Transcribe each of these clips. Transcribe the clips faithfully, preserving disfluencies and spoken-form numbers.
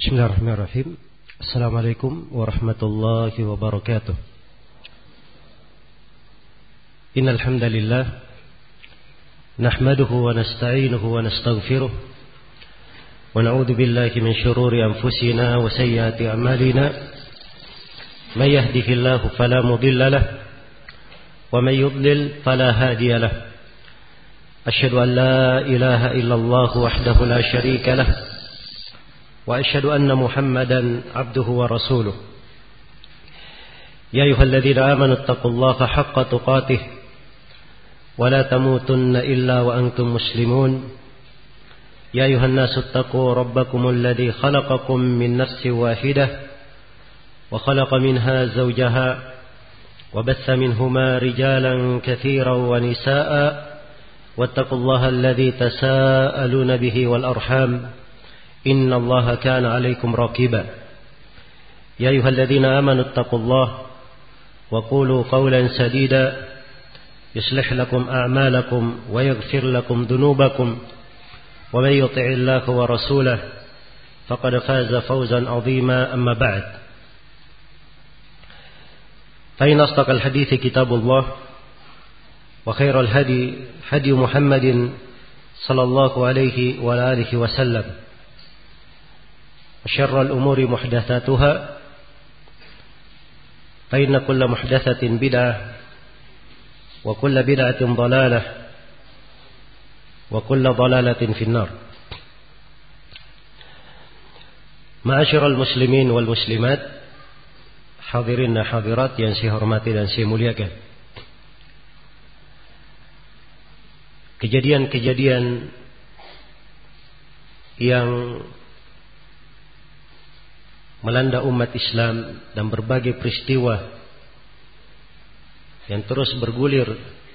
Bismillahirrahmanirrahim. Assalamualaikum warahmatullahi wabarakatuh. Innal hamdalillah nahmaduhu wa nasta'inuhu wa nastaghfiruh wa na'udzu billahi min shururi anfusina wa sayyiati a'malina. May yahdihillahu fala mudilla lahu wa may yudlil fala hadiya lahu. Asyhadu an la ilaha illallah wahdahu la syarika lahu wa asyhadu anna Muhammadan abduhu wa rasuluh. Ya ayyuhalladzina amanu taqullaha haqqa tuqatih wa la tamutunna illa wa antum muslimun. Ya ayyuhan nasu taqu rabbakumul ladzi khalaqakum min nafsin wahidah wa khalaqa minha zawjaha wa batha minhuma rijalan katsiran wa nisaa'a wattaqullaha alladzi tasaaluna bihi wal arham Inna allaha kana alaikum raqiba. Ya ayyuhalladzina amanu taqullaha wa qulu qawlan sadida yuslih lakum a'malakum wa yaghfir lakum dhunubakum wa may yuti'illaha wa rasulahu faqad faza fawzan 'azima amma ba'd. Fa inna asdaqal hadithi kitabullah wa khairal hadi hadi Muhammadin sallallahu alaihi wa alihi wasallam. وشر الأمور محدثاتها فإن كل محدثة بدعة وكل بدعة ضلالة وكل ضلالة في النار. معاشر المسلمين والمسلمات, hadirin dan hadirat yang saya hormati dan saya muliakan. Kejadian-kejadian yang melanda umat Islam dan berbagai peristiwa yang terus bergulir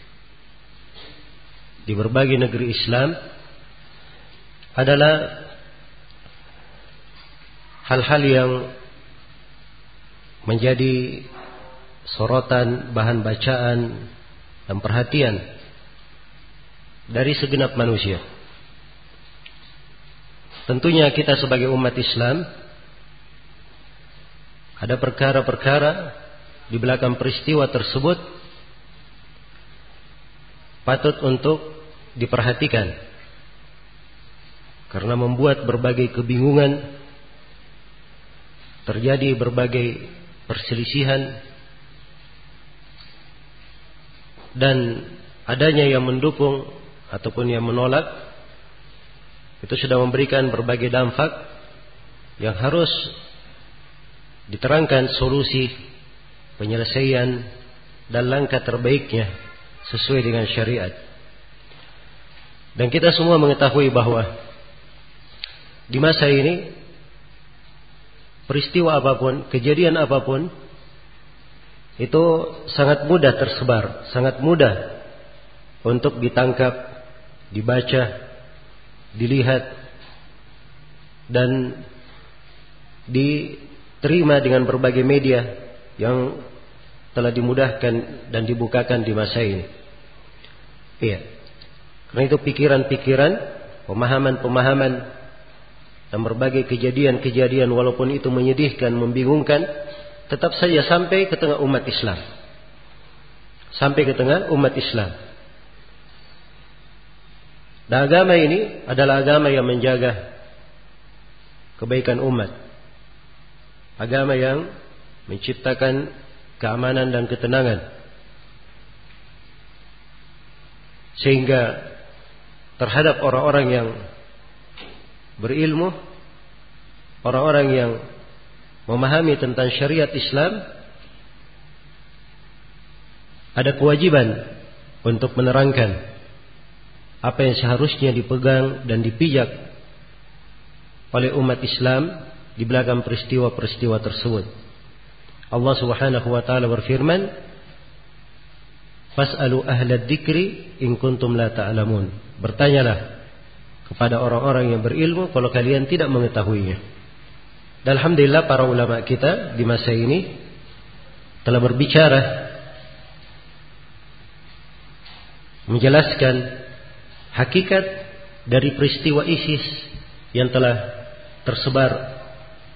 di berbagai negeri Islam adalah hal-hal yang menjadi sorotan, bahan bacaan dan perhatian dari segenap manusia. Tentunya kita sebagai umat Islam, ada perkara-perkara di belakang peristiwa tersebut patut untuk diperhatikan, karena membuat berbagai kebingungan, terjadi berbagai perselisihan, dan adanya yang mendukung ataupun yang menolak itu sudah memberikan berbagai dampak yang harus diterangkan solusi, penyelesaian dan langkah terbaiknya sesuai dengan syariat. Dan kita semua mengetahui bahwa di masa ini peristiwa apapun, kejadian apapun itu sangat mudah tersebar, sangat mudah untuk ditangkap, dibaca, dilihat dan di terima dengan berbagai media yang telah dimudahkan dan dibukakan di masa ini. Iya. Karena itu pikiran-pikiran, pemahaman-pemahaman dan berbagai kejadian-kejadian walaupun itu menyedihkan, membingungkan, tetap saja sampai ke tengah umat Islam. Sampai ke tengah umat Islam. Dan agama ini adalah agama yang menjaga kebaikan umat. Agama yang menciptakan keamanan dan ketenangan, sehingga terhadap orang-orang yang berilmu, orang-orang yang memahami tentang syariat Islam, ada kewajiban untuk menerangkan apa yang seharusnya dipegang dan dipijak oleh umat Islam di belakang peristiwa-peristiwa tersebut. Allah Subhanahu wa taala berfirman, "Fas'alu ahlad dzikri in kuntum la ta'lamun." Bertanyalah kepada orang-orang yang berilmu kalau kalian tidak mengetahuinya. Dan alhamdulillah para ulama kita di masa ini telah berbicara, menjelaskan hakikat dari peristiwa ISIS yang telah tersebar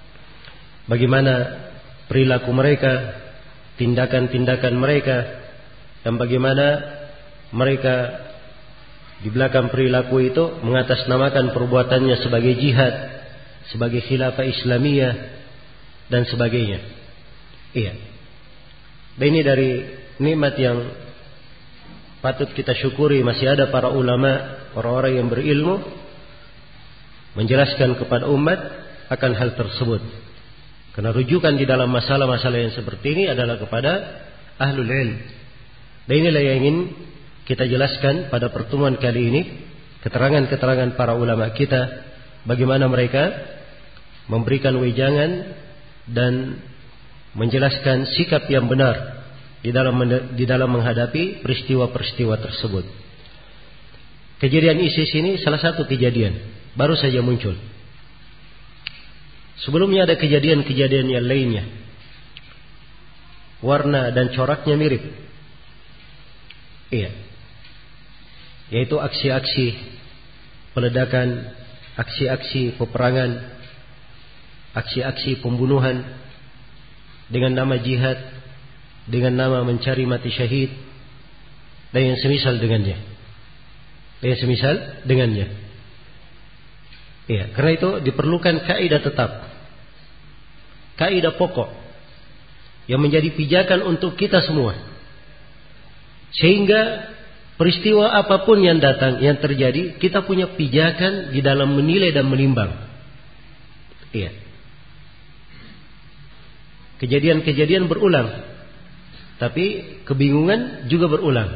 bagaimana perilaku mereka, tindakan-tindakan mereka, dan bagaimana mereka di belakang perilaku itu mengatasnamakan perbuatannya sebagai jihad, sebagai khilafah Islamiyah, dan sebagainya. Iya. Dan ini dari nikmat yang patut kita syukuri, masih ada para ulama, orang-orang yang berilmu menjelaskan kepada umat akan hal tersebut. Karena rujukan di dalam masalah-masalah yang seperti ini adalah kepada ahlul ilm. Dan inilah yang ingin kita jelaskan pada pertemuan kali ini, keterangan-keterangan para ulama kita, bagaimana mereka memberikan wejangan dan menjelaskan sikap yang benar di dalam di dalam menghadapi peristiwa-peristiwa tersebut. Kejadian ISIS ini salah satu kejadian baru saja muncul. Sebelumnya ada kejadian-kejadian yang lainnya. Warna dan coraknya mirip. Iya. Yaitu aksi-aksi peledakan, aksi-aksi peperangan, aksi-aksi pembunuhan dengan nama jihad, dengan nama mencari mati syahid, dan yang semisal dengannya. Dan yang semisal dengannya. Iya, karena itu diperlukan kaidah tetap, kaidah pokok yang menjadi pijakan untuk kita semua, sehingga peristiwa apapun yang datang, yang terjadi, kita punya pijakan di dalam menilai dan menimbang. Iya. Kejadian-kejadian berulang, tapi kebingungan juga berulang.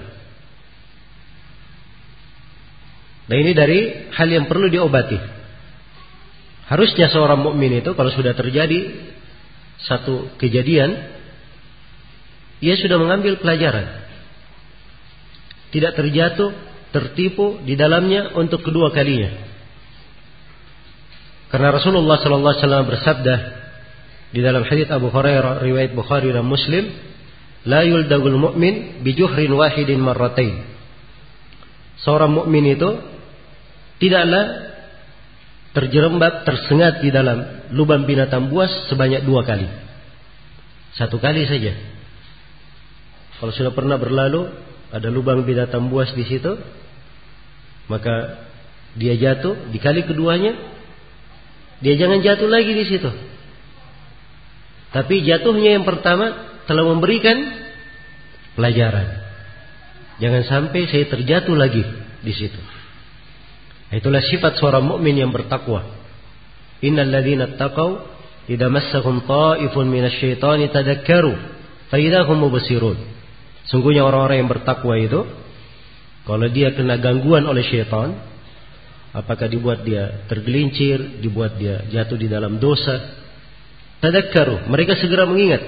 Nah, ini dari hal yang perlu diobati. Harusnya seorang mukmin itu kalau sudah terjadi satu kejadian, ia sudah mengambil pelajaran, tidak terjatuh, tertipu di dalamnya untuk kedua kalinya. Karena Rasulullah sallallahu alaihi wasallam bersabda di dalam hadits Abu Hurairah riwayat Bukhari dan Muslim, la yuldagul mu'min bi juhrin wahidin marratain. Seorang mukmin itu tidaklah terjerembab, tersengat di dalam lubang binatang buas sebanyak dua kali. Satu kali saja. Kalau sudah pernah berlalu, ada lubang binatang buas di situ, maka dia jatuh. Di kali keduanya, dia jangan jatuh lagi di situ. Tapi jatuhnya yang pertama telah memberikan pelajaran. Jangan sampai saya terjatuh lagi di situ. Itulah sifat seorang mukmin yang bertakwa. Innal ladzina taqaw idza massahum ta'ifun minasyaitani tadakkaru fa idza hum mubsirun. Sungguhnya orang-orang yang bertakwa itu, kalau dia kena gangguan oleh syaitan, apakah dibuat dia tergelincir, dibuat dia jatuh di dalam dosa, tadakkaru, mereka segera mengingat.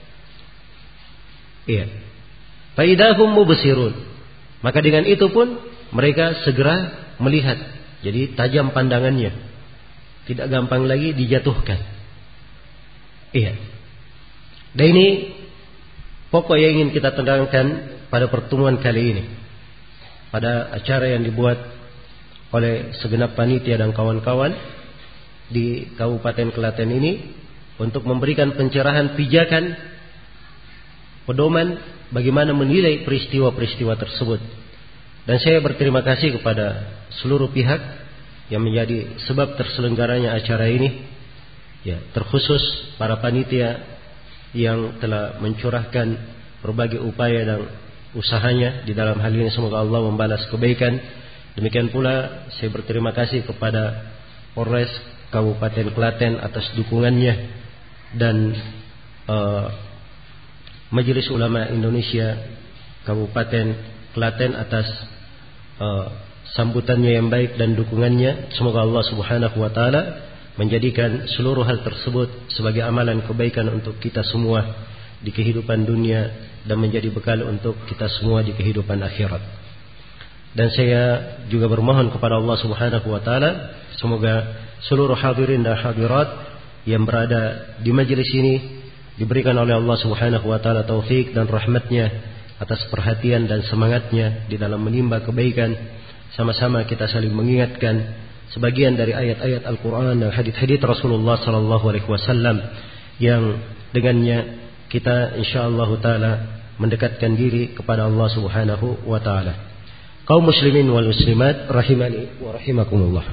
Iya. Fa idza hum mubsirun. Maka dengan itu pun mereka segera melihat, jadi tajam pandangannya, tidak gampang lagi dijatuhkan. Iya. Dan ini pokok yang ingin kita terangkan pada pertemuan kali ini, pada acara yang dibuat oleh segenap panitia dan kawan-kawan di Kabupaten Klaten ini untuk memberikan pencerahan pijakan, pedoman bagaimana menilai peristiwa-peristiwa tersebut. Dan saya berterima kasih kepada seluruh pihak yang menjadi sebab terselenggaranya acara ini, ya, terkhusus para panitia yang telah mencurahkan berbagai upaya dan usahanya di dalam hal ini. Semoga Allah membalas kebaikan. Demikian pula saya berterima kasih kepada Polres Kabupaten Klaten atas dukungannya, dan uh, Majelis Ulama Indonesia Kabupaten Klaten atas uh, sambutannya yang baik dan dukungannya. Semoga Allah Subhanahu wa taala menjadikan seluruh hal tersebut sebagai amalan kebaikan untuk kita semua di kehidupan dunia dan menjadi bekal untuk kita semua di kehidupan akhirat. Dan saya juga bermohon kepada Allah Subhanahu wa taala, semoga seluruh hadirin dan hadirat yang berada di majelis ini diberikan oleh Allah Subhanahu wa taala taufik dan rahmatnya atas perhatian dan semangatnya di dalam menimba kebaikan. Sama-sama kita saling mengingatkan sebagian dari ayat-ayat Al-Quran dan hadits-hadits Rasulullah sallallahu alaihi wasallam yang dengannya kita insyaallah taala mendekatkan diri kepada Allah Subhanahu wa taala. Kaum muslimin wal muslimat rahimani wa rahimakumullah.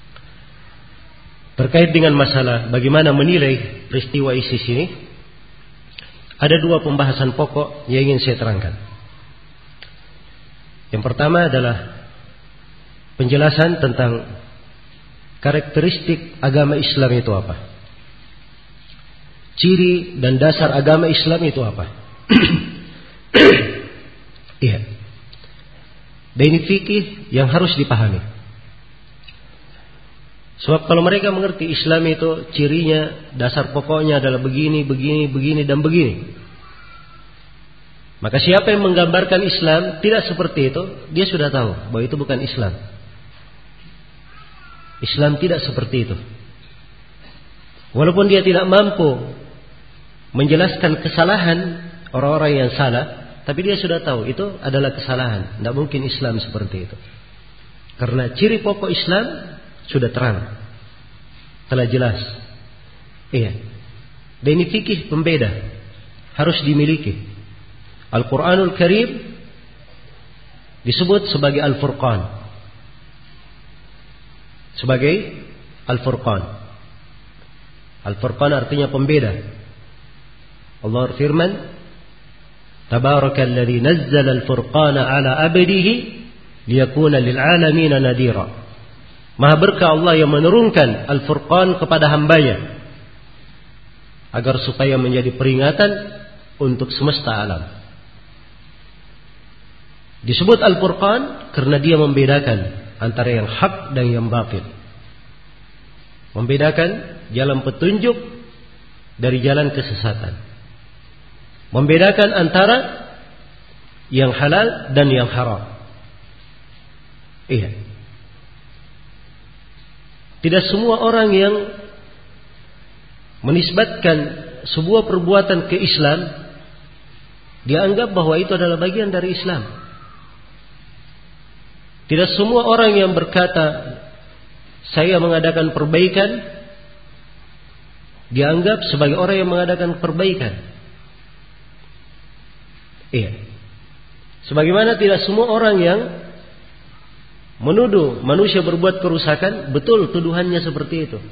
Terkait dengan masalah bagaimana menilai peristiwa ISIS ini, ada dua pembahasan pokok yang ingin saya terangkan. Yang pertama adalah penjelasan tentang karakteristik agama Islam itu apa. Ciri dan dasar agama Islam itu apa. Iya. Dan ini fikih yang harus dipahami. Sebab kalau mereka mengerti Islam itu cirinya, dasar pokoknya adalah begini, begini, begini, dan begini. Maka siapa yang menggambarkan Islam tidak seperti itu, dia sudah tahu bahwa itu bukan Islam. Islam tidak seperti itu. Walaupun dia tidak mampu menjelaskan kesalahan orang-orang yang salah, tapi dia sudah tahu itu adalah kesalahan. Tidak mungkin Islam seperti itu. Karena ciri pokok Islam sudah terang, telah jelas. Iya. Dan ini fikih pembeda, harus dimiliki. Al-Quranul Karim disebut sebagai Al-Furqan. Sebagai Al-Furqan. Al-Furqan artinya pembeda. Allah berfirman, Tabarakalladzi nazzala al-furqana ala abdihi liyakuna lil'alamin nadira. Maha berkah Allah yang menurunkan Al-Furqan kepada hambanya agar supaya menjadi peringatan untuk semesta alam. Disebut Al-Furqan karena dia membedakan antara yang hak dan yang batil. Membedakan jalan petunjuk dari jalan kesesatan. Membedakan antara yang halal dan yang haram. Iya. Tidak semua orang yang menisbatkan sebuah perbuatan ke Islam dianggap bahwa itu adalah bagian dari Islam. Tidak semua orang yang berkata saya mengadakan perbaikan dianggap sebagai orang yang mengadakan perbaikan. Iya. Sebagaimana tidak semua orang yang menuduh manusia berbuat kerusakan, betul tuduhannya seperti itu.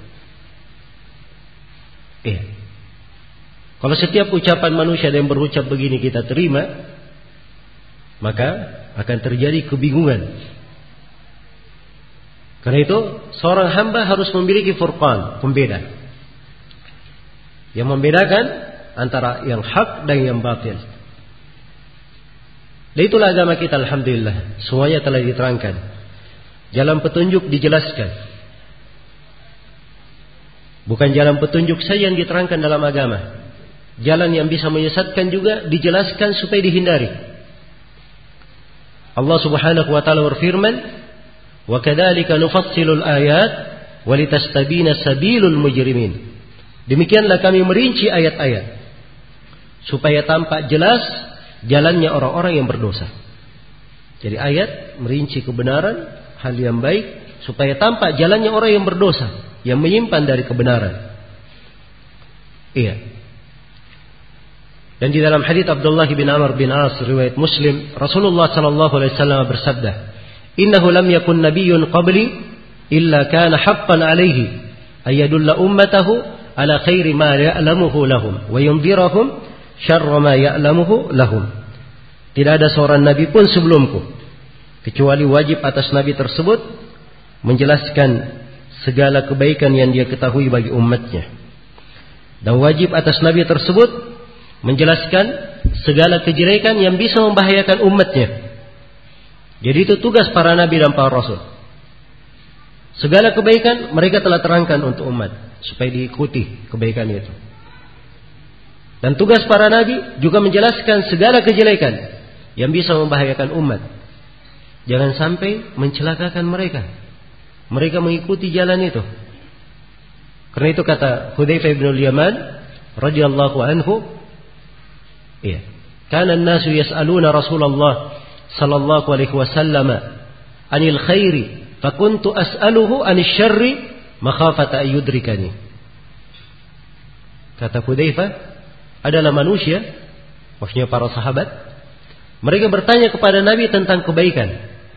Iya. Kalau setiap ucapan manusia yang berucap begini kita terima, maka akan terjadi kebingungan. Karena itu seorang hamba harus memiliki furqan, pembeda, yang membedakan antara yang hak dan yang batil. Dan itulah agama kita, alhamdulillah, semuanya telah diterangkan. Jalan petunjuk dijelaskan. Bukan jalan petunjuk saja yang diterangkan dalam agama. Jalan yang bisa menyesatkan juga dijelaskan supaya dihindari. Allah Subhanahu wa taala berfirman, "Wa kadzalika nufassilul ayat wa litastabina sabilul mujrimin." Demikianlah kami merinci ayat-ayat supaya tampak jelas jalannya orang-orang yang berdosa. Jadi ayat merinci kebenaran, hal yang baik, supaya tampak jalannya orang yang berdosa, yang menyimpan dari kebenaran. Iya. Dan di dalam hadits Abdullah bin Amr bin As riwayat Muslim, Rasulullah sallallahu alaihi wasallam bersabda, "Innahu lam yakun nabiyyun qabli illa kana haqqan alaihi ayadulla ummatahu ala khairi ma ya'lamuhu lahum wa yundhirahum syarra ma ya'lamuhu lahum." Tidak ada seorang nabi pun sebelumku kecuali wajib atas nabi tersebut menjelaskan segala kebaikan yang dia ketahui bagi umatnya, dan wajib atas nabi tersebut menjelaskan segala kejelekan yang bisa membahayakan umatnya. Jadi itu tugas para nabi dan para rasul. Segala kebaikan mereka telah terangkan untuk umat supaya diikuti kebaikan itu. Dan tugas para nabi juga menjelaskan segala kejelekan yang bisa membahayakan umat. Jangan sampai mencelakakan mereka. Mereka mengikuti jalan itu. Karena itu kata Hudzaifah bin al-Yaman radhiyallahu anhu, iya, kana an-nasu yas'aluna Rasulullah sallallahu alaihi wasallam anil khairi fakuntu as'aluhu anil syarri makhafata ayyudrikani. kata Hudzaifah, adalah manusia, maksudnya para sahabat. Mereka bertanya kepada Nabi tentang kebaikan.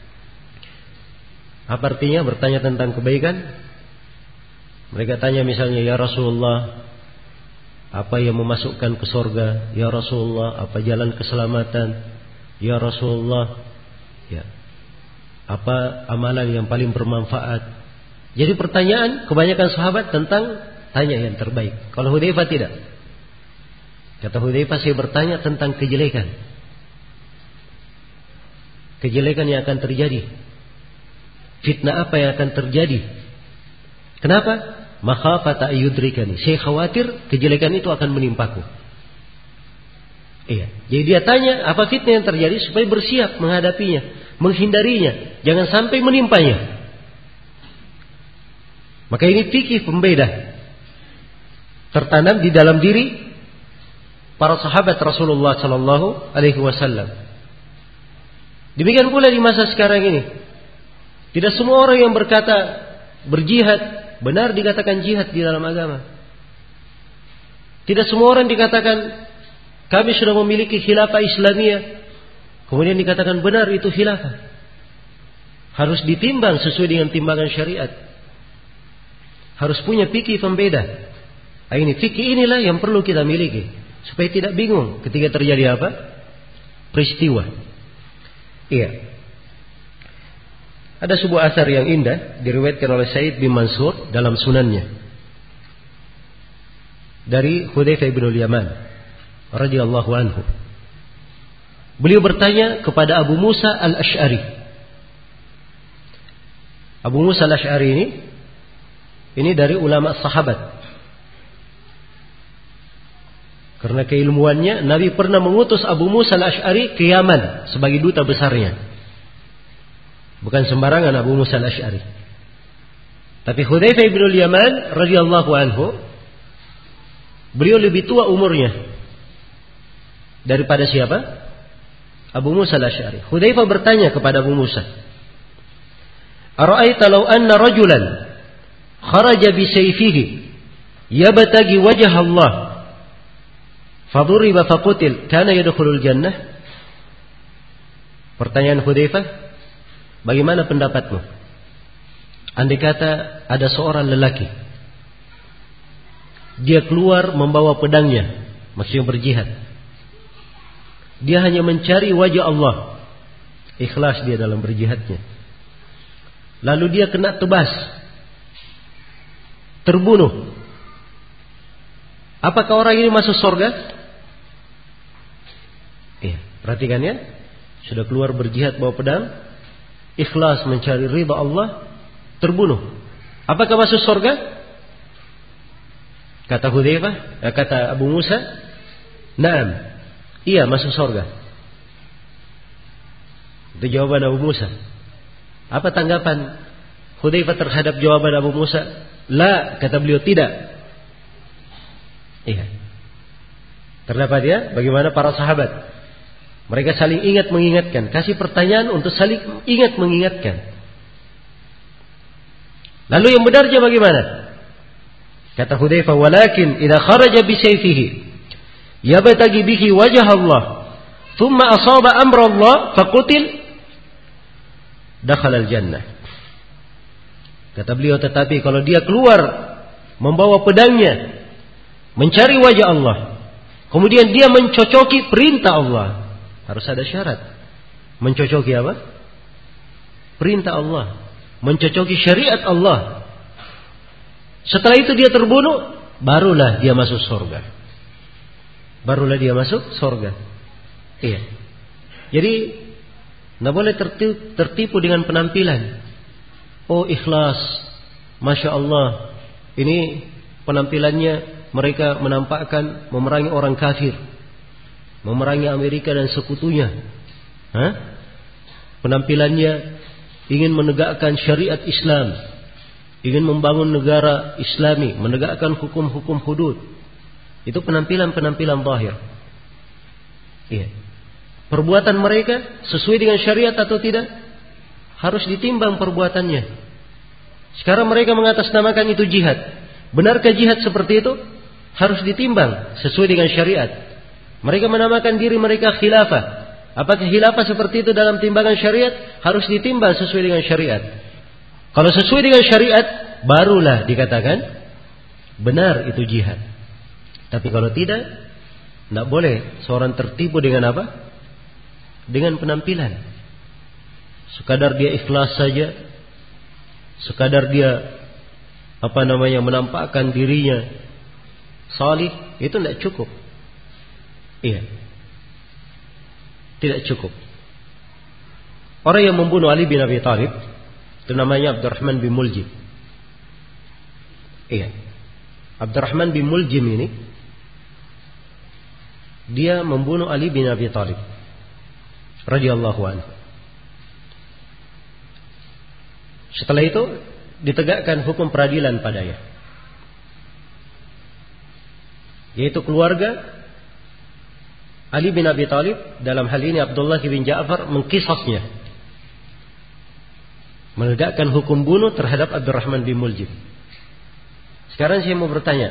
Apa artinya bertanya tentang kebaikan? Mereka tanya misalnya, ya Rasulullah, apa yang memasukkan ke surga? Ya Rasulullah, apa jalan keselamatan? Ya Rasulullah, ya, apa amalan yang paling bermanfaat? Jadi pertanyaan kebanyakan sahabat tentang tanya yang terbaik. Kalau Hudzaifah tidak. Kata Hudzaifah, saya bertanya tentang kejelekan. Kejelekan yang akan terjadi. Fitnah apa yang akan terjadi? Kenapa? Makhafata ayyudrikani. Saya khawatir kejelekan itu akan menimpaku. Iya. Jadi dia tanya apa fitnah yang terjadi supaya bersiap menghadapinya, menghindarinya, jangan sampai menimpanya. Maka ini fikih pembeda tertanam di dalam diri para sahabat Rasulullah sallallahu alaihi wasallam. Demikian pula di masa sekarang ini. Tidak semua orang yang berkata berjihad benar dikatakan jihad di dalam agama. Tidak semua orang dikatakan kami sudah memiliki khilafah Islamiyah, kemudian dikatakan benar itu khilafah. Harus ditimbang sesuai dengan timbangan syariat. Harus punya fikih pembeda. Nah, ini fikih inilah yang perlu kita miliki supaya tidak bingung ketika terjadi apa? Peristiwa. Iya. Ada sebuah asar yang indah diriwayatkan oleh Sa'id bin Mansur dalam sunannya dari Hudzaifah bin Yaman radhiyallahu anhu. Beliau bertanya kepada Abu Musa al-Asy'ari. Abu Musa al-Asy'ari ini ini dari ulama sahabat. Karena keilmuannya, Nabi pernah mengutus Abu Musa al-Asy'ari ke Yaman sebagai duta besarnya. Bukan sembarangan Abu Musa al-Asy'ari. Tapi Hudzaifah bin Yaman radhiyallahu anhu, beliau lebih tua umurnya daripada siapa? Abu Musa al-Asy'ari. Hudzaifah bertanya kepada Abu Musa, "Ara'aita law anna rajulan kharaja bi sayfihi yabtagi wajha Allah faduriba faqutil kana yadkhulul jannah?" Pertanyaan Hudzaifah, bagaimana pendapatmu? Andai kata ada seorang lelaki, dia keluar membawa pedangnya, maksudnya berjihad. Dia hanya mencari wajah Allah, ikhlas dia dalam berjihadnya. Lalu dia kena tebas, terbunuh. Apakah orang ini masuk surga? Iya, perhatikan ya. Sudah keluar berjihad bawa pedang, ikhlas mencari ridha Allah, terbunuh. Apakah masuk surga? Kata Hudzaifah, eh, kata Abu Musa, "Na'am." Iya, masuk surga. Itu jawaban Abu Musa. Apa tanggapan Hudzaifah terhadap jawaban Abu Musa? La, kata beliau, tidak. Iya. Terdapat ya, bagaimana para sahabat, mereka saling ingat mengingatkan, kasih pertanyaan untuk saling ingat mengingatkan. Lalu yang benarnya bagaimana? Kata Hudzaifah, "Walakin idza kharaja bi sayfihi yabtagi bihi wajh Allah, thumma asaba amra Allah faqutil, dakhala al-jannah." Kata beliau, tetapi kalau dia keluar membawa pedangnya mencari wajah Allah, kemudian dia mencocoki perintah Allah, harus ada syarat. Mencocoki apa? Perintah Allah, mencocoki syariat Allah. Setelah itu dia terbunuh, barulah dia masuk surga. Barulah dia masuk surga. Iya. Jadi tidak boleh tertipu, tertipu dengan penampilan. Oh, ikhlas, masya Allah. Ini penampilannya, mereka menampakkan memerangi orang kafir, memerangi Amerika dan sekutunya. Hah? Penampilannya ingin menegakkan syariat Islam, ingin membangun negara Islami, menegakkan hukum-hukum hudud. Itu penampilan-penampilan zahir. Iya. Perbuatan mereka sesuai dengan syariat atau tidak? Harus ditimbang perbuatannya. Sekarang mereka mengatasnamakan itu jihad. Benarkah jihad seperti itu? harus ditimbang sesuai dengan syariat. Mereka menamakan diri mereka khilafah. Apakah khilafah seperti itu dalam timbangan syariat? Harus ditimbang sesuai dengan syariat. Kalau sesuai dengan syariat, barulah dikatakan benar itu jihad. Tapi kalau tidak, tidak boleh seorang tertipu dengan apa? Dengan penampilan. Sekadar dia ikhlas saja, sekadar dia apa namanya menampakkan dirinya salih, itu tidak cukup. Iya, tidak cukup. Orang yang membunuh Ali bin Abi Thalib itu namanya Abdurrahman bin Muljim. Iya, Abdurrahman bin Muljim ini dia membunuh Ali bin Abi Thalib radhiyallahu anhu. Setelah itu ditegakkan hukum peradilan padanya, yaitu keluarga Ali bin Abi Thalib, dalam hal ini Abdullah bin Ja'far, mengkisasnya, menegakkan hukum bunuh terhadap Abdurrahman bin Muljim. Sekarang saya mau bertanya,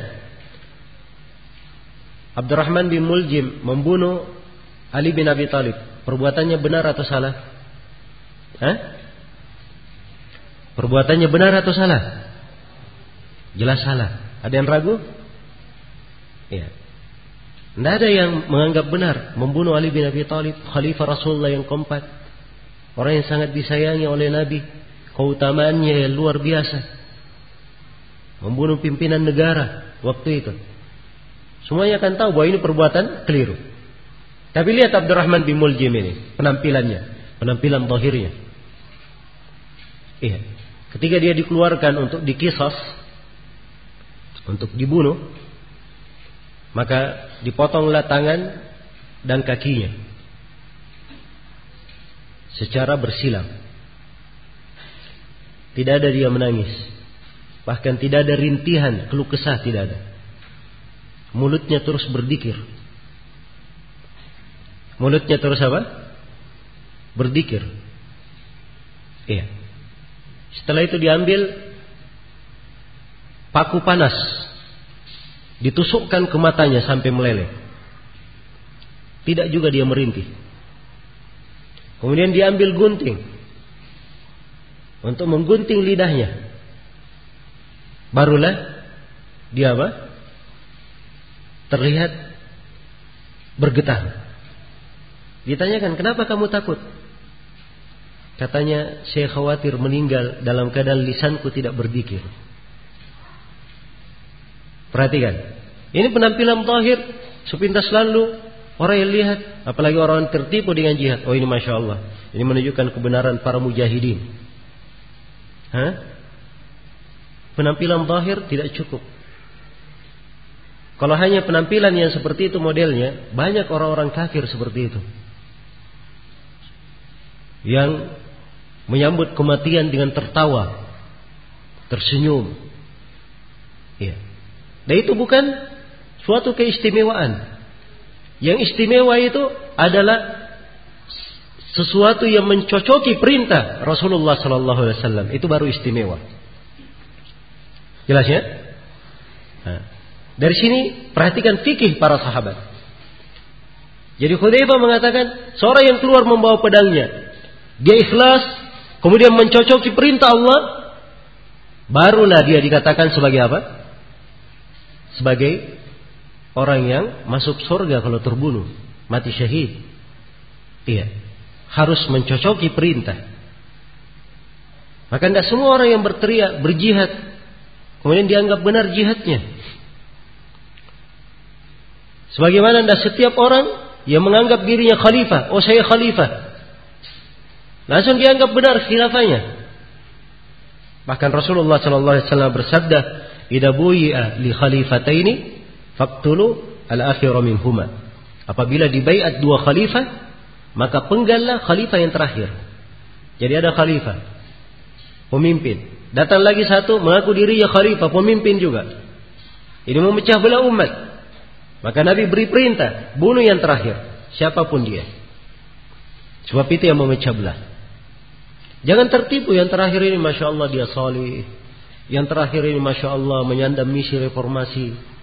Abdurrahman bin Muljim membunuh Ali bin Abi Thalib, perbuatannya benar atau salah? Hah? Perbuatannya benar atau salah? Jelas salah. Ada yang ragu? Ya. Tidak ada yang menganggap benar membunuh Ali bin Abi Thalib, khalifah Rasulullah yang keempat, orang yang sangat disayangi oleh Nabi, keutamaannya yang luar biasa, membunuh pimpinan negara waktu itu. Semuanya akan tahu bahwa ini perbuatan keliru. Tapi lihat Abdurrahman bin Muljim ini, penampilannya, penampilan zahirnya. Iya. Ketika dia dikeluarkan untuk dikisas, untuk dibunuh, maka dipotonglah tangan dan kakinya secara bersilang. Tidak ada dia menangis, bahkan tidak ada rintihan keluh kesah, tidak ada. Mulutnya terus berzikir. Mulutnya terus apa? Berzikir. Iya. Setelah itu diambil paku panas, ditusukkan ke matanya sampai meleleh. Tidak juga dia merintih. Kemudian diambil gunting untuk menggunting lidahnya. Barulah dia apa? Terlihat bergetar. Ditanyakan, kenapa kamu takut? Katanya, saya khawatir meninggal dalam keadaan lisanku tidak berzikir. Perhatikan, ini penampilan zahir, sepintas lalu orang yang lihat, apalagi orang tertipu dengan jihad. Oh, ini masya Allah, ini menunjukkan kebenaran para mujahidin. Hah? Penampilan zahir tidak cukup. Kalau hanya penampilan yang seperti itu modelnya, banyak orang-orang kafir seperti itu, yang menyambut kematian dengan tertawa, tersenyum. Ya. Dan itu bukan suatu keistimewaan. Yang istimewa itu adalah sesuatu yang mencocoki perintah Rasulullah sallallahu alaihi wasallam. Itu baru istimewa. Jelas ya? Nah, dari sini perhatikan fikih para sahabat. Jadi Hudzaifah mengatakan, seorang yang keluar membawa pedangnya, dia ikhlas, kemudian mencocoki perintah Allah, barulah dia dikatakan sebagai apa? Sebagai orang yang masuk surga kalau terbunuh, mati syahid. Iya, harus mencocoki perintah. Maka tidak semua orang yang berteriak berjihad kemudian dianggap benar jihadnya. Sebagaimana tidak setiap orang yang menganggap dirinya khalifah, oh saya khalifah, langsung dianggap benar khilafahnya. Bahkan Rasulullah sallallahu alaihi wasallam bersabda, "Idza buyi'a li khalifataini faqtulu al-akhira minhuma." Apabila dibaiat dua khalifah, maka penggallah khalifah yang terakhir. Jadi ada khalifah, pemimpin. Datang lagi satu mengaku dirinya khalifah, pemimpin juga. Ini memecah belah umat. Maka Nabi beri perintah, bunuh yang terakhir, siapapun dia. Sebab itu yang memecah belah. Jangan tertipu, yang terakhir ini masya Allah dia salih, yang terakhir ini masya Allah menyandang misi reformasi.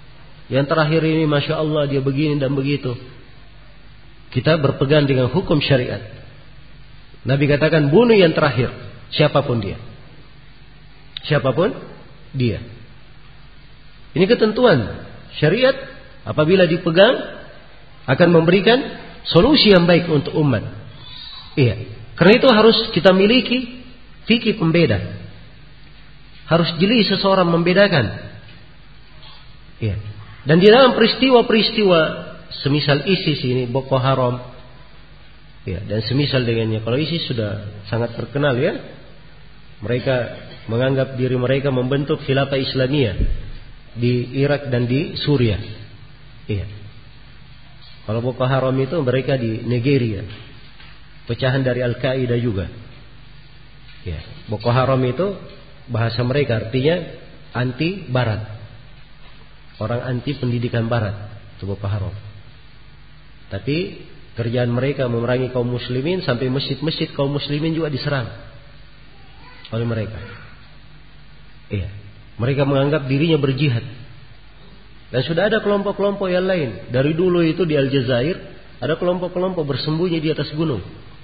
Yang terakhir ini Masya Allah dia begini dan begitu. Kita berpegang dengan hukum syariat. Nabi katakan bunuh yang terakhir, siapapun dia. Siapapun dia. Ini ketentuan syariat apabila dipegang akan memberikan solusi yang baik untuk umat. Iya. Karena itu harus kita miliki fikih pembeda. Harus jeli seseorang membedakan. Iya. Dan di dalam peristiwa-peristiwa semisal ISIS ini, Boko Haram, ya, dan semisal dengannya. Kalau ISIS sudah sangat terkenal ya. Mereka menganggap diri mereka membentuk khilafah Islamiyah di Irak dan di Suriah. Iya. Kalau Boko Haram itu mereka di Nigeria. Pecahan dari Al-Qaeda juga. Ya, Boko Haram itu bahasa mereka artinya anti barat. Orang anti pendidikan barat, itu Boko Haram. Tapi kerjaan mereka memerangi kaum muslimin sampai masjid-masjid kaum muslimin juga diserang oleh mereka. Iya, mereka menganggap dirinya berjihad. Dan sudah ada kelompok-kelompok yang lain. Dari dulu itu di Aljazair ada kelompok-kelompok bersembunyi di atas gunung.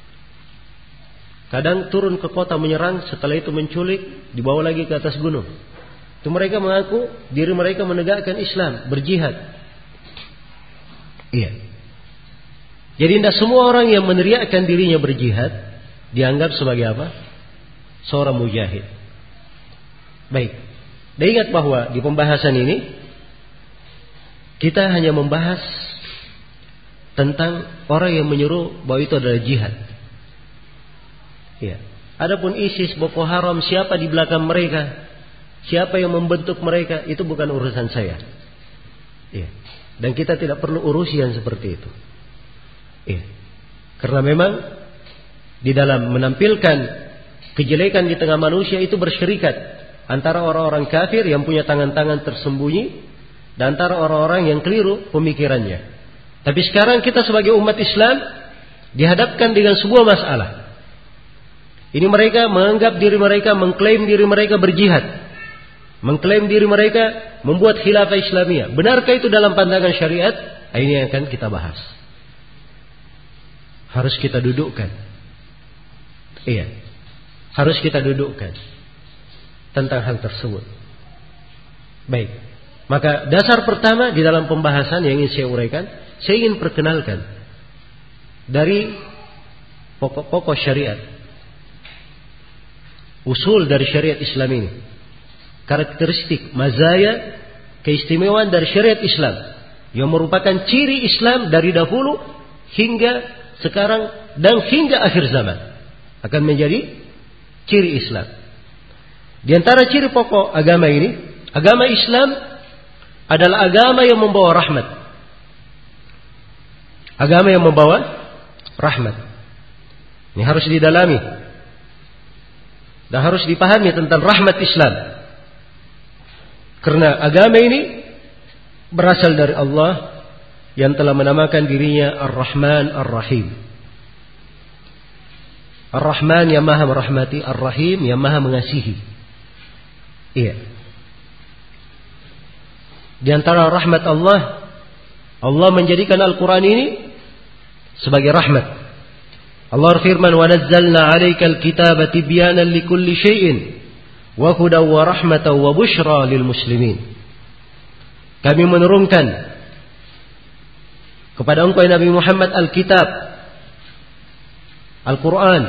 Kadang turun ke kota menyerang, setelah itu menculik, dibawa lagi ke atas gunung. Itu mereka mengaku diri mereka menegakkan Islam, berjihad. Iya. Jadi tidak semua orang yang meneriakkan dirinya berjihad dianggap sebagai apa? Seorang mujahid. Baik. Dan ingat bahwa di pembahasan ini kita hanya membahas tentang orang yang menyuruh bahwa itu adalah jihad. Ya. Adapun ISIS, Boko Haram, siapa di belakang mereka, siapa yang membentuk mereka, itu bukan urusan saya. Ya. Dan kita tidak perlu urusan seperti itu. Ya. Karena memang di dalam menampilkan kejelekan di tengah manusia itu bersyirikat antara orang-orang kafir yang punya tangan-tangan tersembunyi dan antara orang-orang yang keliru pemikirannya. Tapi sekarang kita sebagai umat Islam dihadapkan dengan sebuah masalah. Ini mereka menganggap diri mereka, mengklaim diri mereka berjihad, mengklaim diri mereka membuat khilafah Islamiyah. Benarkah itu dalam pandangan syariat? Ini yang akan kita bahas. Harus kita dudukkan. Iya, harus kita dudukkan tentang hal tersebut. Baik. Maka dasar pertama di dalam pembahasan yang ingin saya uraikan, saya ingin perkenalkan dari pokok-pokok syariat, usul dari syariat Islam ini, karakteristik, mazaya, keistimewaan dari syariat Islam yang merupakan ciri Islam dari dahulu hingga sekarang dan hingga akhir zaman akan menjadi ciri Islam. Di antara ciri pokok agama ini, agama Islam adalah agama yang membawa rahmat. Agama yang membawa rahmat. Ini harus didalami dan harus dipahami tentang rahmat Islam. Karena agama ini berasal dari Allah yang telah menamakan dirinya Ar-Rahman Ar-Rahim. Ar-Rahman yang maha merahmati, Ar-Rahim yang maha mengasihi. Iya. Di antara rahmat Allah, Allah menjadikan Al-Quran ini sebagai rahmat. Allah firman, wa nazzalna 'alaikal kitaba tibyanan likulli syai'in wa hudan wa rahmatan wa busyra lil muslimin. Kami menurunkan kepada engkau Nabi Muhammad Al-Kitab, Al-Quran,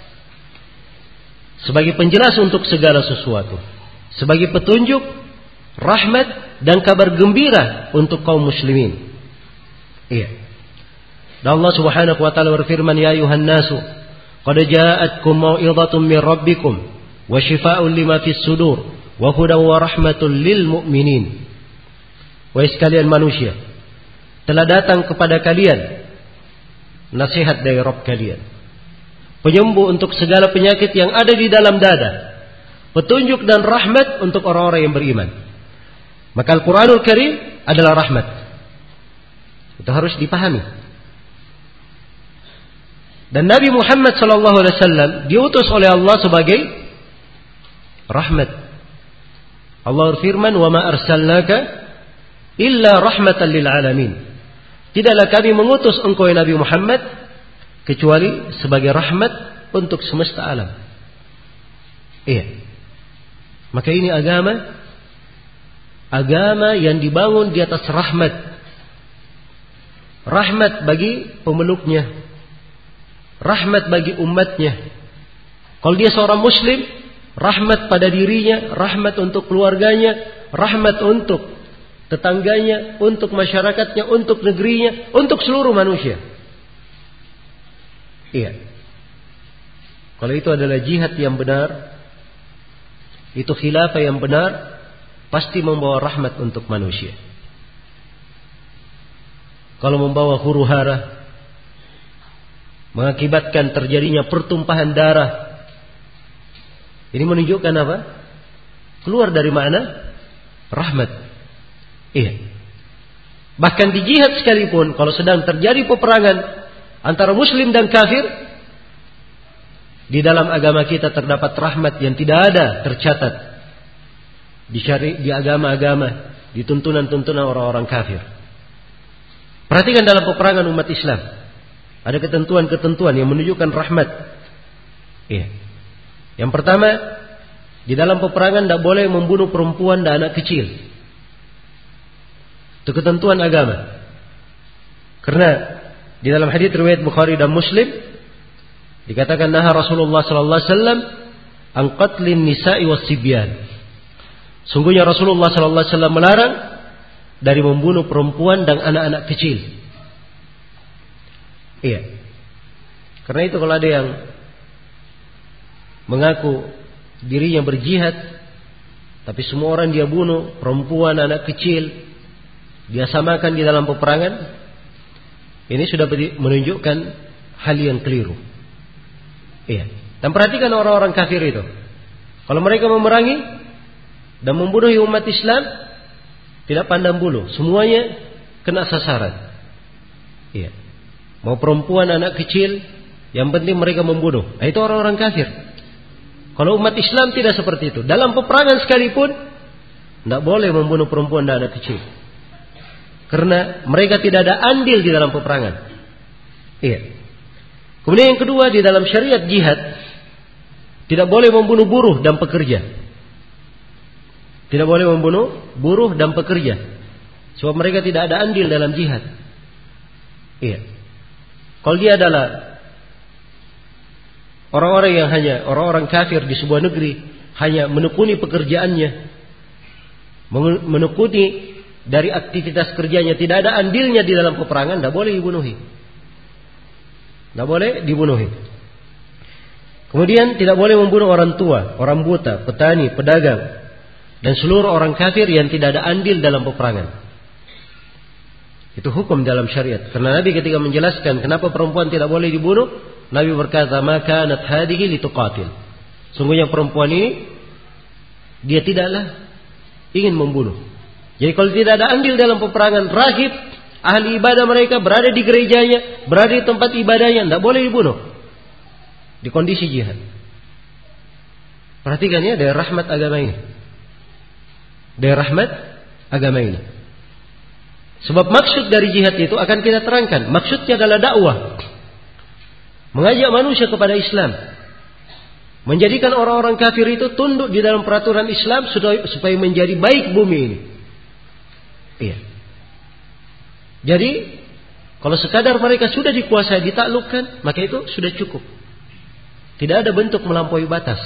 sebagai penjelas untuk segala sesuatu, sebagai petunjuk, rahmat dan kabar gembira untuk kaum muslimin. Iya. Dan Allah Subhanahu wa taala berfirman, ya ayuhan nasu qad ja'atkum mau'izatun min rabbikum wa shifaa'un lima fis sudur wa hudan wa rahmatun lil mu'minin. Wahai sekalian manusia, telah datang kepada kalian nasihat dari Rabb kalian, penyembuh untuk segala penyakit yang ada di dalam dada, petunjuk dan rahmat untuk orang-orang yang beriman. Maka Al-Quranul Karim adalah rahmat. Itu harus dipahami. Dan Nabi Muhammad sallallahu alaihi wasallam diutus oleh Allah sebagai rahmat. Allah berfirman, "Wa ma arsalnaka illa rahmatan lil alamin. Tidaklah kami mengutus engkau ya Nabi Muhammad kecuali sebagai rahmat untuk semesta alam. Iya. Maka ini agama agama yang dibangun di atas rahmat. Rahmat bagi pemeluknya, rahmat bagi umatnya. Kalau dia seorang muslim, rahmat pada dirinya, rahmat untuk keluarganya, rahmat untuk tetangganya, untuk masyarakatnya, untuk negerinya, untuk seluruh manusia. Iya. Kalau itu adalah jihad yang benar, itu khilafah yang benar, pasti membawa rahmat untuk manusia. Kalau membawa huru hara, mengakibatkan terjadinya pertumpahan darah, ini menunjukkan apa? Keluar dari makna rahmat. Iya. Bahkan di jihad sekalipun, kalau sedang terjadi peperangan antara muslim dan kafir, di dalam agama kita terdapat rahmat yang tidak ada tercatat di syari, di agama-agama, di tuntunan-tuntunan orang-orang kafir. Perhatikan dalam peperangan umat Islam, ada ketentuan-ketentuan yang menunjukkan rahmat. Iya. Yang pertama, di dalam peperangan tidak boleh membunuh perempuan dan anak kecil. Itu ketentuan agama. Karena di dalam hadits riwayat Bukhari dan Muslim dikatakan naha Rasulullah sallallahu alaihi wasallam an qatlin nisa'i was-sibyan. Sungguhnya Rasulullah sallallahu alaihi wasallam melarang dari membunuh perempuan dan anak-anak kecil. Iya. Karena itu kalau ada yang mengaku dirinya berjihad, tapi semua orang dia bunuh, perempuan, anak kecil, dia samakan di dalam peperangan, ini sudah menunjukkan hal yang keliru. Iya. Dan perhatikan orang-orang kafir itu, kalau mereka memerangi dan membunuh umat Islam, tidak pandang bulu, semuanya kena sasaran. Iya. Mau perempuan, anak kecil, yang penting mereka membunuh. Nah, itu orang-orang kafir. Kalau umat Islam tidak seperti itu. Dalam peperangan sekalipun, tidak boleh membunuh perempuan dan anak kecil. Karena mereka tidak ada andil di dalam peperangan. Iya. Kemudian yang kedua, di dalam syariat jihad, tidak boleh membunuh buruh dan pekerja. Tidak boleh membunuh buruh dan pekerja. Sebab mereka tidak ada andil dalam jihad. Iya. Kalau dia adalah orang-orang yang hanya orang-orang kafir di sebuah negeri, hanya menekuni pekerjaannya, menekuni dari aktivitas kerjanya, tidak ada andilnya di dalam peperangan, tidak boleh dibunuhi. Tidak boleh dibunuhi. Kemudian tidak boleh membunuh orang tua, orang buta, petani, pedagang, dan seluruh orang kafir yang tidak ada andil dalam peperangan. Itu hukum dalam syariat. Karena Nabi ketika menjelaskan kenapa perempuan tidak boleh dibunuh, Nabi berkata, "Maka nat hadihi lituqatil." Sungguhnya perempuan ini dia tidaklah ingin membunuh. Jadi kalau tidak ada andil dalam peperangan, rahib, ahli ibadah mereka berada di gerejanya, berada di tempat ibadahnya, tidak boleh dibunuh di kondisi jihad. Perhatikan ya, dari rahmat agama ini. Dari rahmat agama ini. Sebab maksud dari jihad itu akan kita terangkan. Maksudnya adalah dakwah. Mengajak manusia kepada Islam. Menjadikan orang-orang kafir itu tunduk di dalam peraturan Islam supaya menjadi baik bumi ini. Iya. Jadi, kalau sekadar mereka sudah dikuasai, ditaklukkan, maka itu sudah cukup. Tidak ada bentuk melampaui batas.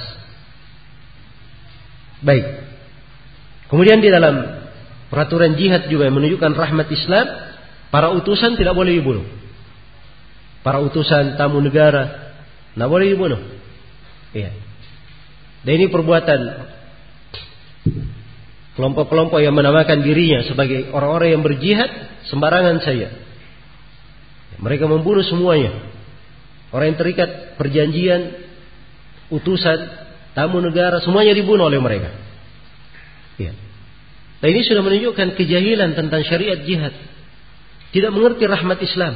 Baik. Kemudian di dalam peraturan jihad juga yang menunjukkan rahmat Islam, para utusan tidak boleh dibunuh. Para utusan, tamu negara, tidak boleh dibunuh. Iya. Dan ini perbuatan kelompok-kelompok yang menamakan dirinya sebagai orang-orang yang berjihad, sembarangan saja. Mereka membunuh semuanya. Orang yang terikat perjanjian, utusan, tamu negara, semuanya dibunuh oleh mereka. Ya. Nah, ini sudah menunjukkan kejahilan tentang syariat jihad. Tidak mengerti rahmat Islam.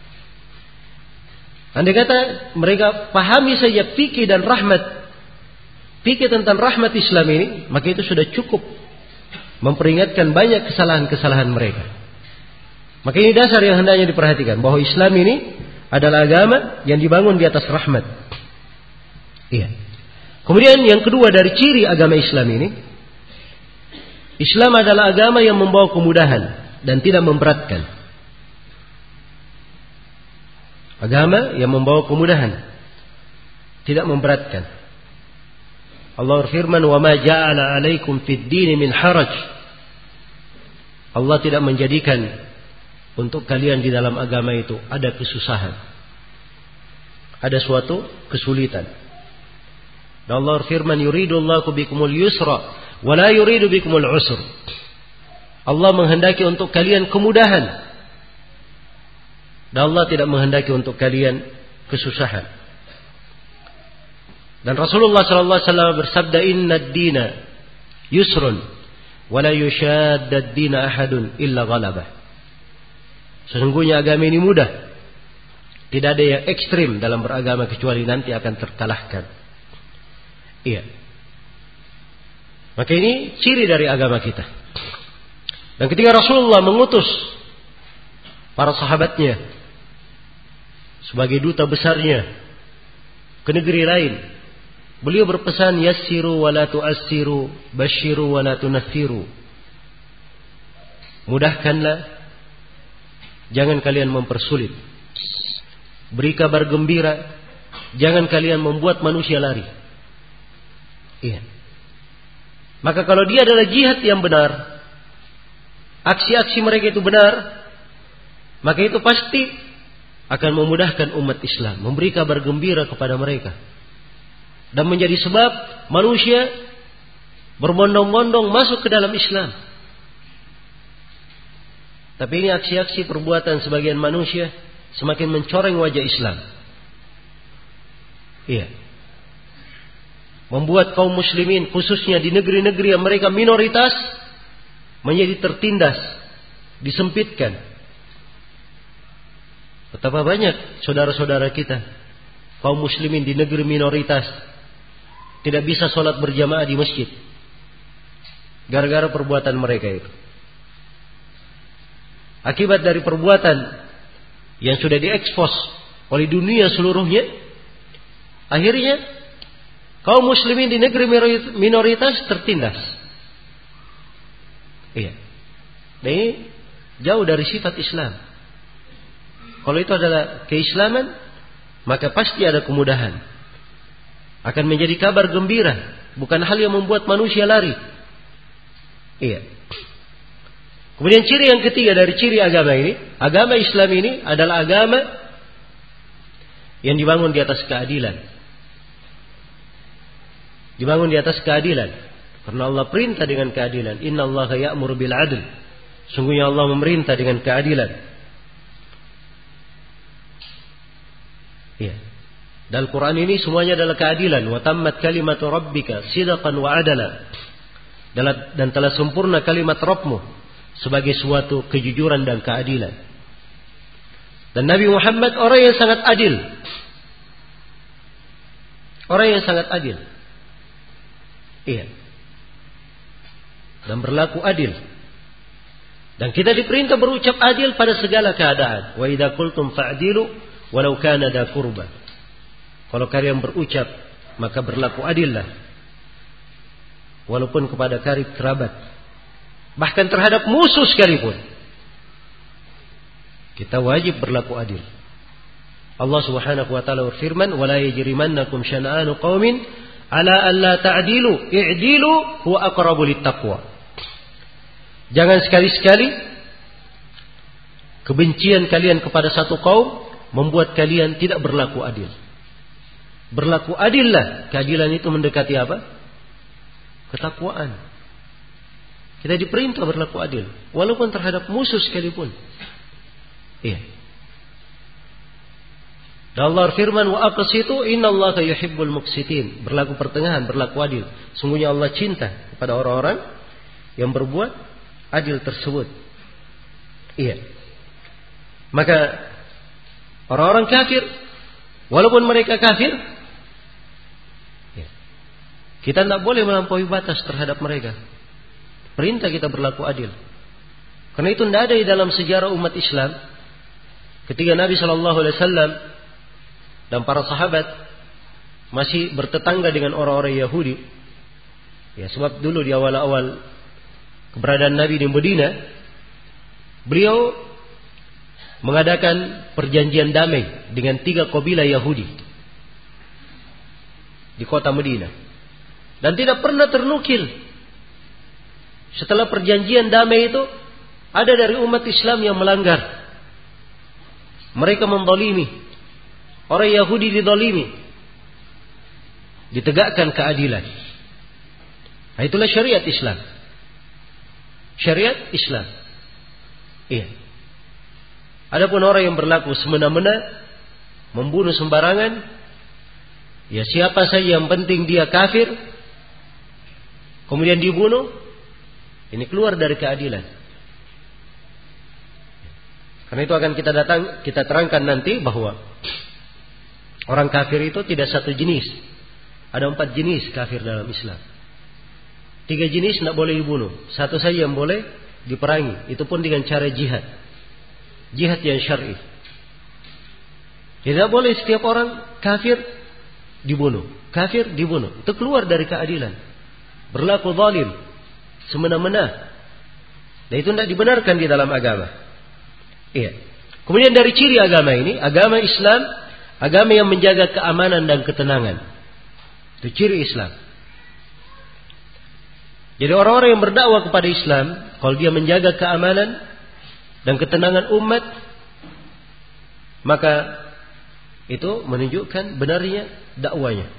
Andai kata mereka pahami saja fikih dan rahmat, fikih tentang rahmat Islam ini, maka itu sudah cukup memperingatkan banyak kesalahan-kesalahan mereka. Maka ini dasar yang hendaknya diperhatikan, bahwa Islam ini adalah agama yang dibangun di atas rahmat. Iya. Kemudian yang kedua dari ciri agama Islam ini, Islam adalah agama yang membawa kemudahan dan tidak memberatkan. Agama yang membawa kemudahan, tidak memberatkan. Allah berfirman, "Wa ma ja'ala 'alaikum fid din min haraj." Allah tidak menjadikan untuk kalian di dalam agama itu ada kesusahan, ada suatu kesulitan. Dan Allah berfirman, "Yuridullahu bikumul yusra wa la yuridu bikumul usr." Allah menghendaki untuk kalian kemudahan, dan Allah tidak menghendaki untuk kalian kesusahan. Dan Rasulullah sallallahu alaihi wasallam bersabda, "Inna ad-dina yusrun wa la yushadda ad-dina ahadun illa ghalabah." Sesungguhnya agama ini mudah. Tidak ada yang ekstrim dalam beragama kecuali nanti akan terkalahkan. Iya. Maka ini ciri dari agama kita. Dan ketika Rasulullah mengutus para sahabatnya sebagai duta besarnya ke negeri lain, beliau berpesan, yassiru wa la tu'assiru, basyiru wa la tunaffiru. Mudahkanlah, jangan kalian mempersulit. Beri kabar gembira, jangan kalian membuat manusia lari. Iya. Maka kalau dia adalah jihad yang benar, aksi-aksi mereka itu benar, maka itu pasti akan memudahkan umat Islam, memberi kabar gembira kepada mereka, dan menjadi sebab manusia berbondong-bondong masuk ke dalam Islam. Tapi ini aksi-aksi perbuatan sebagian manusia semakin mencoreng wajah Islam. Iya. Membuat kaum muslimin khususnya di negeri-negeri yang mereka minoritas menjadi tertindas, disempitkan. Betapa banyak saudara-saudara kita kaum muslimin di negeri minoritas tidak bisa sholat berjamaah di masjid gara-gara perbuatan mereka itu. Akibat dari perbuatan yang sudah diekspos oleh dunia seluruhnya, akhirnya kaum muslimin di negeri minoritas tertindas. Iya. Dan ini jauh dari sifat Islam. Kalau itu adalah keislaman, maka pasti ada kemudahan. Akan menjadi kabar gembira, bukan hal yang membuat manusia lari. Iya. Kemudian ciri yang ketiga dari ciri agama ini, agama Islam ini adalah agama yang dibangun di atas keadilan. Dibangun di atas keadilan. Karena Allah perintah dengan keadilan. Innallaha ya'muru bil 'adl. Sungguhnya Allah memerintah dengan keadilan. Ya. Dan Quran ini semuanya adalah keadilan. Wa tammat kalimatu rabbika sidqan wa adala. Dan telah sempurna kalimat Rabbmu sebagai suatu kejujuran dan keadilan. Dan Nabi Muhammad orang yang sangat adil. Orang yang sangat adil. Iya. Dan berlaku adil. Dan kita diperintah berucap adil pada segala keadaan. Wa idza qultum fa'dilu walau kana dha qurba. Kalau kalian berucap, maka berlaku adillah. Walaupun kepada karib kerabat. Bahkan terhadap musuh sekalipun. Kita wajib berlaku adil. Allah Subhanahu wa taala berfirman, "Wa la yajrimannakum syana'anu qaumin ala alla ta'dilu, i'dilu huwa aqrabu littaqwa." Jangan sekali-sekali kebencian kalian kepada satu kaum membuat kalian tidak berlaku adil. Berlaku adillah. Keadilan itu mendekati apa? Ketakwaan. Kita diperintah berlaku adil, walaupun terhadap musuh sekalipun. Iya. Dan Allah firman, wa aqsitu innallaha yuhibbul muqsitin. Berlaku pertengahan, berlaku adil. Sungguhnya Allah cinta kepada orang-orang yang berbuat adil tersebut. Iya. Maka orang-orang kafir, walaupun mereka kafir, ya, kita tidak boleh melampaui batas terhadap mereka. Perintah kita berlaku adil. Karena itu tidak ada di dalam sejarah umat Islam ketika Nabi Shallallahu Alaihi Wasallam dan para sahabat masih bertetangga dengan orang-orang Yahudi. Ya, sebab dulu di awal-awal keberadaan Nabi di Madinah, beliau mengadakan perjanjian damai dengan tiga kabilah Yahudi di kota Madinah. Dan tidak pernah ternukil setelah perjanjian damai itu ada dari umat Islam yang melanggar. Mereka menzalimi. Orang Yahudi dizalimi. Ditegakkan keadilan. Nah, itulah syariat Islam. Syariat Islam. Iya. Adapun orang yang berlaku semena-mena, membunuh sembarangan, ya siapa saja yang penting dia kafir, kemudian dibunuh, ini keluar dari keadilan. Karena itu akan kita datang, kita terangkan nanti bahwa orang kafir itu tidak satu jenis. Ada empat jenis kafir dalam Islam. Tiga jenis tidak boleh dibunuh. Satu saja yang boleh diperangi. Itu pun dengan cara jihad. Jihad yang syar'i. Tidak boleh setiap orang kafir dibunuh. Kafir dibunuh. Itu keluar dari keadilan. Berlaku zalim. Semena-mena. Dan itu tidak dibenarkan di dalam agama. Iya. Kemudian dari ciri agama ini, agama Islam, agama yang menjaga keamanan dan ketenangan. Itu ciri Islam. Jadi orang-orang yang berdakwah kepada Islam, kalau dia menjaga keamanan dan ketenangan umat, maka itu menunjukkan benarnya dakwanya.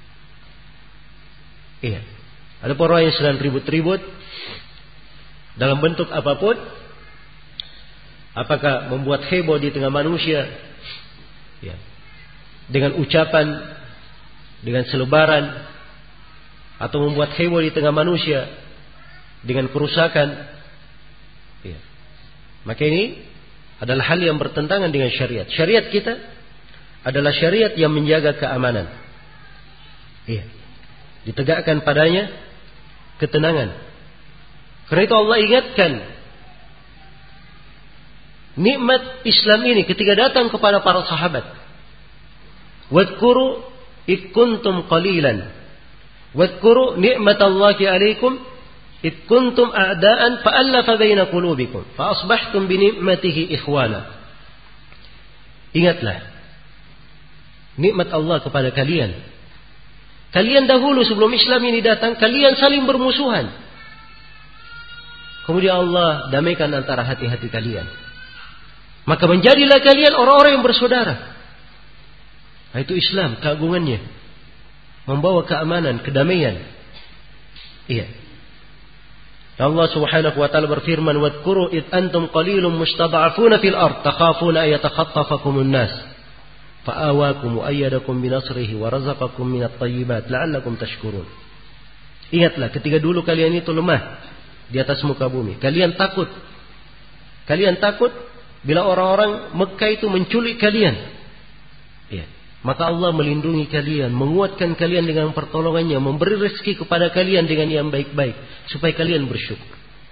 Iya. Ada orang yang sedang ribut-ribut dalam bentuk apapun, apakah membuat heboh di tengah manusia, ya, dengan ucapan, dengan selebaran, atau membuat heboh di tengah manusia dengan kerusakan, ya. Maka ini adalah hal yang bertentangan dengan syariat. Syariat kita adalah syariat yang menjaga keamanan, ya. Ditegakkan padanya ketenangan. Karena itu Allah ingatkan nikmat Islam ini ketika datang kepada para sahabat. Wadhkuru id kuntum qalilan. Wadhkuru ni'matallahi 'alaikum id kuntum a'da'an fa'alafa baina qulubikum fa asbahtum bi ni'matihi ikhwana. Ingatlah nikmat Allah kepada kalian. Kalian dahulu sebelum Islam ini datang, kalian saling bermusuhan. Kemudian Allah damaikan antara hati-hati kalian. Maka menjadilah kalian orang-orang yang bersaudara. Nah, itu Islam, keagungannya. Membawa keamanan, kedamaian. Iya. Allah Subhanahu wa taala berfirman, "Wadhkuru id antum qalilun mustad'afuna fil ard, takhafuna ay yatakhaffafakumun nas. Fa'awakum wa ayyadakum bi nasrihi wa razaqakum minat thayyibat la'allakum tashkurun." Ingatlah ketika dulu kalian itu lemah di atas muka bumi. Kalian takut. Kalian takut bila orang-orang Mekah itu menculik kalian, ya, maka Allah melindungi kalian, menguatkan kalian dengan pertolongannya, memberi rezeki kepada kalian dengan yang baik-baik, supaya kalian bersyukur.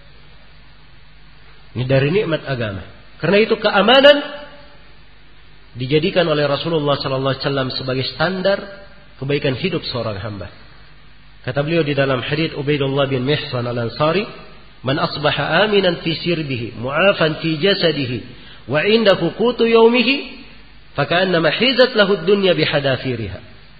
Ini dari nikmat agama. Karena itu keamanan dijadikan oleh Rasulullah Sallallahu Alaihi Wasallam sebagai standar kebaikan hidup seorang hamba. Kata beliau di dalam hadits Ubaidullah bin Mihsan al-Ansari, "Man asbaha aminan fi sirbihi, mu'afan fi jasadihi, wa indahu qutu yaumihi, faka'annama hizat lahu ad-dunya bihadafiriha."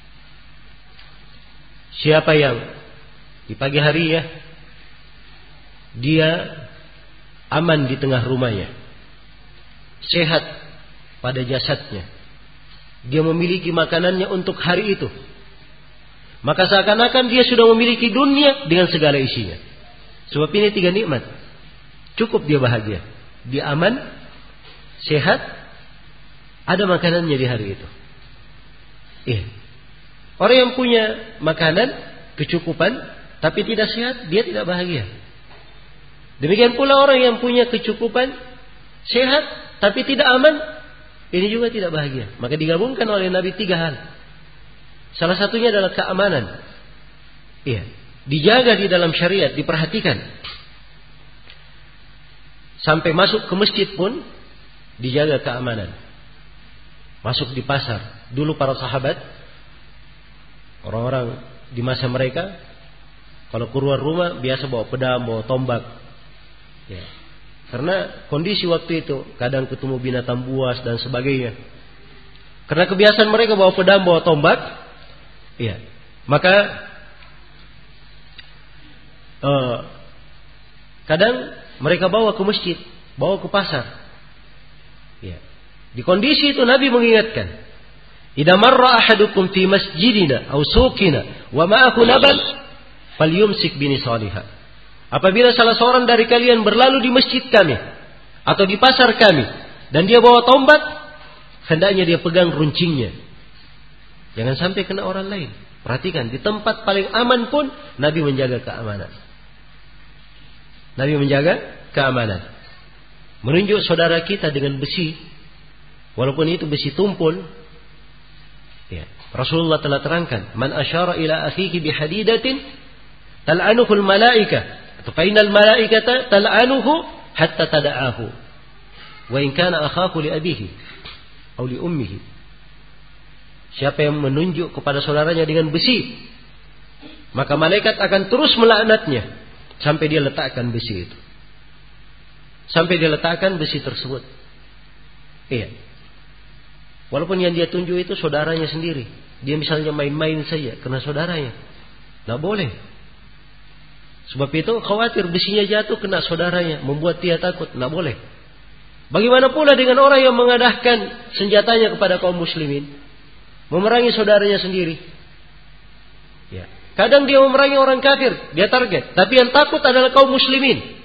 Siapa yang di pagi harinya dia aman di tengah rumahnya, sehat pada jasadnya, dia memiliki makanannya untuk hari itu, maka seakan-akan dia sudah memiliki dunia dengan segala isinya. Sebab ini tiga nikmat. Cukup dia bahagia. Dia aman, sehat, ada makanannya di hari itu. Iya. Orang yang punya makanan, kecukupan, tapi tidak sehat, dia tidak bahagia. Demikian pula orang yang punya kecukupan, sehat, tapi tidak aman, ini juga tidak bahagia. Maka digabungkan oleh Nabi tiga hal. Salah satunya adalah keamanan. Iya. Dijaga di dalam syariat, diperhatikan. Sampai masuk ke masjid pun dijaga keamanan. Masuk di pasar. Dulu para sahabat, orang-orang di masa mereka, kalau keluar rumah biasa bawa pedang, bawa tombak. Ya. Karena kondisi waktu itu, kadang ketemu binatang buas dan sebagainya. Karena kebiasaan mereka bawa pedang, bawa tombak, ya. Maka uh, kadang mereka bawa ke masjid, bawa ke pasar. Ya. Di kondisi itu Nabi mengingatkan, "Idza marra ahadukum fi masjidina aw suqina wa ma'ahu nabal, falyumsik binisaliha." Apabila salah seorang dari kalian berlalu di masjid kami atau di pasar kami dan dia bawa tombak, hendaknya dia pegang runcingnya. Jangan sampai kena orang lain. Perhatikan, di tempat paling aman pun Nabi menjaga keamanan. Nabi menjaga keamanan. Menunjuk saudara kita dengan besi, walaupun itu besi tumpul. Ya, Rasulullah telah terangkan, "Man asyara ila akhihi bihadidatin tal'anuhul malaika." Fainal malaikata tal'anuhu hatta tada'ahu wa in kana akhahu li abihi atau li ummihi. Siapa yang menunjuk kepada saudaranya dengan besi, maka malaikat akan terus melaknatnya sampai dia letakkan besi itu. Sampai dia letakkan besi tersebut. Iya. Walaupun yang dia tunjuk itu saudaranya sendiri. Dia misalnya main-main saja kena saudaranya. Tidak boleh. Sebab itu khawatir besinya jatuh kena saudaranya, membuat dia takut. Tidak boleh. Bagaimana pula dengan orang yang mengadahkan senjatanya kepada kaum muslimin, memerangi saudaranya sendiri. Ya. Kadang dia memerangi orang kafir, dia target. Tapi yang takut adalah kaum muslimin.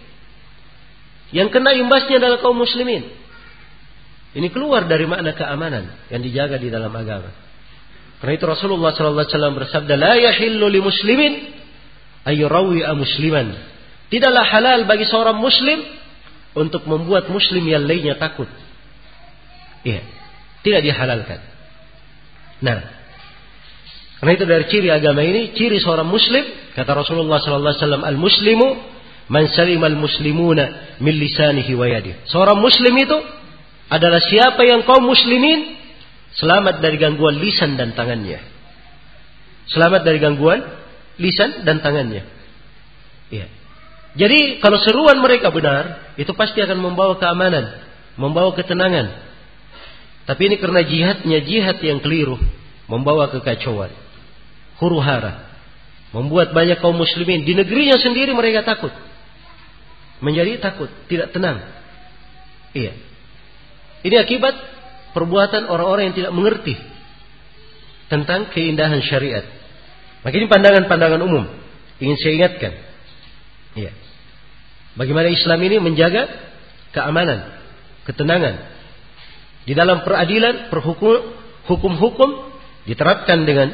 Yang kena imbasnya adalah kaum muslimin. Ini keluar dari makna keamanan yang dijaga di dalam agama. Karena itu Rasulullah sallallahu alaihi wasallam bersabda, "La yahillu li muslimin ayyurawi'a musliman." Tidaklah halal bagi seorang muslim untuk membuat muslim yang lainnya takut. Iya, tidak dihalalkan. Nah, karena itu dari ciri agama ini, ciri seorang muslim, kata Rasulullah sallallahu alaihi wasallam, "Al-muslimu man salimal muslimuna min lisanihi wa yadihi." Seorang muslim itu adalah siapa yang kaum muslimin selamat dari gangguan lisan dan tangannya. Selamat dari gangguan lisan dan tangannya. Ya. Jadi kalau seruan mereka benar, itu pasti akan membawa keamanan, membawa ketenangan. Tapi ini karena jihadnya jihad yang keliru, membawa kekacauan, huru-hara, membuat banyak kaum muslimin di negerinya sendiri mereka takut, menjadi takut, tidak tenang. Iya. Ini akibat perbuatan orang-orang yang tidak mengerti tentang keindahan syariat. Maka ini pandangan-pandangan umum ingin saya ingatkan. Ya. Bagaimana Islam ini menjaga keamanan, ketenangan. Di dalam peradilan, perhukum, hukum-hukum diterapkan dengan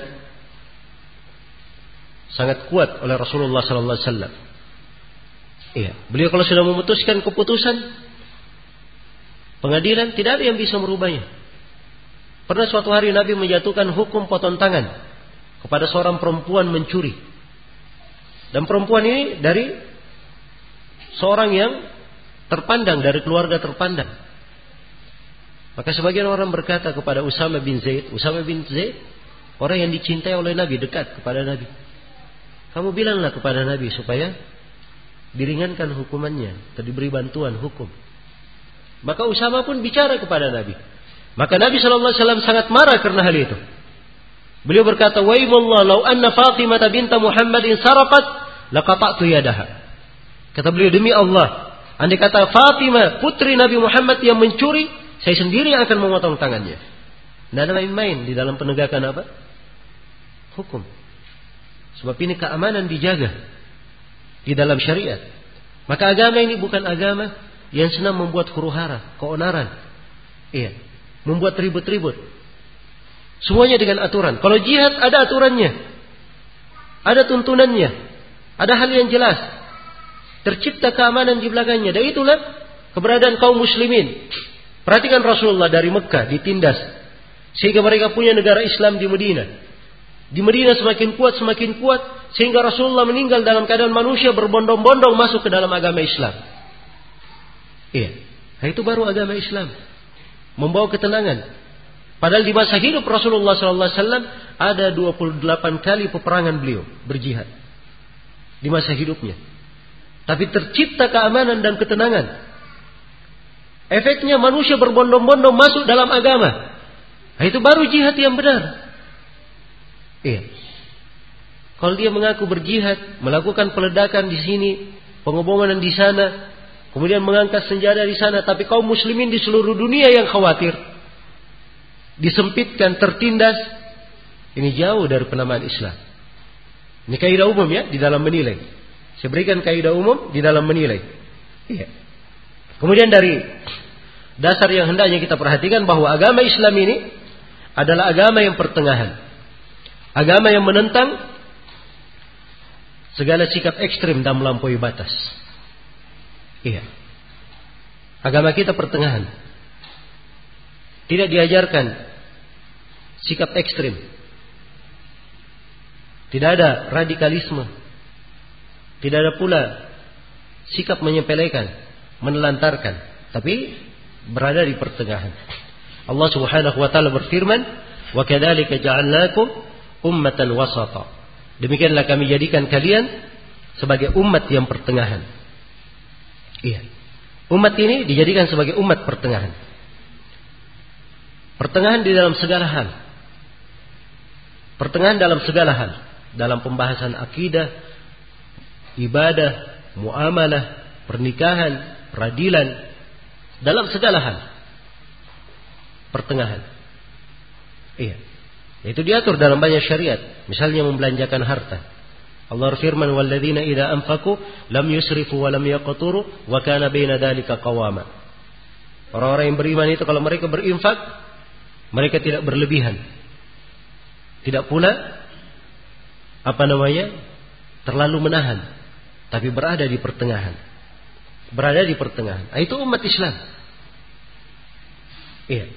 sangat kuat oleh Rasulullah sallallahu alaihi wasallam. Iya, beliau kalau sudah memutuskan keputusan pengadilan, tidak ada yang bisa merubahnya. Pernah suatu hari Nabi menjatuhkan hukum potong tangan kepada seorang perempuan mencuri. Dan perempuan ini dari seorang yang terpandang, dari keluarga terpandang. Maka sebagian orang berkata kepada Usama bin Zaid, Usama bin Zaid, orang yang dicintai oleh Nabi, dekat kepada Nabi, kamu bilanglah kepada Nabi supaya diringankan hukumannya, atau diberi bantuan hukum. Maka Usama pun bicara kepada Nabi. Maka Nabi sallallahu alaihi wasallam sangat marah karena hal itu. Beliau berkata, "Waimullah law anna Fatimah binta Muhammadin saraqat laqata'tu yadaha." Kata beliau, demi Allah, andai kata Fatimah putri Nabi Muhammad yang mencuri, saya sendiri yang akan memotong tangannya. Tidak ada main-main di dalam penegakan apa? Hukum. Sebab ini keamanan dijaga di dalam syariat. Maka agama ini bukan agama yang senang membuat huru-hara, keonaran. Iya, membuat ribut-ribut. Semuanya dengan aturan. Kalau jihad ada aturannya, ada tuntunannya, ada hal yang jelas. Tercipta keamanan di belakangnya. Dan itulah keberadaan kaum muslimin. Perhatikan Rasulullah dari Mekah ditindas, sehingga mereka punya negara Islam di Madinah. Di Madinah semakin kuat, semakin kuat, sehingga Rasulullah meninggal dalam keadaan manusia berbondong-bondong masuk ke dalam agama Islam. Iya. Nah, itu baru agama Islam. Membawa ketenangan. Padahal di masa hidup Rasulullah sallallahu alaihi wasallam ada dua puluh delapan kali peperangan beliau berjihad di masa hidupnya. Tapi tercipta keamanan dan ketenangan. Efeknya manusia berbondong-bondong masuk dalam agama. Nah, itu baru jihad yang benar. Iya. Kalau dia mengaku berjihad, melakukan peledakan di sini, pengeboman di sana, kemudian mengangkat senjata di sana, tapi kaum muslimin di seluruh dunia yang khawatir, disempitkan, tertindas, ini jauh dari penamaan Islam. Ini kaidah umum ya di dalam menilai. Saya berikan kaidah umum di dalam menilai. Iya. Kemudian dari dasar yang hendaknya kita perhatikan bahwa agama Islam ini adalah agama yang pertengahan. Agama yang menentang segala sikap ekstrim dan melampaui batas. Iya. Agama kita pertengahan. Tidak diajarkan sikap ekstrim. Tidak ada radikalisme. Tidak ada pula sikap menyepelekan, menelantarkan, tapi berada di pertengahan. Allah Subhanahu wa taala berfirman, "Wa kadzalika ja'alnakum ummatan wasata." Demikianlah kami jadikan kalian sebagai umat yang pertengahan. Iya. Umat ini dijadikan sebagai umat pertengahan. Pertengahan di dalam segala hal. Pertengahan dalam segala hal. Dalam pembahasan akidah, ibadah, muamalah, pernikahan, peradilan, dalam segala hal. Pertengahan. Iya. Itu diatur dalam banyak syariat. Misalnya membelanjakan harta. Allah berfirman, "Walladzina idza anfaqu lam yusrifu wa lam yaqturu wa kana baina dzalika qawama." Orang-orang yang beriman itu kalau mereka berinfak, mereka tidak berlebihan. Tidak pula apa namanya? terlalu menahan, tapi berada di pertengahan. Berada di pertengahan. Nah, itu umat Islam. Iya.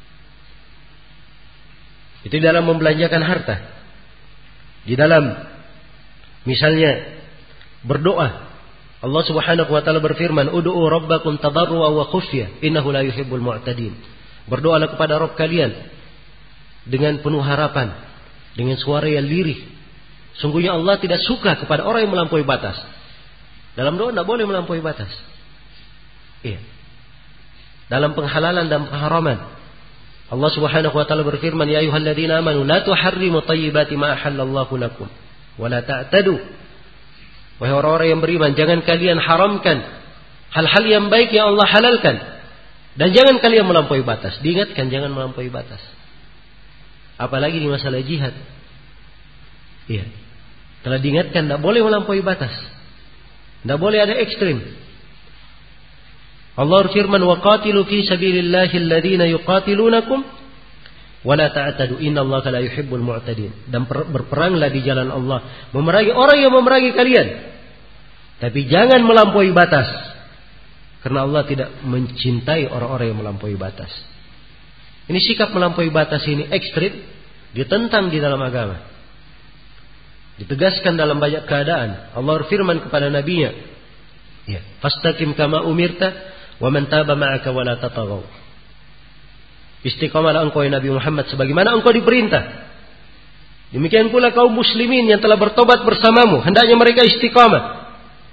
Itu dalam membelanjakan harta. Di dalam misalnya berdoa. Allah Subhanahu wa taala berfirman, "Ud'u rabbakum tadarruan wa khufyah, innahu la yuhibbul mu'tadin." Berdoalah kepada Rabb kalian dengan penuh harapan, dengan suara yang lirih. Sungguhnya Allah tidak suka kepada orang yang melampaui batas. Dalam doa tidak boleh melampaui batas. Iya. Dalam penghalalan dan pengharaman, Allah Subhanahu wa taala berfirman, "Ya ayyuhalladzina amanu la tuharrimu thayyibati ma ahallallahu lakum wa la ta'tadu." Wahai orang-orang yang beriman, jangan kalian haramkan hal-hal yang baik yang Allah halalkan, dan jangan kalian melampaui batas. Diingatkan jangan melampaui batas. Apalagi di masalah jihad. Iya. Telah diingatkan tidak boleh melampaui batas. Tidak boleh ada ekstrim. Allah berfirman, "Wa qatilu fi sabilillahi alladhina yuqatilunakum wa la ta'tadu innallaha la yuhibbul mu'tadin." Dan berperanglah di jalan Allah, memerangi orang yang memerangi kalian. Tapi jangan melampaui batas. Karena Allah tidak mencintai orang-orang yang melampaui batas. Ini sikap melampaui batas ini ekstrim, ditentang di dalam agama. Ditegaskan dalam banyak keadaan. Allah berfirman kepada nabinya, ya, "Fastaqim kama umirta wa man taba ma'aka wa la tataghaw." Istiqamalah engkau ya Nabi Muhammad sebagaimana engkau diperintah. Demikian pula kaum muslimin yang telah bertobat bersamamu, hendaknya mereka istiqamah.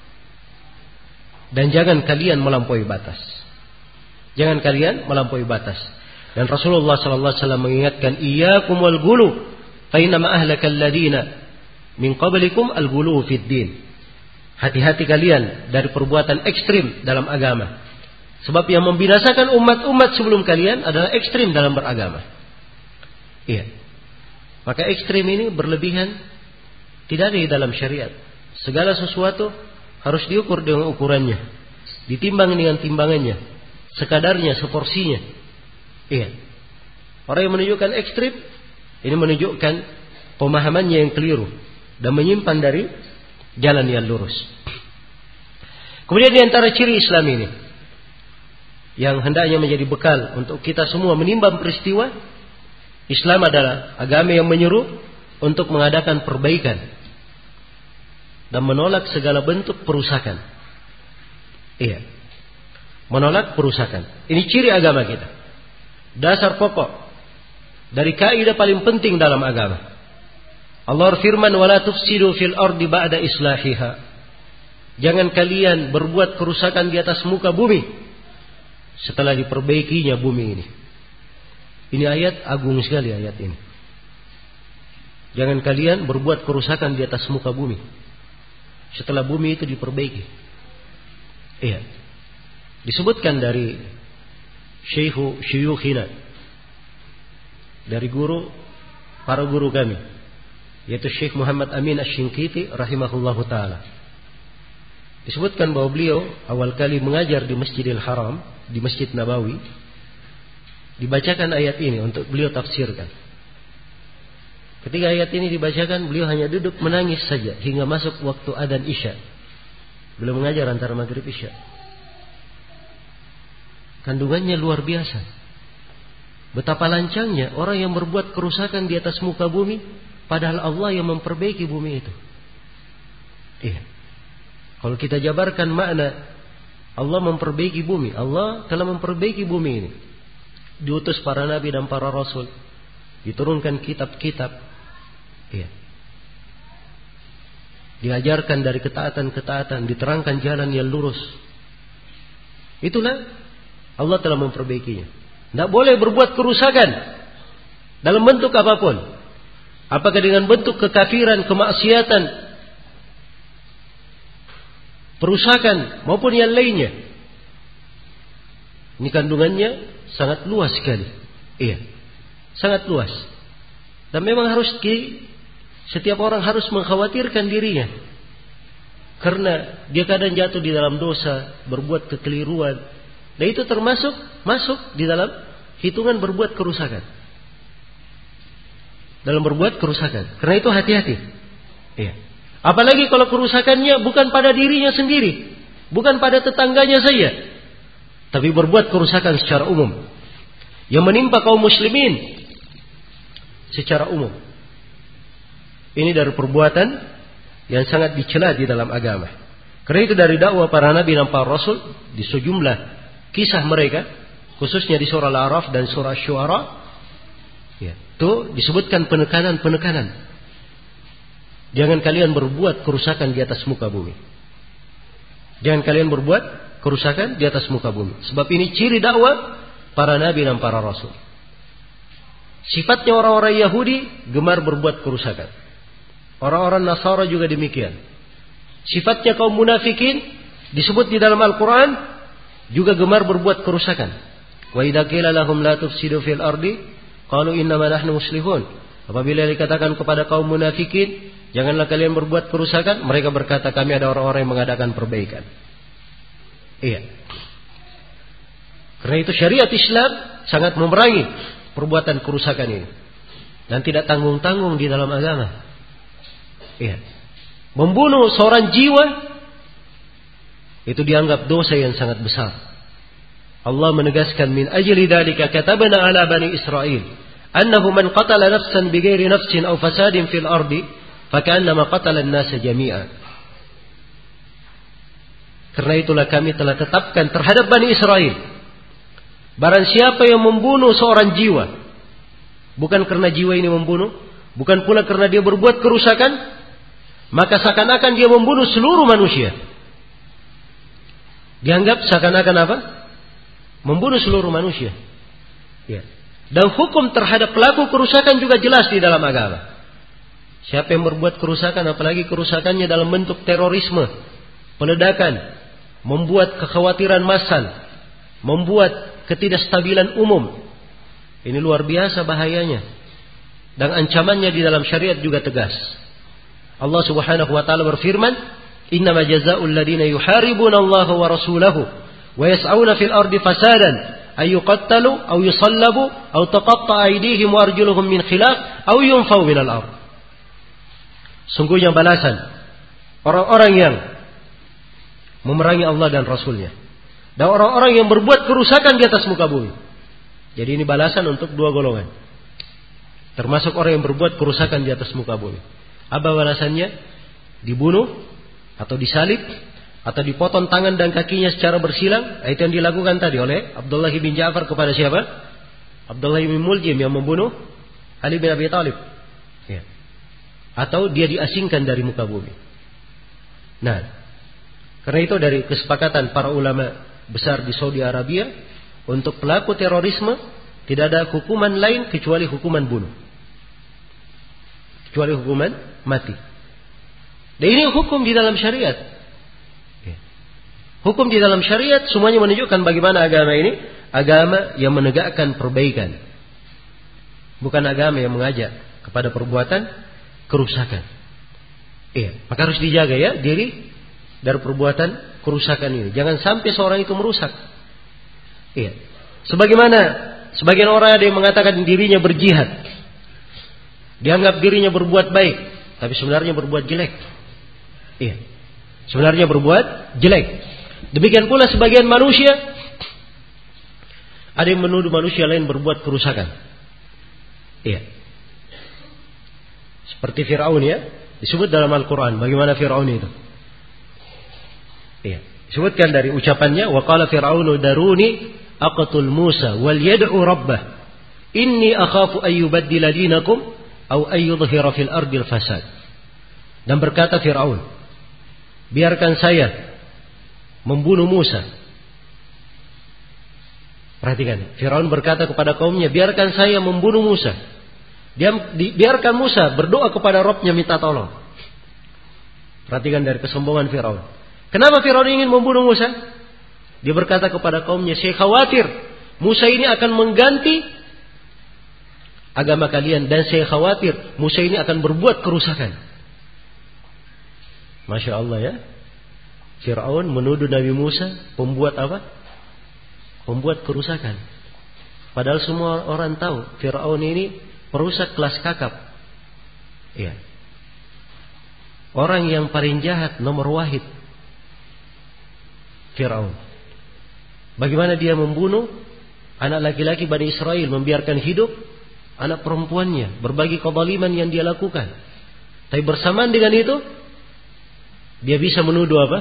Dan jangan kalian melampaui batas. Jangan kalian melampaui batas. Dan Rasulullah sallallahu alaihi wasallam mengingatkan, "Iyyakum wal ghulu, fa inna ma ahlakal ladina min qablikum al-ghulu fid din." Hati-hati kalian dari perbuatan ekstrim dalam agama. Sebab yang membinasakan umat-umat sebelum kalian adalah ekstrim dalam beragama. Iya. Maka ekstrim ini berlebihan tidak ada di dalam syariat. Segala sesuatu harus diukur dengan ukurannya, ditimbang dengan timbangannya, sekadarnya, seporsinya. Iya. Orang yang menunjukkan ekstrim ini menunjukkan pemahamannya yang keliru dan menyimpan dari jalan yang lurus. Kemudian di antara ciri Islam ini yang hendaknya menjadi bekal untuk kita semua menimbang peristiwa, Islam adalah agama yang menyuruh untuk mengadakan perbaikan dan menolak segala bentuk perusakan. Iya. menolak perusakan. Ini ciri agama kita. Dasar pokok dari kaidah paling penting dalam agama. Allah berfirman, "Wala tufsidu fil ardi ba'da islahiha." Jangan kalian berbuat kerusakan di atas muka bumi setelah diperbaikinya bumi ini. Ini ayat agung sekali ayat ini. Jangan kalian berbuat kerusakan di atas muka bumi setelah bumi itu diperbaiki. Iya. Disebutkan dari Syekhu Syuyukhina, dari guru para guru kami, yaitu Syekh Muhammad Amin Asy-Syinkiti rahimahullahu taala. Disebutkan bahwa beliau awal kali mengajar di Masjidil Haram, di Masjid Nabawi, dibacakan ayat ini untuk beliau tafsirkan. Ketika ayat ini dibacakan, beliau hanya duduk menangis saja hingga masuk waktu adzan Isya. Beliau mengajar antara Maghrib Isya. Kandungannya luar biasa. Betapa lancangnya orang yang berbuat kerusakan di atas muka bumi, padahal Allah yang memperbaiki bumi itu. Iya. Kalau kita jabarkan makna Allah memperbaiki bumi, Allah telah memperbaiki bumi ini. Diutus para nabi dan para rasul, diturunkan kitab-kitab, iya. Diajarkan dari ketaatan-ketaatan, diterangkan jalan yang lurus. Itulah Allah telah memperbaikinya. Tidak boleh berbuat kerusakan dalam bentuk apapun. Apakah dengan bentuk kekafiran, kemaksiatan, perusakan maupun yang lainnya. Ini kandungannya sangat luas sekali. Iya. Sangat luas. Dan memang harus di, setiap orang harus mengkhawatirkan dirinya. Karena dia kadang jatuh di dalam dosa, berbuat kekeliruan. Dan itu termasuk masuk di dalam hitungan berbuat kerusakan. Dalam berbuat kerusakan. Karena itu hati-hati. Iya. Apalagi kalau kerusakannya bukan pada dirinya sendiri, bukan pada tetangganya saja, tapi berbuat kerusakan secara umum yang menimpa kaum muslimin secara umum. Ini dari perbuatan yang sangat dicela di dalam agama. Karena itu dari dakwah para nabi dan para rasul, di sejumlah kisah mereka, khususnya di surah Al-A'raf dan surah Asy-Syu'ara, ya, itu disebutkan penekanan-penekanan. Jangan kalian berbuat kerusakan di atas muka bumi. Jangan kalian berbuat kerusakan di atas muka bumi. Sebab ini ciri dakwah para nabi dan para rasul. Sifatnya orang-orang Yahudi gemar berbuat kerusakan. Orang-orang Nasara juga demikian. Sifatnya kaum munafikin disebut di dalam Al-Quran juga gemar berbuat kerusakan. Wa idza qila lahum la tufsidu fil ardi qalu innama nahnu muslihun. Apabila dikatakan kepada kaum munafikin, janganlah kalian berbuat kerusakan, mereka berkata kami ada orang-orang yang mengadakan perbaikan. Iya. Karena itu syariat Islam sangat memerangi perbuatan kerusakan ini dan tidak tanggung-tanggung di dalam agama. Iya. Membunuh seorang jiwa itu dianggap dosa yang sangat besar. Allah menegaskan min ajli dzalika katabna ala bani Israil annahu man qatala nafsan bighairi nafsin aw fasadin fil ardi fakannama qatala an-nasa jami'a. Karena itulah kami telah tetapkan terhadap Bani Israel, barang siapa yang membunuh seorang jiwa, bukan karena jiwa ini membunuh, bukan pula karena dia berbuat kerusakan, maka seakan-akan dia membunuh seluruh manusia. Dianggap seakan-akan apa? Membunuh seluruh manusia. Ya. Dan hukum terhadap pelaku kerusakan juga jelas di dalam agama. Siapa yang berbuat kerusakan, apalagi kerusakannya dalam bentuk terorisme, peledakan, membuat kekhawatiran massal, membuat ketidakstabilan umum, ini luar biasa bahayanya. Dan ancamannya di dalam syariat juga tegas. Allah Subhanahu wa taala berfirman, "Innama jazaa'ul ladzina yuharibuna Allah wa rasulahu wa yas'auna fil ardi fasadan ay yuqattalu aw yusallabu aw taqatta'a aydihim wa arjuluhum min khilaf aw yunfaw minal ardh." Sungguhnya balasan orang-orang yang memerangi Allah dan Rasulnya dan orang-orang yang berbuat kerusakan di atas muka bumi. Jadi ini balasan untuk dua golongan, termasuk orang yang berbuat kerusakan di atas muka bumi. Apa balasannya? Dibunuh atau disalib atau dipotong tangan dan kakinya secara bersilang, itu yang dilakukan tadi oleh Abdullah bin Ja'far kepada siapa? Abdullah bin Muljim yang membunuh Ali bin Abi Thalib. Ya. Atau dia diasingkan dari muka bumi. Nah, karena itu dari kesepakatan para ulama besar di Saudi Arabia, untuk pelaku terorisme tidak ada hukuman lain kecuali hukuman bunuh, kecuali hukuman mati. Dan ini hukum di dalam syariat. Hukum di dalam syariat semuanya menunjukkan bagaimana agama ini agama yang menegakkan perbaikan, bukan agama yang mengajak kepada perbuatan kerusakan. Iya, maka harus dijaga ya diri dari perbuatan kerusakan ini. Jangan sampai seorang itu merusak. Iya. Sebagaimana sebagian orang ada yang mengatakan dirinya berjihad, dianggap dirinya berbuat baik, tapi sebenarnya berbuat jelek. Iya. Sebenarnya berbuat jelek. Demikian pula sebagian manusia ada yang menuduh manusia lain berbuat kerusakan. Iya. Seperti Fir'aun ya, disebut dalam Al-Quran. Bagaimana Fir'aun itu? Iya. Disebutkan dari ucapannya, wa qala Fir'aunu daruni aqtul Musa wal yad'u rabbah inni akhafu an yubaddila dinakum aw an yudhhira fil ardil fasad. Dan berkata Fir'aun, biarkan saya membunuh Musa. Perhatikan, Firaun berkata kepada kaumnya, biarkan saya membunuh Musa. Dia di, biarkan Musa berdoa kepada Rabbnya minta tolong. Perhatikan dari kesombongan Firaun. Kenapa Firaun ingin membunuh Musa? Dia berkata kepada kaumnya, saya khawatir Musa ini akan mengganti agama kalian, dan saya khawatir Musa ini akan berbuat kerusakan. Masya Allah ya. Fir'aun menuduh Nabi Musa pembuat apa? Pembuat kerusakan. Padahal semua orang tahu Fir'aun ini perusak kelas kakap. Ya. Orang yang paling jahat nomor wahid, Fir'aun. Bagaimana dia membunuh anak laki-laki Bani Israel, membiarkan hidup anak perempuannya, berbagai kezaliman yang dia lakukan. Tapi bersamaan dengan itu, dia bisa menuduh apa?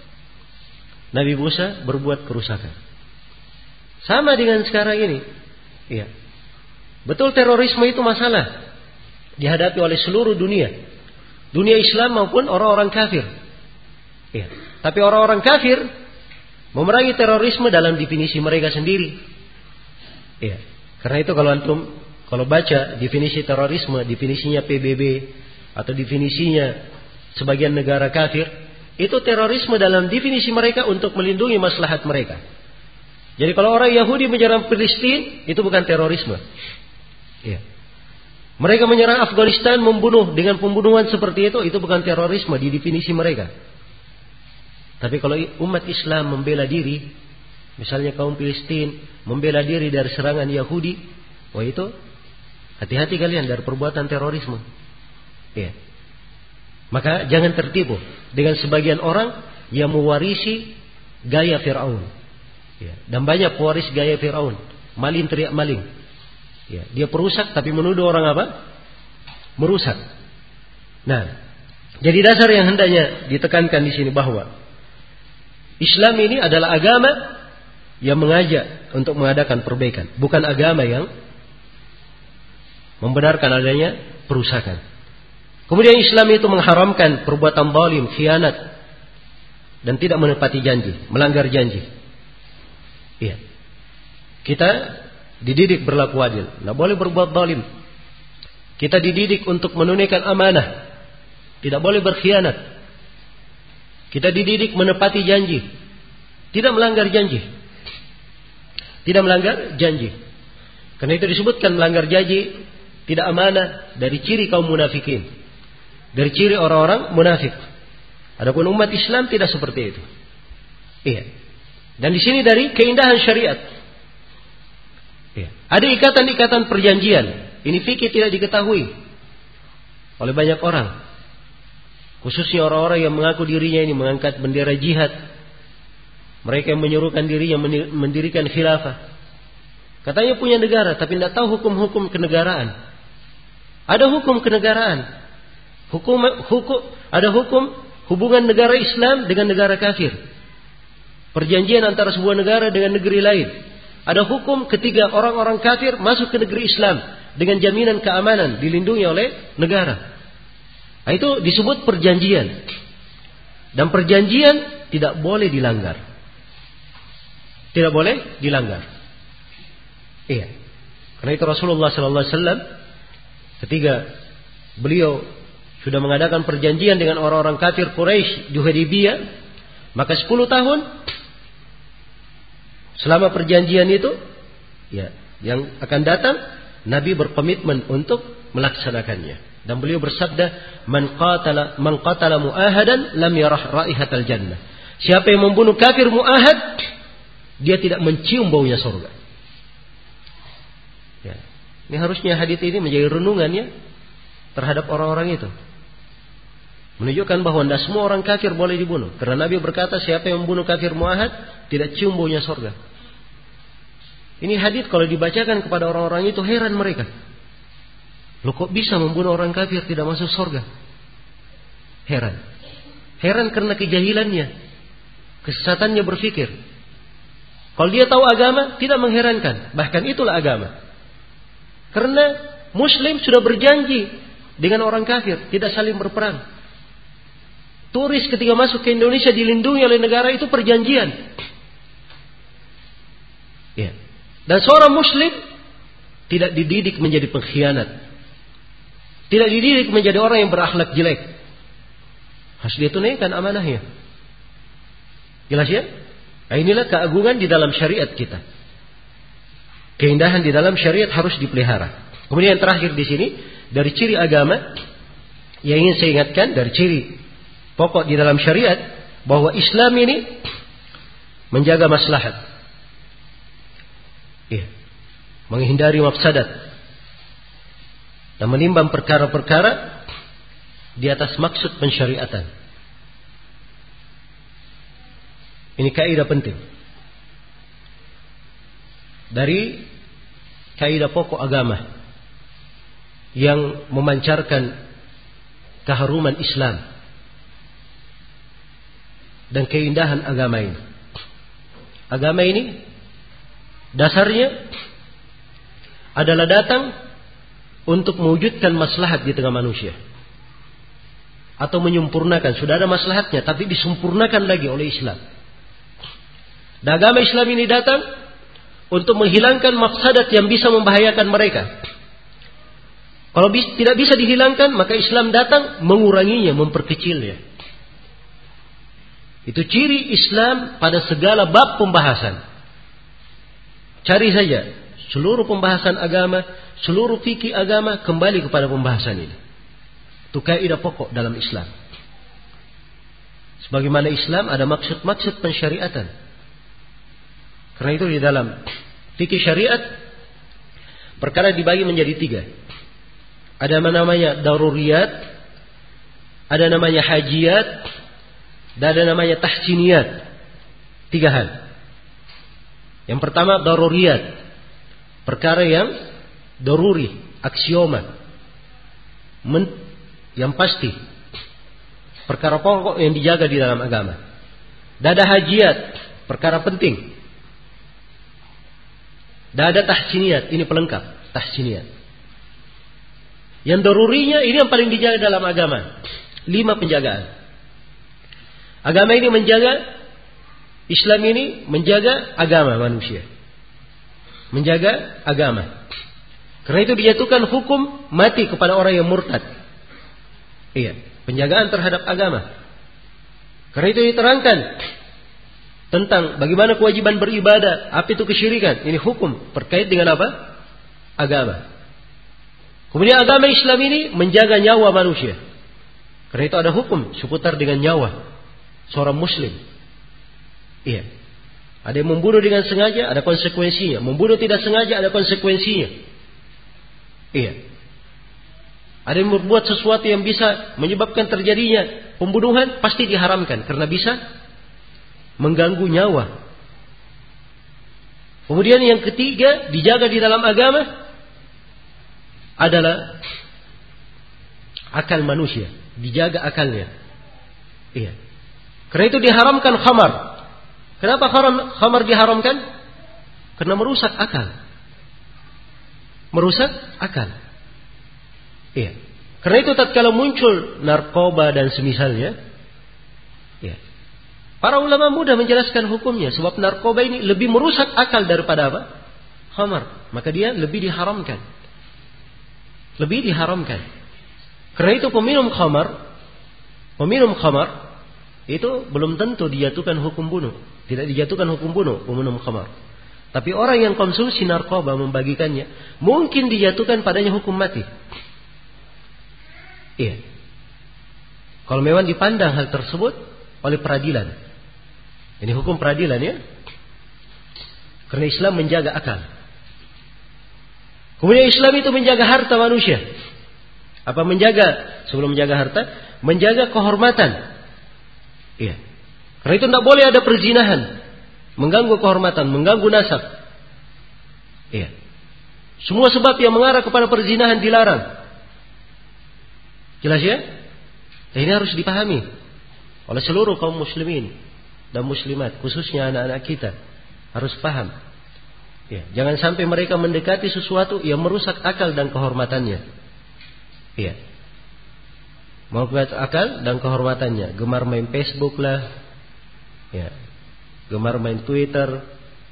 Nabi Musa berbuat kerusakan. Sama dengan sekarang ini. Iya. Betul, terorisme itu masalah dihadapi oleh seluruh dunia. Dunia Islam maupun orang-orang kafir. Iya. Tapi orang-orang kafir memerangi terorisme dalam definisi mereka sendiri. Iya. Karena itu kalau antum kalau baca definisi terorisme, definisinya P B B atau definisinya sebagian negara kafir, itu terorisme dalam definisi mereka untuk melindungi maslahat mereka. Jadi kalau orang Yahudi menyerang Palestina, itu bukan terorisme. Ya. Mereka menyerang Afghanistan, membunuh dengan pembunuhan seperti itu, itu bukan terorisme di definisi mereka. Tapi kalau umat Islam membela diri, misalnya kaum Palestina membela diri dari serangan Yahudi, wah itu hati-hati kalian dari perbuatan terorisme. Ya. Maka jangan tertipu dengan sebagian orang yang mewarisi gaya Fir'aun. Ya. Dan banyak pewaris gaya Fir'aun. Maling teriak maling. Ya. Dia perusak tapi menuduh orang apa? Merusak. Nah, jadi dasar yang hendaknya ditekankan di sini bahwa Islam ini adalah agama yang mengajak untuk mengadakan perbaikan, bukan agama yang membenarkan adanya perusakan. Kemudian Islam itu mengharamkan perbuatan zalim, khianat, dan tidak menepati janji, melanggar janji. Iya. Kita dididik berlaku adil, tidak boleh berbuat zalim. Kita dididik untuk menunaikan amanah, tidak boleh berkhianat. Kita dididik menepati janji, tidak melanggar janji. Tidak melanggar janji. Karena itu disebutkan melanggar janji tidak amanah dari ciri kaum munafikin. Dari ciri orang-orang munafik. Adapun umat Islam tidak seperti itu. Iya. Dan di sini dari keindahan syariat. Iya. Ada ikatan-ikatan perjanjian. Ini fikih tidak diketahui oleh banyak orang. Khususnya orang-orang yang mengaku dirinya ini mengangkat bendera jihad. Mereka yang menyuruhkan dirinya mendirikan khilafah. Katanya punya negara, tapi tidak tahu hukum-hukum kenegaraan. Ada hukum kenegaraan. Hukum, hukum, ada hukum hubungan negara Islam dengan negara kafir. Perjanjian antara sebuah negara dengan negeri lain. Ada hukum ketika orang-orang kafir masuk ke negeri Islam dengan jaminan keamanan, dilindungi oleh negara. Nah, itu disebut perjanjian. Dan perjanjian tidak boleh dilanggar. Tidak boleh dilanggar. Iya. Karena itu Rasulullah sallallahu alaihi wasallam ketika beliau sudah mengadakan perjanjian dengan orang-orang kafir Quraisy di Hudaybiyah, maka sepuluh tahun selama perjanjian itu, ya, yang akan datang, Nabi berkomitmen untuk melaksanakannya. Dan beliau bersabda, "Man qatala man qatala mu'ahadan lam yarah raihatal jannah." Siapa yang membunuh kafir mu'ahad, dia tidak mencium baunya surga. Ya. Ini harusnya hadits ini menjadi renungannya terhadap orang-orang itu. Menunjukkan bahwa tidak semua orang kafir boleh dibunuh. Karena Nabi berkata, siapa yang membunuh kafir mu'ahad tidak cium baunya surga. Ini hadits kalau dibacakan kepada orang-orang itu heran mereka. Loh, kok bisa membunuh orang kafir tidak masuk surga? Heran. Heran karena kejahilannya, kesesatannya berpikir. Kalau dia tahu agama tidak mengherankan. Bahkan itulah agama. Karena Muslim sudah berjanji dengan orang kafir tidak saling berperang. Turis ketika masuk ke Indonesia dilindungi oleh negara, itu perjanjian. Ya. Dan seorang Muslim tidak dididik menjadi pengkhianat. Tidak dididik menjadi orang yang berakhlak jelek. Harus dia tunaikan amanahnya. Jelas ya? Nah, inilah keagungan di dalam syariat kita. Keindahan di dalam syariat harus dipelihara. Kemudian yang terakhir di sini, dari ciri agama yang ingin saya ingatkan, dari ciri pokok di dalam syariat, bahwa Islam ini menjaga maslahat. Iya. Menghindari mafsadat. Dan menimbang perkara-perkara di atas maksud pensyariatan. Ini kaidah penting. Dari kaidah pokok agama yang memancarkan keharuman Islam dan keindahan agama ini. Agama ini dasarnya adalah datang untuk mewujudkan maslahat di tengah manusia. Atau menyempurnakan. Sudah ada maslahatnya, tapi disempurnakan lagi oleh Islam. Dan agama Islam ini datang untuk menghilangkan mafsadat yang bisa membahayakan mereka. Kalau bis, tidak bisa dihilangkan, maka Islam datang menguranginya, memperkecilnya. Itu ciri Islam pada segala bab pembahasan. Cari saja seluruh pembahasan agama, seluruh fikih agama kembali kepada pembahasan ini. Itu kaidah pokok dalam Islam. Sebagaimana Islam ada maksud-maksud pensyariatan. Karena itu di dalam fikih syariat perkara dibagi menjadi tiga. Ada namanya daruriyat, ada namanya hajiyat, dan ada namanya tahsiniyat. Tiga hal. Yang pertama daruriyat, perkara yang daruri, aksioma, Men, yang pasti, perkara pokok yang dijaga di dalam agama. Dan ada hajiyat, perkara penting. Dan ada tahsiniyat, ini pelengkap, tahsiniyat. Yang darurinya ini yang paling dijaga dalam agama. Lima penjagaan. Agama ini menjaga, Islam ini menjaga agama manusia. Menjaga agama. Karena itu dijatuhkan hukum mati kepada orang yang murtad. Iya, penjagaan terhadap agama. Karena itu diterangkan tentang bagaimana kewajiban beribadah, apa itu kesyirikan. Ini hukum terkait dengan apa? Agama. Kemudian agama Islam ini menjaga nyawa manusia. Karena itu ada hukum seputar dengan nyawa seorang muslim. Iya. Ada yang membunuh dengan sengaja, ada konsekuensinya. Membunuh tidak sengaja, ada konsekuensinya. Iya. Ada yang berbuat sesuatu yang bisa menyebabkan terjadinya pembunuhan, pasti diharamkan karena bisa mengganggu nyawa. Kemudian yang ketiga dijaga di dalam agama adalah akal manusia, dijaga akalnya. Iya. Karena itu diharamkan khamar. Kenapa khamar diharamkan? Karena merusak akal. Merusak akal. Iya. Karena itu tatkala muncul narkoba dan semisalnya, ya, para ulama mudah menjelaskan hukumnya. Sebab narkoba ini lebih merusak akal daripada apa? Khamar. Maka dia lebih diharamkan. Lebih diharamkan. Karena itu peminum khamar, peminum khamar itu belum tentu dijatuhkan hukum bunuh. Tidak dijatuhkan hukum bunuh peminum khamar. Tapi orang yang konsumsi narkoba membagikannya, mungkin dijatuhkan padanya hukum mati. Iya. Kalau memang dipandang hal tersebut oleh peradilan. Ini hukum peradilan ya. Karena Islam menjaga akal. Kemudian Islam itu menjaga harta manusia. Apa menjaga? Sebelum menjaga harta, menjaga kehormatan. Iya. Karena itu tidak boleh ada perzinahan, mengganggu kehormatan, mengganggu nasab. Iya. Semua sebab yang mengarah kepada perzinahan dilarang. Jelas ya? Dan ini harus dipahami oleh seluruh kaum muslimin dan muslimat, khususnya anak-anak kita. Harus paham. Ya, jangan sampai mereka mendekati sesuatu yang merusak akal dan kehormatannya. Iya. Merusak akal dan kehormatannya. Gemar main Facebook lah. Ya. Gemar main Twitter.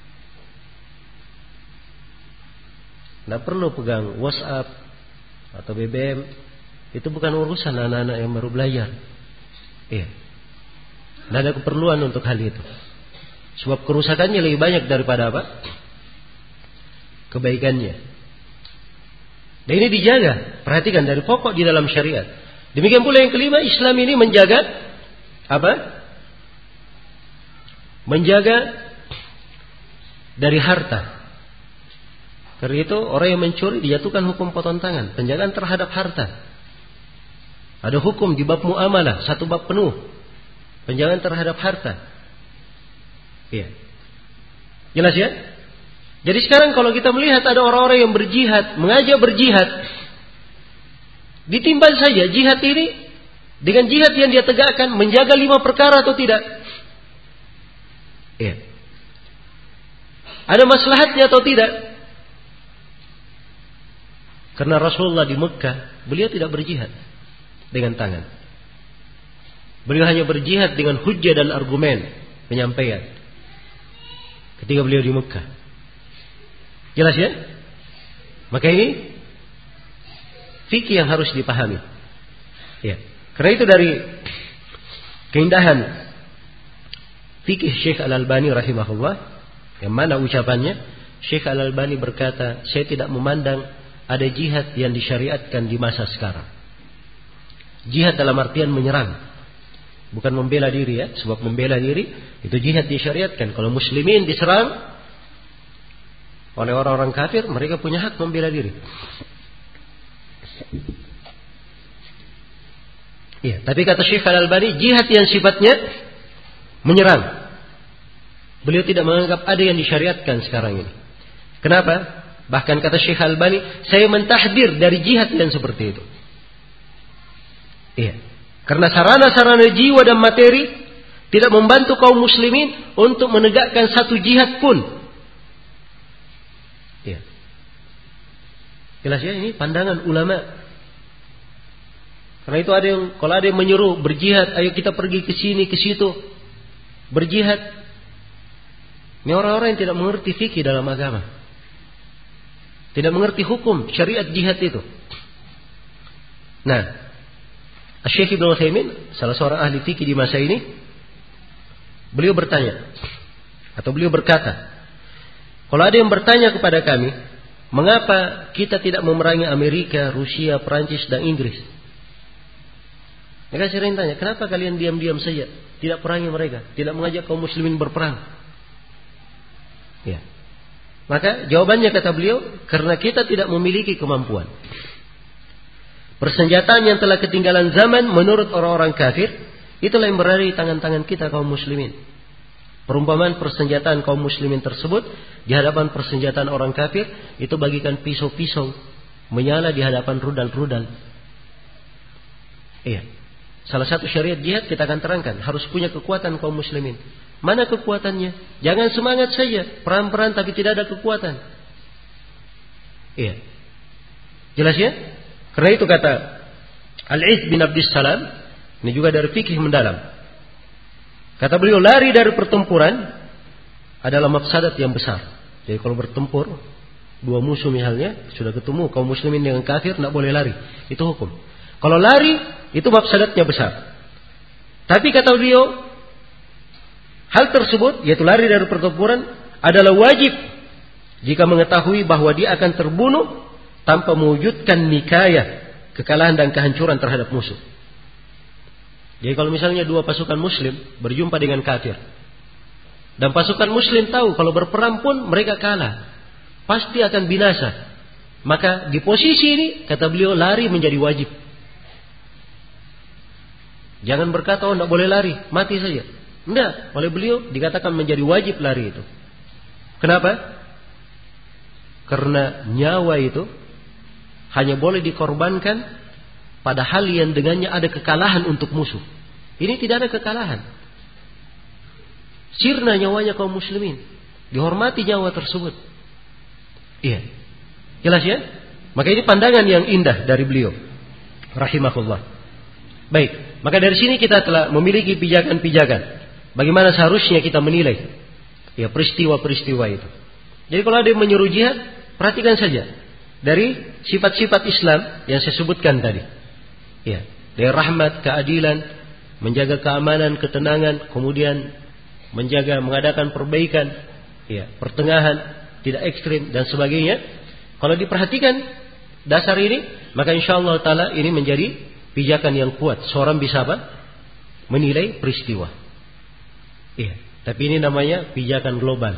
Tidak perlu pegang WhatsApp atau B B M. Itu bukan urusan anak-anak yang baru belajar. Iya. Tidak ada keperluan untuk hal itu. Sebab kerusakannya lebih banyak daripada apa? Kebaikannya. Dan ini dijaga. Perhatikan dari pokok di dalam syariat. Demikian pula yang kelima, Islam ini menjaga apa? Menjaga dari harta. Karena itu orang yang mencuri dijatuhkan hukum potong tangan, penjagaan terhadap harta. Ada hukum di bab muamalah, satu bab penuh, penjagaan terhadap harta. Iya. Jelas ya? Jadi sekarang kalau kita melihat ada orang-orang yang berjihad, mengajak berjihad, ditimbang saja jihad ini dengan jihad yang dia tegakkan menjaga lima perkara atau tidak. Iya. Ada maslahatnya atau tidak? Karena Rasulullah di Mekah, beliau tidak berjihad dengan tangan. Beliau hanya berjihad dengan hujjah dan argumen penyampaian. Ketika beliau di Mekah. Jelas ya? Maka ini fikih yang harus dipahami. Ya. Karena itu dari keindahan fikih Syekh Al-Albani rahimahullah, yang mana ucapannya Syekh Al-Albani berkata, saya tidak memandang ada jihad yang disyariatkan di masa sekarang. Jihad dalam artian menyerang, bukan membela diri ya. Sebab membela diri itu jihad disyariatkan. Kalau muslimin diserang oleh orang-orang kafir, mereka punya hak membela diri. Ya, tapi kata Syekh Al-Albani, jihad yang sifatnya menyerang, beliau tidak menganggap ada yang disyariatkan sekarang ini. Kenapa? Bahkan kata Syekh Al-Albani, saya mentahdir dari jihad yang seperti itu. Iya. Karena sarana-sarana jiwa dan materi tidak membantu kaum muslimin untuk menegakkan satu jihad pun. Iya. Jelas ya, ini pandangan ulama. Karena itu ada yang, kalau ada yang menyuruh berjihad, ayo kita pergi ke sini, ke situ, berjihad. Ini orang-orang yang tidak mengerti fikih dalam agama. Tidak mengerti hukum syariat jihad itu. Nah, Syekh Ibnu Utsaimin, salah seorang ahli fikih di masa ini, beliau bertanya atau beliau berkata, kalau ada yang bertanya kepada kami, mengapa kita tidak memerangi Amerika, Rusia, Perancis dan Inggris? Mereka sering tanya, kenapa kalian diam-diam saja, tidak perangi mereka, tidak mengajak kaum muslimin berperang? Ya. Maka jawabannya kata beliau, karena kita tidak memiliki kemampuan. Persenjataan yang telah ketinggalan zaman menurut orang-orang kafir, itulah yang berada di tangan-tangan kita kaum muslimin. Perumpamaan persenjataan kaum muslimin tersebut di hadapan persenjataan orang kafir, itu bagikan pisau-pisau menyala di hadapan rudal-rudal. Iya. Salah satu syariat jihad kita akan terangkan, harus punya kekuatan kaum muslimin. Mana kekuatannya? Jangan semangat saja, perang-perang tapi tidak ada kekuatan. Iya. Jelas ya? Karena itu kata Al-Iz bin Abdus Salam, ini juga dari fikih mendalam. Kata beliau, lari dari pertempuran adalah mafsadat yang besar. Jadi kalau bertempur, dua musuh misalnya, sudah ketemu kaum muslimin dengan kafir, tidak boleh lari. Itu hukum. Kalau lari, itu mafsadatnya besar. Tapi kata beliau, hal tersebut, yaitu lari dari pertempuran, adalah wajib jika mengetahui bahwa dia akan terbunuh tanpa mewujudkan nikayah, kekalahan dan kehancuran terhadap musuh. Jadi kalau misalnya dua pasukan muslim berjumpa dengan kafir, dan pasukan muslim tahu kalau berperang pun mereka kalah, pasti akan binasa. Maka di posisi ini, kata beliau, lari menjadi wajib. Jangan berkata, oh tidak boleh lari, mati saja. Tidak, oleh beliau dikatakan menjadi wajib lari itu. Kenapa? Karena nyawa itu hanya boleh dikorbankan pada hal yang dengannya ada kekalahan untuk musuh. Ini tidak ada kekalahan. Sirna nyawanya kaum muslimin, dihormati nyawa tersebut. Iya, jelas ya? Maka ini pandangan yang indah dari beliau, rahimahullah. Baik, maka dari sini kita telah memiliki pijakan-pijakan bagaimana seharusnya kita menilai ya peristiwa-peristiwa itu. Jadi kalau ada yang menyuruh jihad, perhatikan saja dari sifat-sifat Islam yang saya sebutkan tadi. Ya, dari rahmat, keadilan, menjaga keamanan, ketenangan, kemudian menjaga mengadakan perbaikan, ya, pertengahan, tidak ekstrim dan sebagainya. Kalau diperhatikan dasar ini, maka insyaallah taala ini menjadi pijakan yang kuat. Seorang bisa apa? Menilai peristiwa. Iya, tapi ini namanya pijakan global.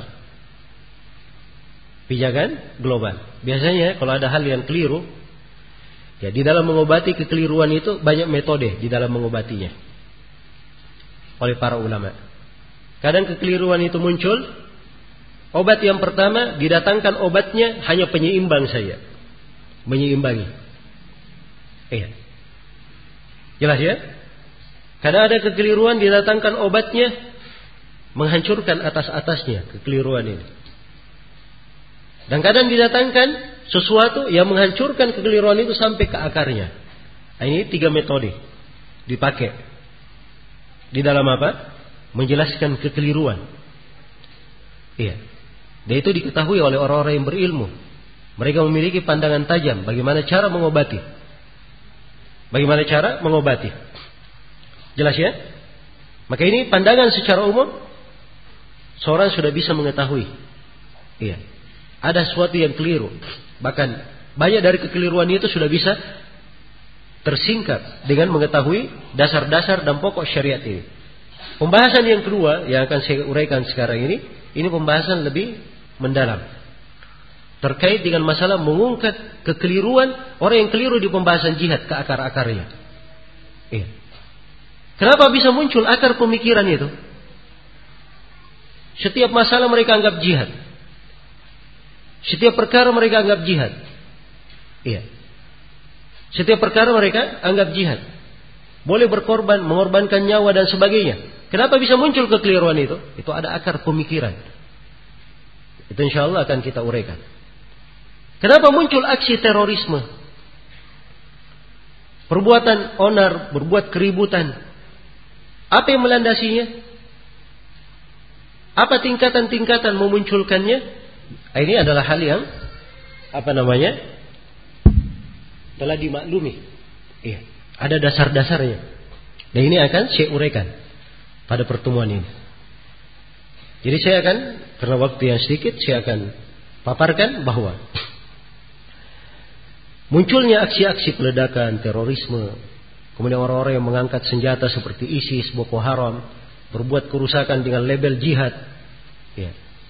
Pijakan global. Biasanya kalau ada hal yang keliru, ya di dalam mengobati kekeliruan itu banyak metode di dalam mengobatinya oleh para ulama. Kadang kekeliruan itu muncul, obat yang pertama didatangkan obatnya hanya penyeimbang saja, menyeimbangi. Iya. Jelas ya? Karena ada kekeliruan didatangkan obatnya menghancurkan atas-atasnya kekeliruan ini. Dan kadang didatangkan sesuatu yang menghancurkan kekeliruan itu sampai ke akarnya. Nah, ini tiga metode dipakai di dalam apa? Menjelaskan kekeliruan. Iya. Dan itu diketahui oleh orang-orang yang berilmu. Mereka memiliki pandangan tajam bagaimana cara mengobati. Bagaimana cara mengobati? Jelas ya? Maka ini pandangan secara umum, seorang sudah bisa mengetahui. Iya. Ada sesuatu yang keliru. Bahkan banyak dari kekeliruan itu sudah bisa tersingkap dengan mengetahui dasar-dasar dan pokok syariat ini. Pembahasan yang kedua yang akan saya uraikan sekarang ini, ini pembahasan lebih mendalam. Terkait dengan masalah mengungkap kekeliruan orang yang keliru di pembahasan jihad ke akar-akarnya. Iya. Kenapa bisa muncul akar pemikiran itu? Setiap masalah mereka anggap jihad. Setiap perkara mereka anggap jihad. Iya. Setiap perkara mereka anggap jihad. Boleh berkorban, mengorbankan nyawa dan sebagainya. Kenapa bisa muncul kekeliruan itu? Itu ada akar pemikiran. Itu insyaallah akan kita uraikan. Kenapa muncul aksi terorisme? Perbuatan onar, berbuat keributan. Apa yang melandasinya? Apa tingkatan-tingkatan memunculkannya? Ini adalah hal yang apa namanya? Telah dimaklumi. Iya, ada dasar-dasarnya. Dan ini akan saya uraikan pada pertemuan ini. Jadi saya akan, karena waktu yang sedikit, saya akan paparkan bahwa munculnya aksi-aksi peledakan, terorisme, kemudian orang-orang yang mengangkat senjata seperti ISIS, Boko Haram, berbuat kerusakan dengan label jihad, ya,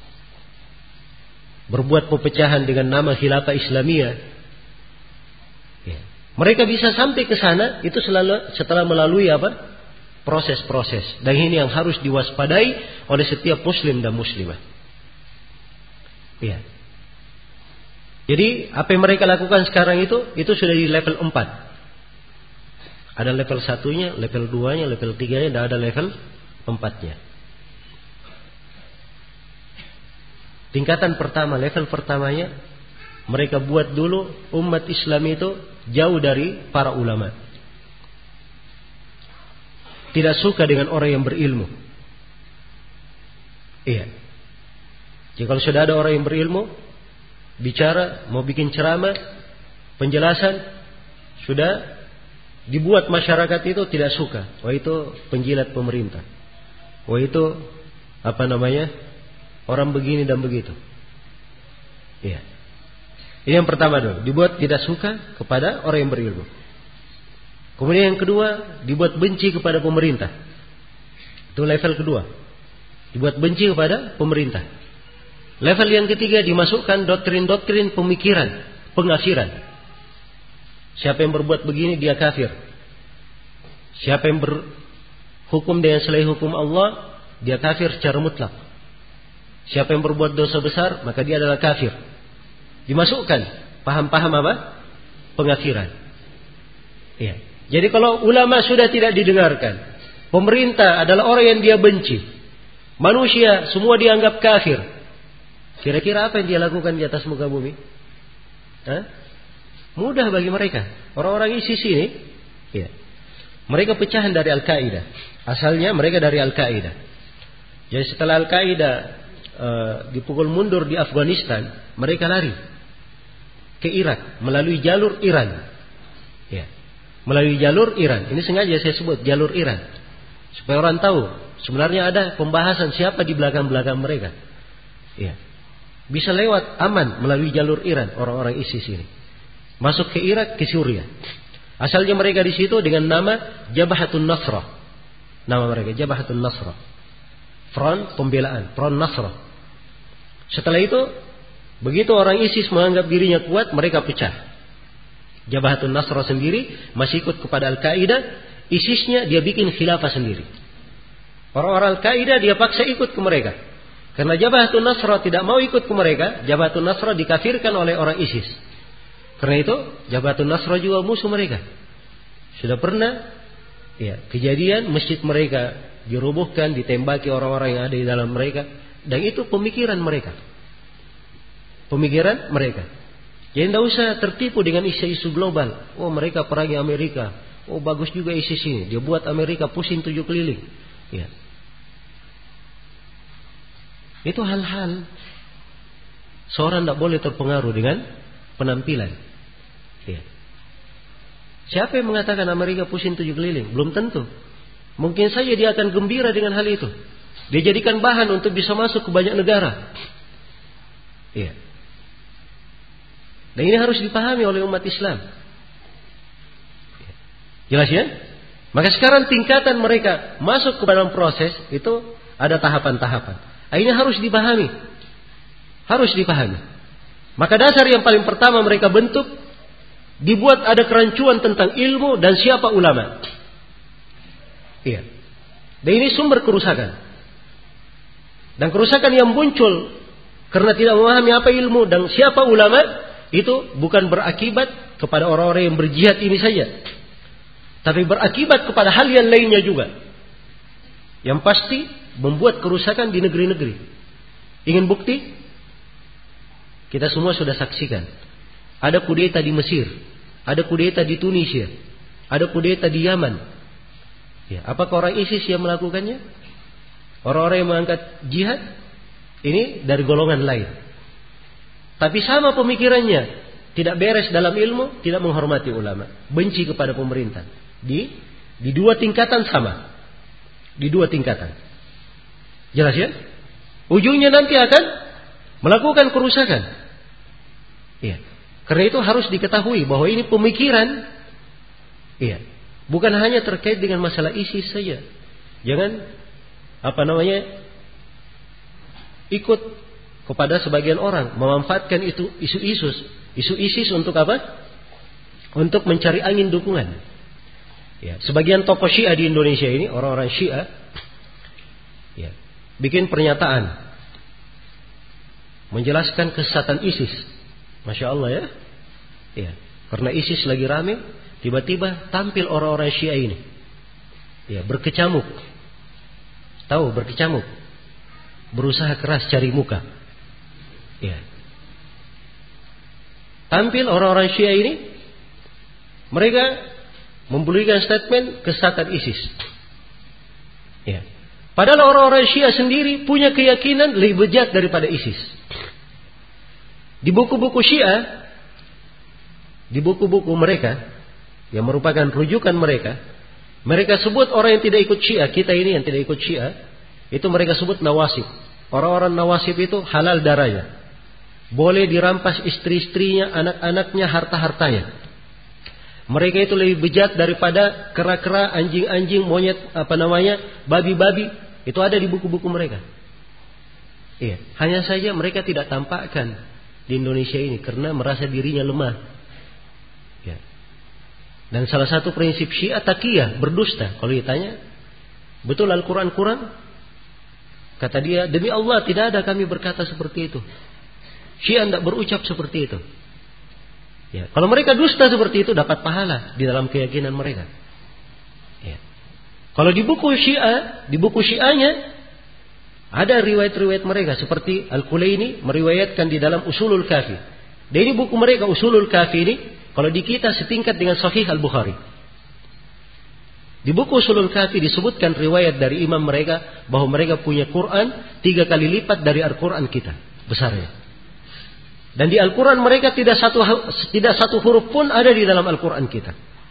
berbuat pepecahan dengan nama khilafah Islamiyah, ya. Mereka bisa sampai ke sana itu selalu setelah melalui apa? Proses-proses. Dan ini yang harus diwaspadai oleh setiap muslim dan muslimah. Ya. Jadi apa yang mereka lakukan sekarang itu itu sudah di level empat. Ada level satunya, level duanya, level tiganya, dan ada level empatnya. Tingkatan pertama, level pertamanya, mereka buat dulu umat Islam itu jauh dari para ulama. Tidak suka dengan orang yang berilmu. Iya. Jadi kalau sudah ada orang yang berilmu, bicara, mau bikin ceramah, penjelasan, sudah dibuat masyarakat itu tidak suka. Wah itu penjilat pemerintah. Wah itu apa namanya? Orang begini dan begitu. Iya. Ini yang pertama dulu, dibuat tidak suka kepada orang yang berilmu. Kemudian yang kedua, dibuat benci kepada pemerintah. Itu level kedua. Dibuat benci kepada pemerintah. Level yang ketiga, dimasukkan doktrin-doktrin pemikiran, pengafiran. Siapa yang berbuat begini dia kafir. Siapa yang berhukum dengan selain hukum Allah, dia kafir secara mutlak. Siapa yang berbuat dosa besar, maka dia adalah kafir. Dimasukkan paham-paham apa? Pengafiran. Ya. Jadi kalau ulama sudah tidak didengarkan, pemerintah adalah orang yang dia benci, manusia semua dianggap kafir. Kira-kira apa yang dia lakukan di atas muka bumi? Hah? Mudah bagi mereka. Orang-orang ISIS ini, ya, mereka pecahan dari Al-Qaeda. Asalnya mereka dari Al-Qaeda. Jadi setelah Al-Qaeda uh, dipukul mundur di Afghanistan, mereka lari ke Irak melalui jalur Iran. Ya. Melalui jalur Iran. Ini sengaja saya sebut jalur Iran. Supaya orang tahu sebenarnya ada pembahasan siapa di belakang-belakang mereka. Ya. Bisa lewat aman melalui jalur Iran orang-orang ISIS ini. Masuk ke Irak, ke Syria. Asalnya mereka di situ dengan nama Jabhatun Nasrah. Nama mereka Jabhatun Nasrah. Front pembelaan, Front Nasrah. Setelah itu, begitu orang ISIS menganggap dirinya kuat, mereka pecah. Jabhatun Nasrah sendiri masih ikut kepada Al-Qaeda, ISISnya dia bikin khilafah sendiri. Orang-orang Al-Qaeda dia paksa ikut ke mereka. Karena Jabhatun Nasrah tidak mau ikut ke mereka, Jabhatun Nasrah dikafirkan oleh orang ISIS. Karena itu Jabhatun Nasrah juga musuh mereka. Sudah pernah ya, kejadian masjid mereka dirobohkan, ditembaki orang-orang yang ada di dalam mereka. Dan itu pemikiran mereka. Pemikiran mereka. Jadi tidak usah tertipu dengan isu-isu global. Oh mereka perangi Amerika. Oh bagus juga ISIS ini. Dia buat Amerika pusing tujuh keliling. Ya. Itu hal-hal seorang tidak boleh terpengaruh dengan penampilan. Ya. Siapa yang mengatakan Amerika pusing tujuh keliling? Belum tentu. Mungkin saja dia akan gembira dengan hal itu. Dia jadikan bahan untuk bisa masuk ke banyak negara. Ya. Dan ini harus dipahami oleh umat Islam. Jelas ya? Maka sekarang tingkatan mereka masuk ke dalam proses itu ada tahapan-tahapan. Ini harus dipahami. Harus dipahami. Maka dasar yang paling pertama mereka bentuk, dibuat ada kerancuan tentang ilmu dan siapa ulama. Iya. Dan ini sumber kerusakan. Dan kerusakan yang muncul karena tidak memahami apa ilmu dan siapa ulama, itu bukan berakibat kepada orang-orang yang berjihad ini saja, tapi berakibat kepada hal yang lainnya juga. Yang pasti membuat kerusakan di negeri-negeri. Ingin bukti? Kita semua sudah saksikan. Ada kudeta di Mesir, ada kudeta di Tunisia, ada kudeta di Yaman. Ya, apakah orang ISIS yang melakukannya? Orang-orang yang mengangkat jihad ini dari golongan lain. Tapi sama pemikirannya, tidak beres dalam ilmu, tidak menghormati ulama, benci kepada pemerintah. Di di dua tingkatan sama. Di dua tingkatan. Jelas ya? Ujungnya nanti akan melakukan kerusakan. Iya. Karena itu harus diketahui bahwa ini pemikiran. Iya. Bukan hanya terkait dengan masalah ISIS saja. Jangan apa namanya ikut kepada sebagian orang memanfaatkan itu isu-isu isu ISIS untuk apa? Untuk mencari angin dukungan. Ya, sebagian tokoh Syiah di Indonesia ini, orang-orang Syiah, ya, bikin pernyataan menjelaskan kesesatan ISIS. Masya Allah ya. Ya. Karena ISIS lagi rame, tiba-tiba tampil orang-orang Syiah ini. Ya, berkecamuk. Tahu berkecamuk? Berusaha keras cari muka. Ya. Tampil orang-orang Syiah ini, mereka memberikan statement kesesatan ISIS. Ya. Padahal orang-orang Syiah sendiri punya keyakinan lebih bejat daripada ISIS. Di buku-buku Syiah, di buku-buku mereka yang merupakan rujukan mereka, mereka sebut orang yang tidak ikut Syiah, kita ini yang tidak ikut Syiah, itu mereka sebut nawasib. Orang-orang nawasib itu halal darahnya. Boleh dirampas istri-istrinya, anak-anaknya, harta-hartanya. Mereka itu lebih bejat daripada kera-kera, anjing-anjing, monyet, apa namanya, babi-babi. Itu ada di buku-buku mereka. Iya. Hanya saja mereka tidak tampakkan di Indonesia ini karena merasa dirinya lemah. Ya. Dan salah satu prinsip Syiah taqiyah, berdusta. Kalau ditanya, betul Al-Quran kurang? Kata dia, demi Allah tidak ada kami berkata seperti itu. Syiah tidak berucap seperti itu. Ya. Kalau mereka dusta seperti itu dapat pahala di dalam keyakinan mereka. Ya. Kalau di buku Syiah, di buku Syiahnya ada riwayat-riwayat mereka seperti Al-Kulaini meriwayatkan di dalam Usulul Kafi. Dan ini buku mereka Usulul Kafi ini kalau di kita setingkat dengan Sahih Al-Bukhari. Di buku Usulul Kafi disebutkan riwayat dari imam mereka bahwa mereka punya Quran tiga kali lipat dari Al-Quran kita besarnya. Dan di Al-Quran mereka tidak satu tidak satu huruf pun ada di dalam Al-Quran kita.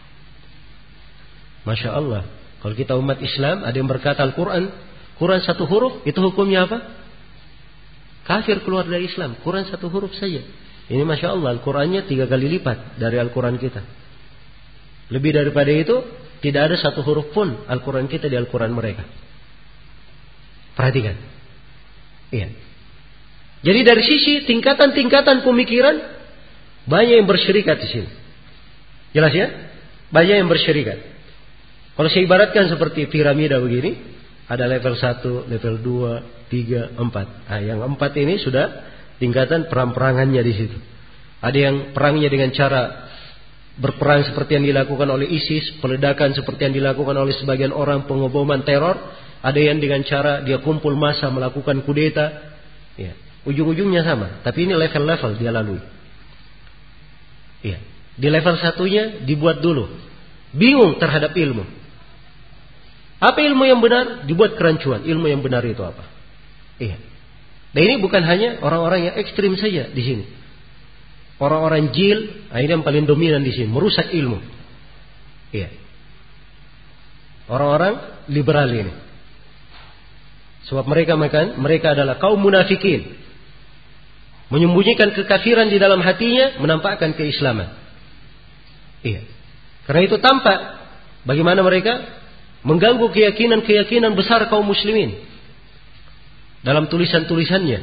Masya Allah. Kalau kita umat Islam ada yang berkata Al-Quran Quran satu huruf, itu hukumnya apa? Kafir, keluar dari Islam. Quran satu huruf saja. Ini Masya Allah, Al-Qurannya tiga kali lipat dari Al-Quran kita. Lebih daripada itu, tidak ada satu huruf pun Al-Quran kita di Al-Quran mereka. Perhatikan. Iya. Jadi dari sisi tingkatan-tingkatan pemikiran, banyak yang bersyirikat di sini. Jelas ya? Banyak yang bersyirikat. Kalau saya ibaratkan seperti piramida begini, ada level satu, level dua, tiga, empat. Nah, yang empat ini sudah tingkatan perang-perangannya di situ. Ada yang perangnya dengan cara berperang seperti yang dilakukan oleh ISIS, peledakan seperti yang dilakukan oleh sebagian orang, pengeboman teror. Ada yang dengan cara dia kumpul massa melakukan kudeta. Ya, ujung-ujungnya sama, tapi ini level-level dia lalui. Ya, di level satunya dibuat dulu bingung terhadap ilmu. Apa ilmu yang benar? Dibuat kerancuan. Ilmu yang benar itu apa? Iya. Dan ini bukan hanya orang-orang yang ekstrim saja di sini. Orang-orang jil, ini yang paling dominan di sini, merusak ilmu. Iya. Orang-orang liberal ini. Sebab mereka makan, mereka adalah kaum munafikin. Menyembunyikan kekafiran di dalam hatinya, menampakkan keislaman. Iya. Karena itu tampak bagaimana mereka mengganggu keyakinan-keyakinan besar kaum muslimin dalam tulisan-tulisannya.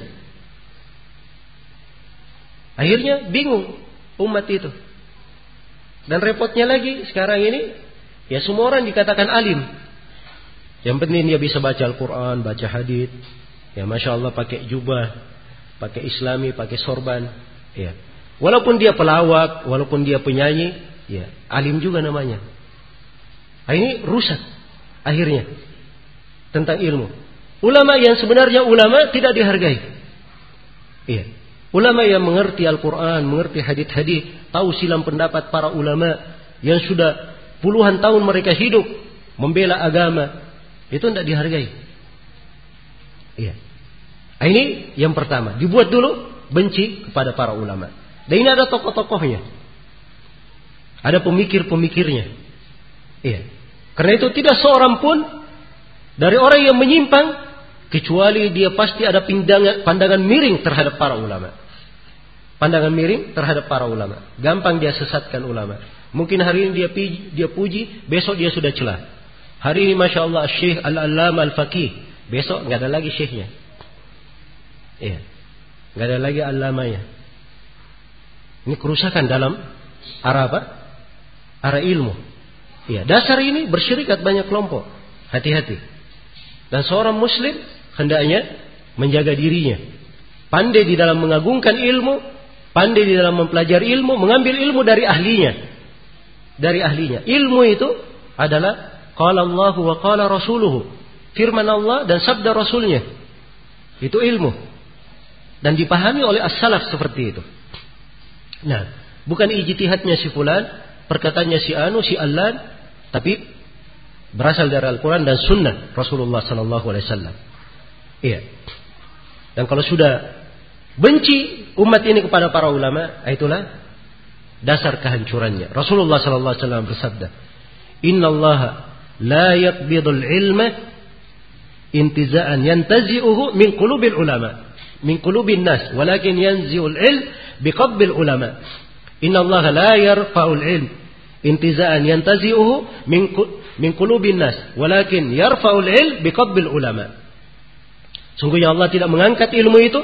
Akhirnya bingung umat itu. Dan repotnya lagi sekarang ini, ya semua orang dikatakan alim. Yang penting dia bisa baca Al-Quran, baca hadits. Ya Masya Allah pakai jubah, pakai islami, pakai sorban. Ya. Walaupun dia pelawak, walaupun dia penyanyi, ya alim juga namanya. Nah, ini rusak. Akhirnya tentang ilmu. Ulama yang sebenarnya ulama tidak dihargai. Iya. Ulama yang mengerti Al-Quran, mengerti hadits-hadits, tahu silam pendapat para ulama yang sudah puluhan tahun mereka hidup membela agama, itu tidak dihargai. Iya. Ini yang pertama. Dibuat dulu benci kepada para ulama. Dan ini ada tokoh-tokohnya, ada pemikir-pemikirnya. Iya. Karena itu tidak seorang pun dari orang yang menyimpang kecuali dia pasti ada pandangan, pandangan miring terhadap para ulama. Pandangan miring terhadap para ulama. Gampang dia sesatkan ulama. Mungkin hari ini dia puji, dia puji, besok dia sudah celah. Hari ini Masya Allah Syekh Al-Allamah Al-Faqih, besok nggak ada lagi syekhnya. Iya, nggak ada lagi allamanya. Ini kerusakan dalam arah apa? Arah ilmu. Ya, dasar ini bersyirikat banyak kelompok. Hati-hati. Dan seorang muslim hendaknya menjaga dirinya. Pandai di dalam mengagungkan ilmu, pandai di dalam mempelajari ilmu, mengambil ilmu dari ahlinya. Dari ahlinya. Ilmu itu adalah qala Allah wa qala rasuluhu. Firman Allah dan sabda Rasulnya. Itu ilmu. Dan dipahami oleh as-salaf seperti itu. Nah, bukan ijtihadnya si fulan, perkataannya si anu, si allan, tapi berasal dari Al-Quran dan Sunnah Rasulullah Sallallahu Alaihi Wasallam. Iya. Dan kalau sudah benci umat ini kepada para ulama, itulah dasar kehancurannya. Rasulullah Sallallahu Alaihi Wasallam bersabda, Inna Allah la yaqbidul ilma intiza'an yantazi'uhu min qulubil ulama, min qulubin nas, walakin yanzi'ul ilm biqabbil ulama. Inna Allah la yarfa'ul ilm intiza'an yantazi'uhu min min qulubin nas, walakin yarfa'ul ilm biqabbil ulama. Sungguhnya Allah tidak mengangkat ilmu itu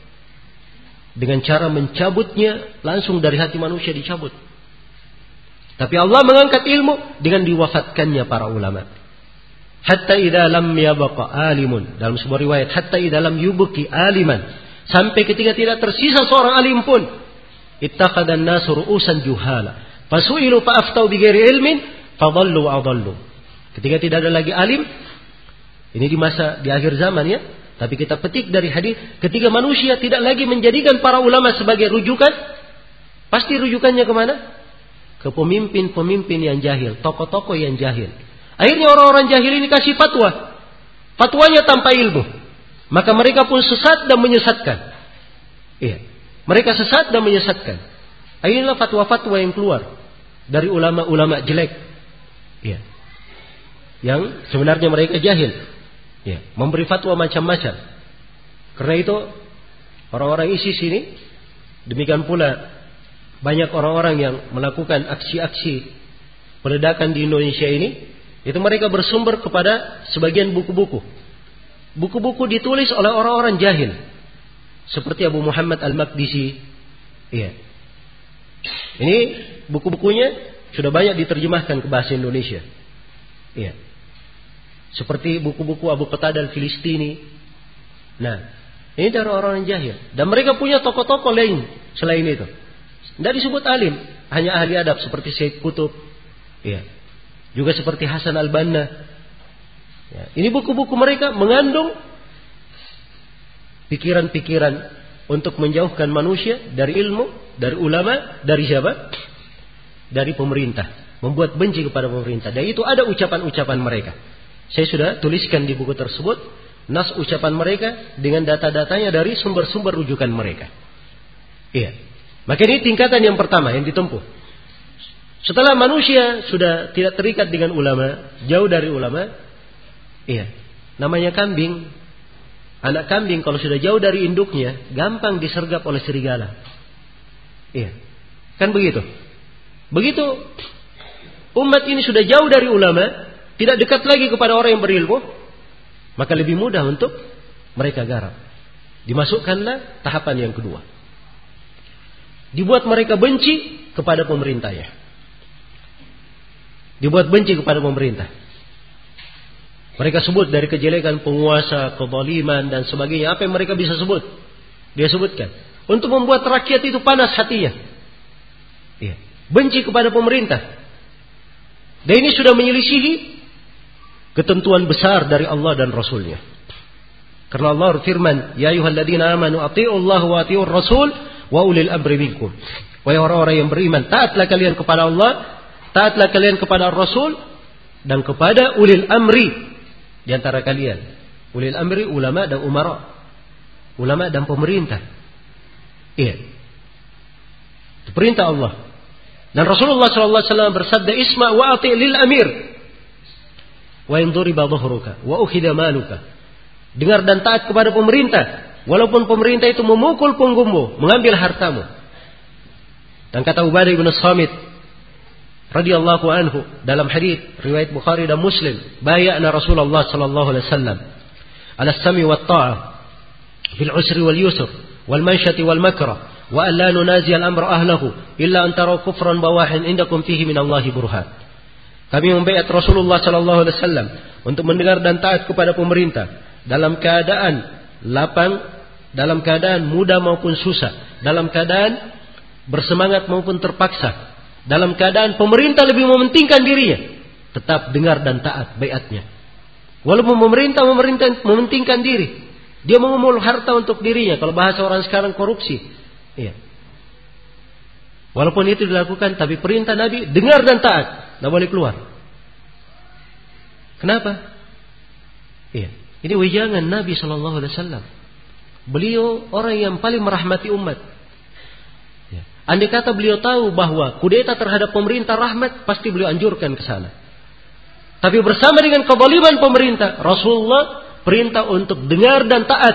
dengan cara mencabutnya langsung dari hati manusia dicabut. Tapi Allah mengangkat ilmu dengan diwafatkannya para ulama. Hatta idza lam yabqa alimun, dalam sebuah riwayat hatta idza lam yubqi aliman, sampai ketika tidak tersisa seorang alim pun, ittakhadhan nasu ru'usan juhala fasu'ilu fa'aftau bighairi ilmin fadhallu wa adallu. Ketika tidak ada lagi alim, ini di masa di akhir zaman ya, tapi kita petik dari hadis, ketika manusia tidak lagi menjadikan para ulama sebagai rujukan, pasti rujukannya kemana? Ke pemimpin-pemimpin yang jahil, tokoh-tokoh yang jahil. Akhirnya orang-orang jahil ini kasih fatwa. Fatwanya tanpa ilmu. Maka mereka pun sesat dan menyesatkan. Iya. Mereka sesat dan menyesatkan. Inilah fatwa-fatwa yang keluar dari ulama-ulama jelek. Iya. Yang sebenarnya mereka jahil. Ya, memberi fatwa macam-macam. Karena itu orang-orang ISIS ini, demikian pula banyak orang-orang yang melakukan aksi-aksi peledakan di Indonesia ini, itu mereka bersumber kepada sebagian buku-buku. Buku-buku ditulis oleh orang-orang jahil, seperti Abu Muhammad Al-Maqdisi. Iya. Ini buku-bukunya sudah banyak diterjemahkan ke bahasa Indonesia. Iya. Seperti buku-buku Abu Qatadah Al-Filistini. Nah, ini dari orang-orang jahil. Dan mereka punya tokoh-tokoh lain selain itu. Tidak disebut alim, hanya ahli adab seperti Syed Qutb. Ya. Juga seperti Hasan Al-Banna. Ya. Ini buku-buku mereka mengandung pikiran-pikiran untuk menjauhkan manusia dari ilmu, dari ulama, dari siapa? Dari pemerintah. Membuat benci kepada pemerintah. Dan itu ada ucapan-ucapan mereka. Saya sudah tuliskan di buku tersebut nas ucapan mereka dengan data-datanya dari sumber-sumber rujukan mereka. Iya. Maka ini tingkatan yang pertama yang ditempuh. Setelah manusia sudah tidak terikat dengan ulama, jauh dari ulama, iya. Namanya kambing. Anak kambing kalau sudah jauh dari induknya, gampang disergap oleh serigala. Iya. Kan begitu. Begitu umat ini sudah jauh dari ulama, tidak dekat lagi kepada orang yang berilmu, maka lebih mudah untuk mereka garap. Dimasukkanlah tahapan yang kedua. Dibuat mereka benci kepada pemerintahnya. Dibuat benci kepada pemerintah. Mereka sebut dari kejelekan penguasa, kezaliman dan sebagainya. Apa yang mereka bisa sebut? Dia sebutkan. Untuk membuat rakyat itu panas hatinya. Iya. Benci kepada pemerintah. Dan ini sudah menyelisihi ketentuan besar dari Allah dan Rasulnya. Karena Allah berfirman, Ya ayyuhalladzina amanu ati'ullaha wa ati'ur rasul wa ulil amri minkum. Wahai orang-orang yang beriman, taatlah kalian kepada Allah, taatlah kalian kepada Rasul dan kepada ulil amri di antara kalian. Ulil amri ulama dan umara. Ulama dan pemerintah. Iya. Itu perintah Allah. Dan Rasulullah sallallahu alaihi wasallam bersabda, Isma' wa ati' lil amir. Wa in duriba dhuhruka wa ukhidha maluka. Dengar dan taat kepada pemerintah, walaupun pemerintah itu memukul punggungmu, mengambil hartamu. Dan kata Ubadah bin Samit radhiyallahu anhu dalam hadis riwayat Bukhari dan Muslim, bay'ana Rasulullah sallallahu alaihi wasallam ala as-sami wat ta'ah fil usri wal yusr wal manshati wal makra wa an la nunazi al-amra ahlahu illa an taraw kufran bawahin indakum fihi min Allah burhan. Kami membaiat Rasulullah sallallahu alaihi wasallam untuk mendengar dan taat kepada pemerintah dalam keadaan lapang, dalam keadaan mudah maupun susah, dalam keadaan bersemangat maupun terpaksa, dalam keadaan pemerintah lebih mementingkan dirinya, tetap dengar dan taat baiatnya. Walaupun pemerintah memerintah mementingkan diri, dia mengumpul harta untuk dirinya, kalau bahasa orang sekarang korupsi. Iya. Walaupun itu dilakukan, tapi perintah Nabi dengar dan taat, tidak boleh keluar. Kenapa? Iya. Ini wejangan Nabi Shallallahu Alaihi Wasallam. Beliau orang yang paling merahmati umat. Ya. Andai kata beliau tahu bahwa kudeta terhadap pemerintah rahmat, pasti beliau anjurkan ke sana. Tapi bersama dengan kezaliman pemerintah, Rasulullah perintah untuk dengar dan taat.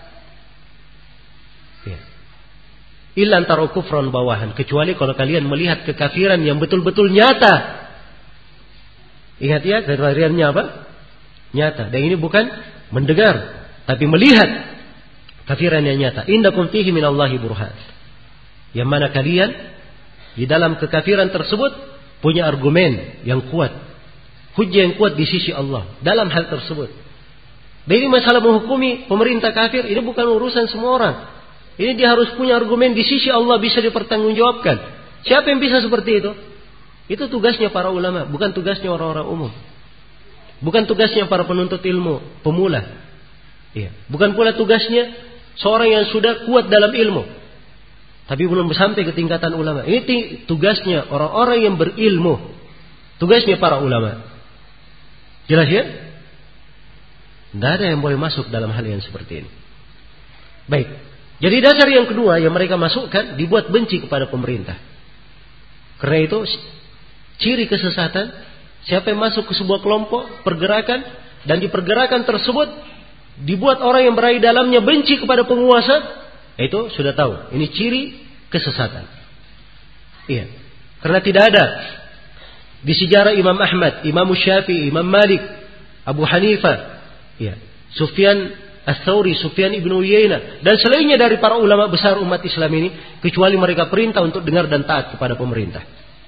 Ya. Illa antara kufran bawahan, kecuali kalau kalian melihat kekafiran yang betul-betul nyata. Ingat ya, kekafirannya apa? Nyata. Dan ini bukan mendengar, tapi melihat kafiran yang nyata. Indakum fihi minallahi burhan. Yang mana kalian di dalam kekafiran tersebut punya argumen yang kuat, hujjah yang kuat di sisi Allah dalam hal tersebut. Dan ini masalah menghukumi pemerintah kafir, ini bukan urusan semua orang. Ini dia harus punya argumen di sisi Allah, bisa dipertanggungjawabkan. Siapa yang bisa seperti itu? Itu tugasnya para ulama, bukan tugasnya orang-orang umum. Bukan tugasnya para penuntut ilmu pemula. Iya. Bukan pula tugasnya seorang yang sudah kuat dalam ilmu, tapi belum sampai ke tingkatan ulama. Ini tugasnya orang-orang yang berilmu. Tugasnya para ulama. Jelas ya? Tidak ada yang boleh masuk dalam hal yang seperti ini. Baik. Jadi dasar yang kedua yang mereka masukkan, dibuat benci kepada pemerintah. Karena itu ciri kesesatan, siapa yang masuk ke sebuah kelompok, pergerakan, dan di pergerakan tersebut dibuat orang yang berada dalamnya benci kepada penguasa, itu sudah tahu. Ini ciri kesesatan. Iya. Karena tidak ada di sejarah Imam Ahmad, Imam Syafi'i, Imam Malik, Abu Hanifah, iya, Sufyan Ats-Tsauri, Sufyan ibnu Uyainah, dan selainnya dari para ulama besar umat Islam ini, kecuali mereka perintah untuk dengar dan taat kepada pemerintah.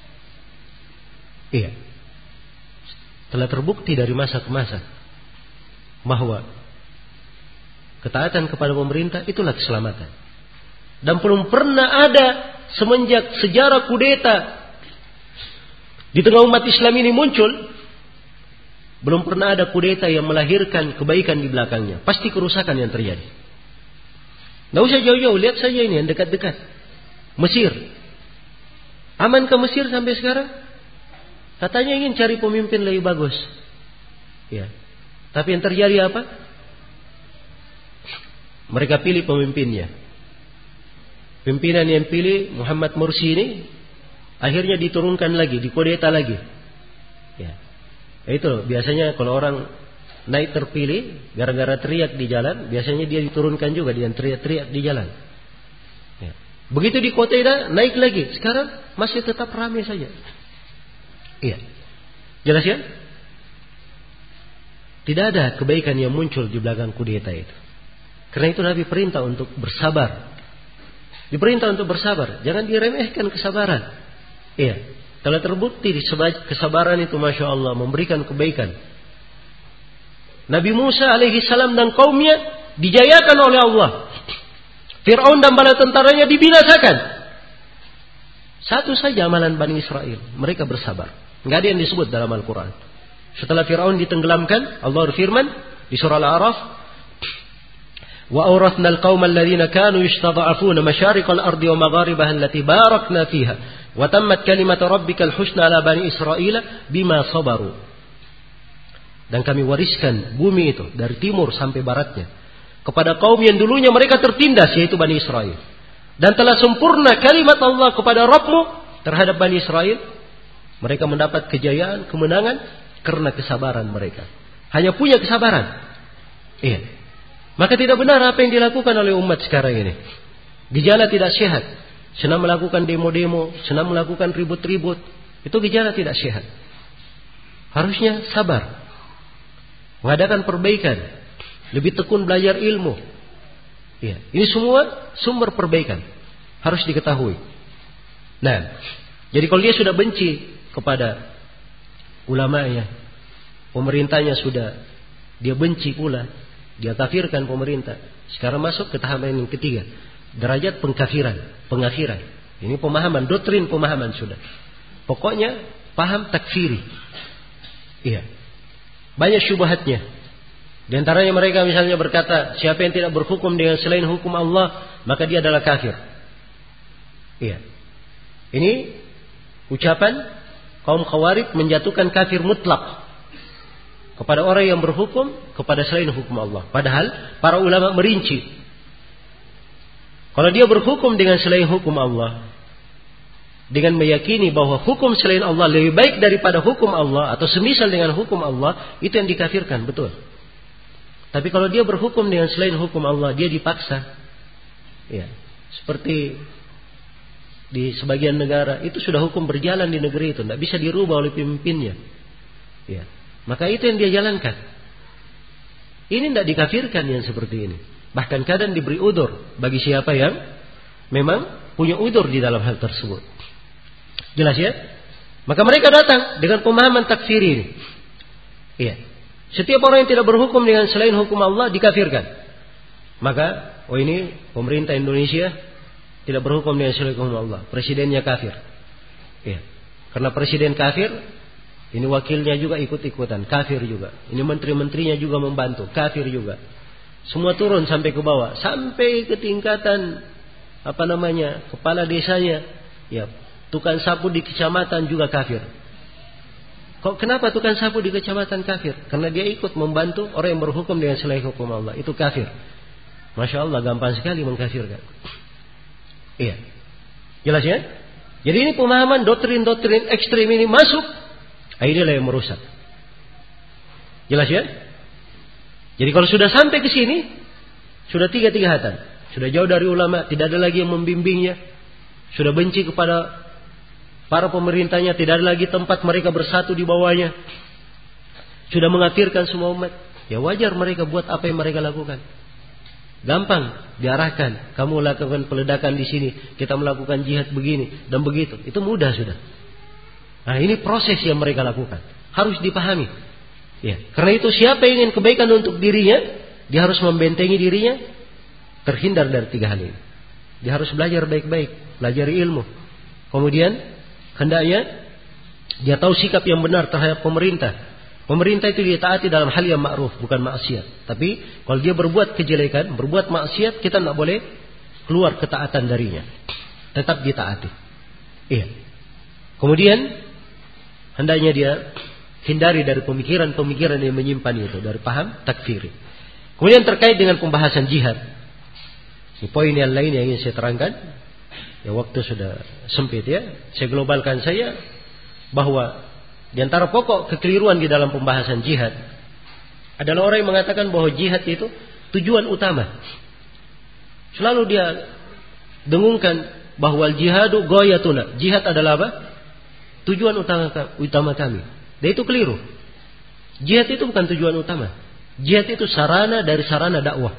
Iya. Telah terbukti dari masa ke masa bahwa ketaatan kepada pemerintah itulah keselamatan. Dan belum pernah ada semenjak sejarah kudeta di tengah umat Islam ini muncul, belum pernah ada kudeta yang melahirkan kebaikan di belakangnya. Pasti kerusakan yang terjadi. Tidak usah jauh-jauh, lihat saja ini yang dekat-dekat. Mesir. Aman ke Mesir sampai sekarang? Katanya ingin cari pemimpin lebih bagus. Ya. Tapi yang terjadi apa? Mereka pilih pemimpinnya. Pimpinan yang pilih Muhammad Mursi ini akhirnya diturunkan lagi, dikudeta lagi. Ya. Itu biasanya kalau orang naik terpilih gara-gara teriak di jalan, biasanya dia diturunkan juga dengan teriak-teriak di jalan. Ya. Begitu dikudeta naik lagi, sekarang masih tetap ramai saja. Iya. Jelas ya? Tidak ada kebaikan yang muncul di belakang kudeta itu. Karena itu Nabi perintah untuk bersabar. Diperintah untuk bersabar. Jangan diremehkan kesabaran. Iya. Telah terbukti kesabaran itu Masya Allah memberikan kebaikan. Nabi Musa alaihi salam dan kaumnya dijayakan oleh Allah. Fir'aun dan bala tentaranya dibinasakan. Satu saja amalan Bani Israel. Mereka bersabar. Tidak ada yang disebut dalam Al-Quran. Setelah Fir'aun ditenggelamkan, Allah berfirman di surah Al-A'raf, وَأَوْرَثْنَا الْقَوْمَ الَّذِينَ كَانُوا يَسْتَضْعَفُونَ مَشَارِقَ الْأَرْضِ وَمَغَارِبَهَا الَّتِي بَارَكْنَا فِيهَا وَتَمَّتْ كَلِمَةُ رَبِّكَ الْحُسْنَى عَلَى بَنِي إِسْرَائِيلَ بِمَا صَبَرُوا. Dan kami wariskan bumi itu dari timur sampai baratnya kepada kaum yang dulunya mereka tertindas, yaitu Bani Israel. Dan telah sempurna kalimat Allah kepada Rabbmu terhadap Bani Israel. Mereka mendapat kejayaan, kemenangan karena kesabaran mereka. Hanya punya kesabaran. Iya. Maka tidak benar apa yang dilakukan oleh umat sekarang ini. Gejala tidak sehat. Senang melakukan demo-demo, senang melakukan ribut-ribut. Itu gejala tidak sehat. Harusnya sabar. Mengadakan perbaikan. Lebih tekun belajar ilmu. Ya, ini semua sumber perbaikan. Harus diketahui. Nah, jadi kalau dia sudah benci kepada ulamanya, pemerintahnya sudah dia benci pula, dia kafirkan pemerintah. Sekarang masuk ke tahapan yang ketiga, derajat pengkafiran, pengakhiran. Ini pemahaman, doktrin pemahaman sudah. Pokoknya paham takfiri. Iya. Banyak syubhatnya. Di antaranya mereka misalnya berkata, siapa yang tidak berhukum dengan selain hukum Allah, maka dia adalah kafir. Iya. Ini ucapan kaum Khawarij menjatuhkan kafir mutlak kepada orang yang berhukum kepada selain hukum Allah. Padahal para ulama merinci. Kalau dia berhukum dengan selain hukum Allah, dengan meyakini bahwa hukum selain Allah lebih baik daripada hukum Allah atau semisal dengan hukum Allah, itu yang dikafirkan, betul. Tapi kalau dia berhukum dengan selain hukum Allah, dia dipaksa. Ya, seperti di sebagian negara itu sudah hukum berjalan di negeri itu, tidak bisa dirubah oleh pemimpinnya. Ya. Maka itu yang dia jalankan. Ini tidak dikafirkan yang seperti ini. Bahkan kadang diberi udzur bagi siapa yang memang punya udzur di dalam hal tersebut. Jelas ya? Maka mereka datang dengan pemahaman takfir ini. Iya. Setiap orang yang tidak berhukum dengan selain hukum Allah dikafirkan. Maka, oh ini pemerintah Indonesia tidak berhukum dengan selain hukum Allah. Presidennya kafir. Iya. Karena presiden kafir, ini wakilnya juga ikut-ikutan, kafir juga. Ini menteri-menterinya juga membantu, kafir juga. Semua turun sampai ke bawah, sampai ke tingkatan apa namanya, kepala desanya, ya, tukang sapu di kecamatan juga kafir. Kok kenapa tukang sapu di kecamatan kafir? Karena dia ikut membantu orang yang berhukum dengan selain hukum Allah, itu kafir. Masya Allah, gampang sekali mengkafirkan. Iya, jelas ya? Jadi ini pemahaman doktrin-doktrin ekstrim ini masuk. Inilah yang merusak. Jelas ya? Jadi kalau sudah sampai ke sini, sudah tiga-tigahatan. Sudah jauh dari ulama, tidak ada lagi yang membimbingnya. Sudah benci kepada para pemerintahnya, tidak ada lagi tempat mereka bersatu di bawahnya. Sudah mengkafirkan semua umat. Ya wajar mereka buat apa yang mereka lakukan. Gampang diarahkan. Kamu lakukan peledakan di sini, kita melakukan jihad begini dan begitu. Itu mudah sudah. Nah ini proses yang mereka lakukan. Harus dipahami. Ya, karena itu siapa yang ingin kebaikan untuk dirinya, dia harus membentengi dirinya, terhindar dari tiga hal ini. Dia harus belajar baik-baik, pelajari ilmu. Kemudian hendaknya dia tahu sikap yang benar terhadap pemerintah. Pemerintah itu ditaati dalam hal yang ma'ruf, bukan maksiat. Tapi kalau dia berbuat kejelekan, berbuat maksiat, kita tidak boleh keluar ketaatan darinya. Tetap ditaati. Iya. Kemudian hendaknya dia hindari dari pemikiran-pemikiran yang menyimpan itu, dari paham takfiri. Kemudian terkait dengan pembahasan jihad. Ini poin yang lain yang ingin saya terangkan. Ya waktu sudah sempit ya. Saya globalkan saya bahwa di antara pokok kekeliruan di dalam pembahasan jihad adalah orang yang mengatakan bahwa jihad itu tujuan utama. Selalu dia dengungkan bahwa jihadu ghayatuna. Jihad adalah apa? Tujuan utama, utama kami. Dan itu keliru. Jihad itu bukan tujuan utama. Jihad itu sarana dari sarana dakwah.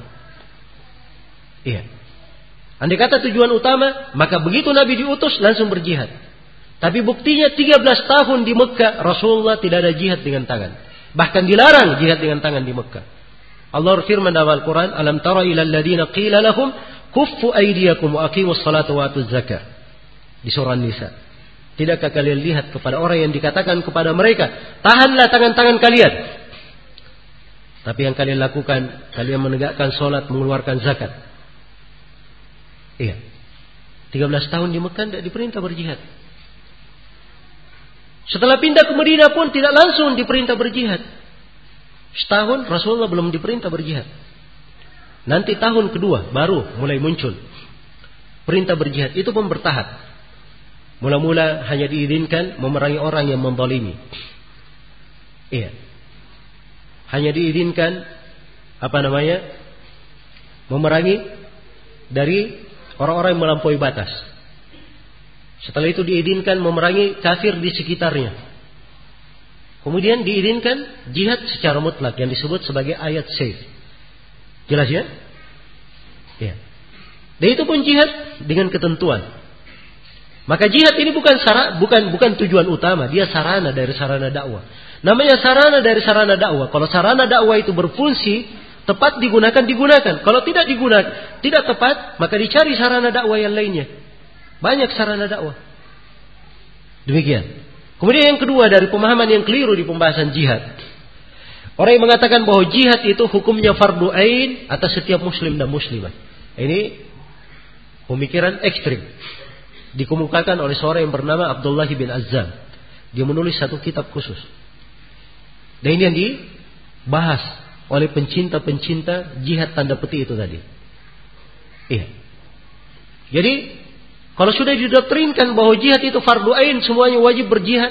Iya. Andai kata tujuan utama, maka begitu Nabi diutus langsung berjihad. Tapi buktinya tiga belas tahun di Mekah Rasulullah tidak ada jihad dengan tangan. Bahkan dilarang jihad dengan tangan di Mekah. Allah berfirman dalam Al-Quran, Alam tara ilal ladina qila lahum kuffu aydiyakum wa aqimus salata wa atuz zakah. Di surah Nisa. Tidakkah kalian lihat kepada orang yang dikatakan kepada mereka, tahanlah tangan-tangan kalian. Tapi yang kalian lakukan, kalian menegakkan solat, mengeluarkan zakat. Iya. tiga belas tahun di Mekah tidak diperintah berjihad. Setelah pindah ke Madinah pun tidak langsung diperintah berjihad. Setahun Rasulullah belum diperintah berjihad. Nanti tahun kedua baru mulai muncul perintah berjihad. Itu pun bertahap. Mula-mula hanya diizinkan memerangi orang yang menzalimi. Iya. Hanya diizinkan apa namanya? Memerangi dari orang-orang yang melampaui batas. Setelah itu diizinkan memerangi kafir di sekitarnya. Kemudian diizinkan jihad secara mutlak yang disebut sebagai ayat saif. Jelas ya? Iya. Dan itu pun jihad dengan ketentuan. Maka jihad ini bukan sara, bukan bukan tujuan utama, dia sarana dari sarana dakwah. Namanya sarana dari sarana dakwah. Kalau sarana dakwah itu berfungsi, tepat digunakan digunakan. Kalau tidak digunakan, tidak tepat, maka dicari sarana dakwah yang lainnya. Banyak sarana dakwah. Demikian. Kemudian yang kedua dari pemahaman yang keliru di pembahasan jihad. Orang yang mengatakan bahwa jihad itu hukumnya fardu ain atas setiap muslim dan muslimah. Ini pemikiran ekstrim. Dikemukakan oleh seorang yang bernama Abdullah bin Azzam. Dia menulis satu kitab khusus. Dan ini yang dibahas oleh pencinta-pencinta jihad tanda peti itu tadi. Iya. Jadi kalau sudah didoktrinkan bahwa jihad itu fardu ain, semuanya wajib berjihad,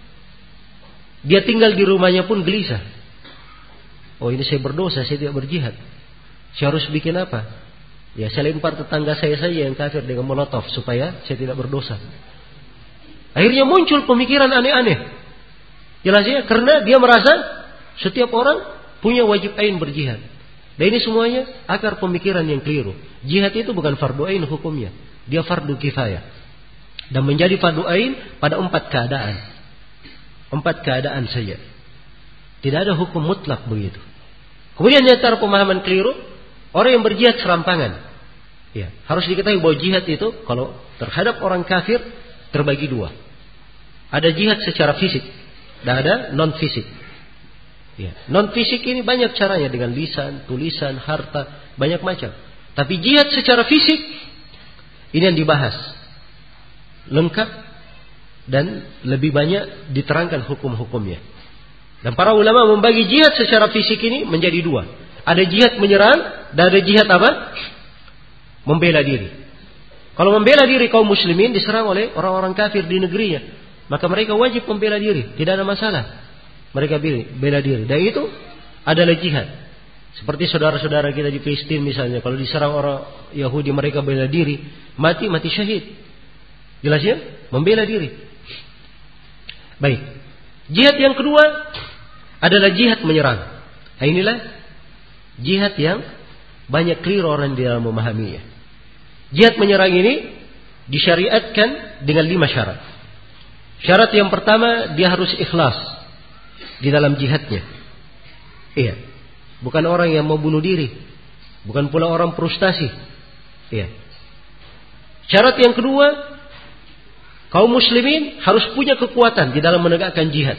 dia tinggal di rumahnya pun gelisah. Oh, ini saya berdosa, saya tidak berjihad. Saya harus bikin apa? Ya, saya lempar tetangga saya saja yang kafir dengan molotov supaya saya tidak berdosa. Akhirnya muncul pemikiran aneh-aneh. Jelas ya, karena dia merasa setiap orang punya wajib ain berjihad. Dan ini semuanya akar pemikiran yang keliru. Jihad itu bukan fardu ain hukumnya. Dia fardu kifayah. Dan menjadi fardu ain pada empat keadaan. Empat keadaan saja. Tidak ada hukum mutlak begitu. Kemudian di antara pemahaman keliru, orang yang berjihad serampangan. Ya, harus diketahui bahwa jihad itu kalau terhadap orang kafir terbagi dua. Ada jihad secara fisik dan ada non fisik. Ya, non fisik ini banyak caranya dengan lisan, tulisan, harta, banyak macam. Tapi jihad secara fisik ini yang dibahas lengkap dan lebih banyak diterangkan hukum-hukumnya. Dan para ulama membagi jihad secara fisik ini menjadi dua. Ada jihad menyerang dan ada jihad apa? Membela diri. Kalau membela diri kaum muslimin diserang oleh orang-orang kafir di negerinya, maka mereka wajib membela diri, tidak ada masalah. Mereka bela diri. Dan itu adalah jihad. Seperti saudara-saudara kita di Palestina misalnya, kalau diserang orang Yahudi mereka bela diri, mati mati syahid. Jelas ya? Membela diri. Baik. Jihad yang kedua adalah jihad menyerang. Nah, inilah jihad yang banyak keliru orang di dalam memahaminya. Jihad menyerang ini disyariatkan dengan lima syarat. Syarat yang pertama, dia harus ikhlas di dalam jihadnya. Iya. Bukan orang yang mau bunuh diri. Bukan pula orang frustasi. Iya. Syarat yang kedua, kaum muslimin harus punya kekuatan di dalam menegakkan jihad.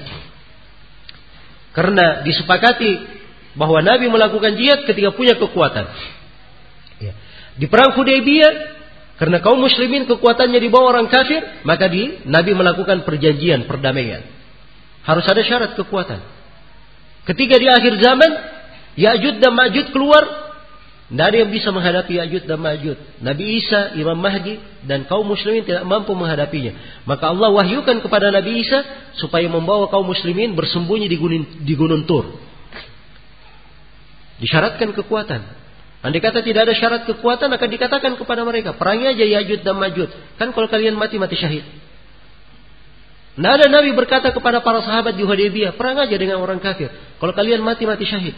Karena disepakati bahwa Nabi melakukan jihad ketika punya kekuatan. Iya. Di perang Hudaybiyah, karena kaum muslimin kekuatannya di bawah orang kafir, maka di Nabi melakukan perjanjian perdamaian. Harus ada syarat kekuatan. Ketika di akhir zaman, Ya'juj dan Ma'juj keluar, tidak ada yang bisa menghadapi Ya'juj dan Ma'juj. Nabi Isa, Imam Mahdi, dan kaum muslimin tidak mampu menghadapinya. Maka Allah wahyukan kepada Nabi Isa supaya membawa kaum muslimin bersembunyi di gunung, di gunung Tur. Disyaratkan kekuatan. Andai kata tidak ada syarat kekuatan, akan dikatakan kepada mereka, perangi aja Ya'juj dan Ma'juj. Kan kalau kalian mati, mati syahid. Tidak ada Nabi berkata kepada para sahabat di Hudaybiyah, perang aja dengan orang kafir. Kalau kalian mati, mati syahid.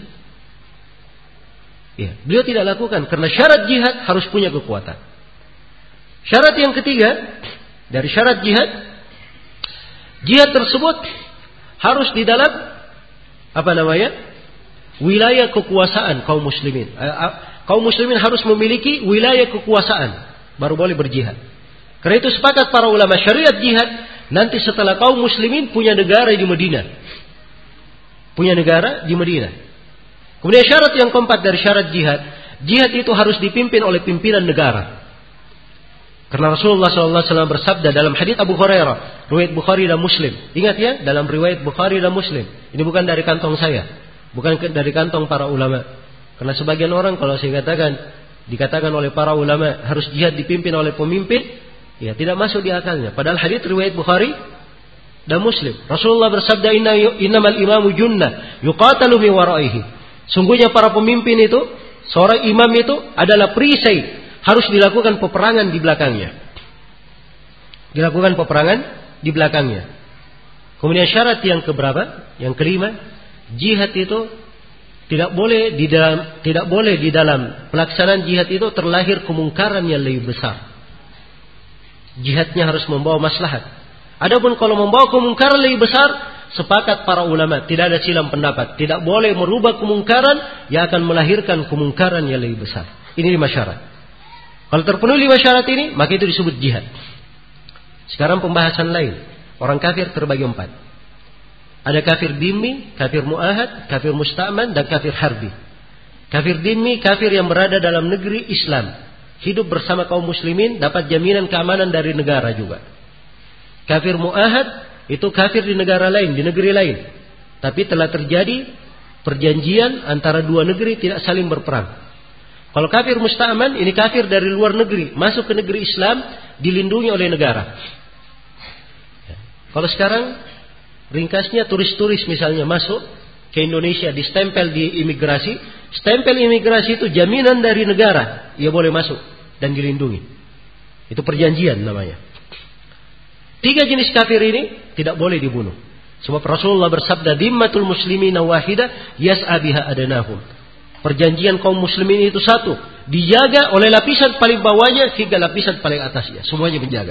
Ya, beliau tidak lakukan karena syarat jihad harus punya kekuatan. Syarat yang ketiga dari syarat jihad, jihad tersebut harus di dalam apa namanya? Wilayah kekuasaan kaum muslimin. Kaum muslimin harus memiliki wilayah kekuasaan baru boleh berjihad. Karena itu sepakat para ulama syariat jihad nanti setelah kaum muslimin punya negara di Madinah. Punya negara di Madinah. Kemudian syarat yang keempat dari syarat jihad, jihad itu harus dipimpin oleh pimpinan negara. Karena Rasulullah shallallahu alaihi wasallam bersabda dalam hadits Abu Hurairah, riwayat Bukhari dan Muslim. Ingat ya, dalam riwayat Bukhari dan Muslim. Ini bukan dari kantong saya, bukan dari kantong para ulama. Karena sebagian orang kalau saya katakan, dikatakan oleh para ulama harus jihad dipimpin oleh pemimpin, ya tidak masuk di akalnya. Padahal hadits riwayat Bukhari dan Muslim. Rasulullah bersabda, Inna innamal imamu junnah yuqatalu min waraihi. Sungguhnya para pemimpin itu, seorang imam itu adalah perisai, harus dilakukan peperangan di belakangnya. Dilakukan peperangan di belakangnya. Kemudian syarat yang keberapa? Yang kelima, jihad itu tidak boleh di dalam tidak boleh di dalam pelaksanaan jihad itu terlahir kemungkaran yang lebih besar. Jihadnya harus membawa maslahat. Adapun kalau membawa kemungkaran lebih besar, sepakat para ulama, tidak ada silang pendapat. Tidak boleh merubah kemungkaran yang akan melahirkan kemungkaran yang lebih besar. Ini lima syarat. Kalau terpenuhi lima syarat ini, maka itu disebut jihad. Sekarang pembahasan lain. Orang kafir terbagi empat. Ada kafir dhimmi, kafir mu'ahad, kafir musta'man, dan kafir harbi. Kafir dhimmi, kafir yang berada dalam negeri Islam. Hidup bersama kaum muslimin, dapat jaminan keamanan dari negara juga. Kafir mu'ahad, itu kafir di negara lain, di negeri lain. Tapi telah terjadi perjanjian antara dua negeri tidak saling berperang. Kalau kafir musta'man, ini kafir dari luar negeri, masuk ke negeri Islam, dilindungi oleh negara. Kalau sekarang, ringkasnya turis-turis misalnya masuk ke Indonesia, distempel di imigrasi. Stempel imigrasi itu jaminan dari negara, ia boleh masuk dan dilindungi. Itu perjanjian namanya. Tiga jenis kafir ini tidak boleh dibunuh. Sebab Rasulullah bersabda, "Dhimmatul muslimina wahida yas'a biha adanahum." Perjanjian kaum muslimin itu satu, dijaga oleh lapisan paling bawahnya hingga lapisan paling atasnya, semuanya menjaga.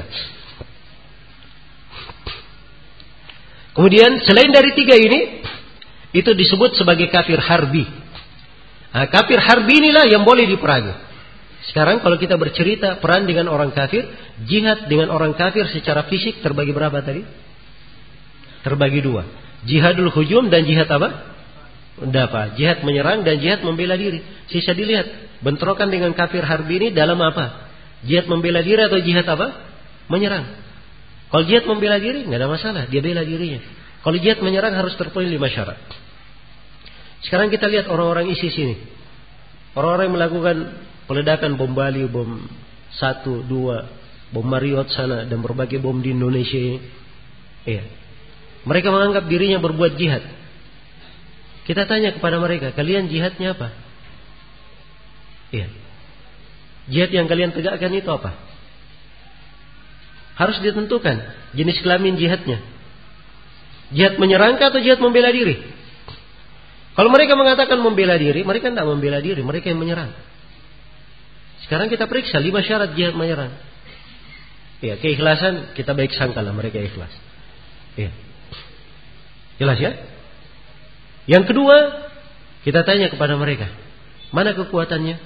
Kemudian selain dari tiga ini, itu disebut sebagai kafir harbi. Nah, kafir harbi inilah yang boleh diperangi. Sekarang kalau kita bercerita perang dengan orang kafir, jihad dengan orang kafir secara fisik terbagi berapa tadi? Terbagi dua. Jihadul hujum dan jihad apa? Apa? Jihad menyerang dan jihad membela diri. Sisa dilihat bentrokan dengan kafir harbi ini dalam apa? Jihad membela diri atau jihad apa? Menyerang. Kalau jihad membela diri nggak ada masalah, dia bela dirinya. Kalau jihad menyerang harus terpenuhi lima syarat. Sekarang kita lihat orang-orang ISIS ini, orang-orang yang melakukan peledakan bom Bali, bom satu, dua, bom Marriott sana dan berbagai bom di Indonesia ini. Iya. Mereka menganggap dirinya berbuat jihad. Kita tanya kepada mereka, kalian jihadnya apa? Iya. Jihad yang kalian tegakkan itu apa? Harus ditentukan jenis kelamin jihadnya. Jihad menyerang atau jihad membela diri? Kalau mereka mengatakan membela diri, mereka tidak membela diri, mereka yang menyerang. Sekarang kita periksa lima syarat jihad menyerang. Iya, keikhlasan kita baik sangkalah mereka ikhlas. Iya. Jelas ya? Yang kedua, kita tanya kepada mereka, mana kekuatannya?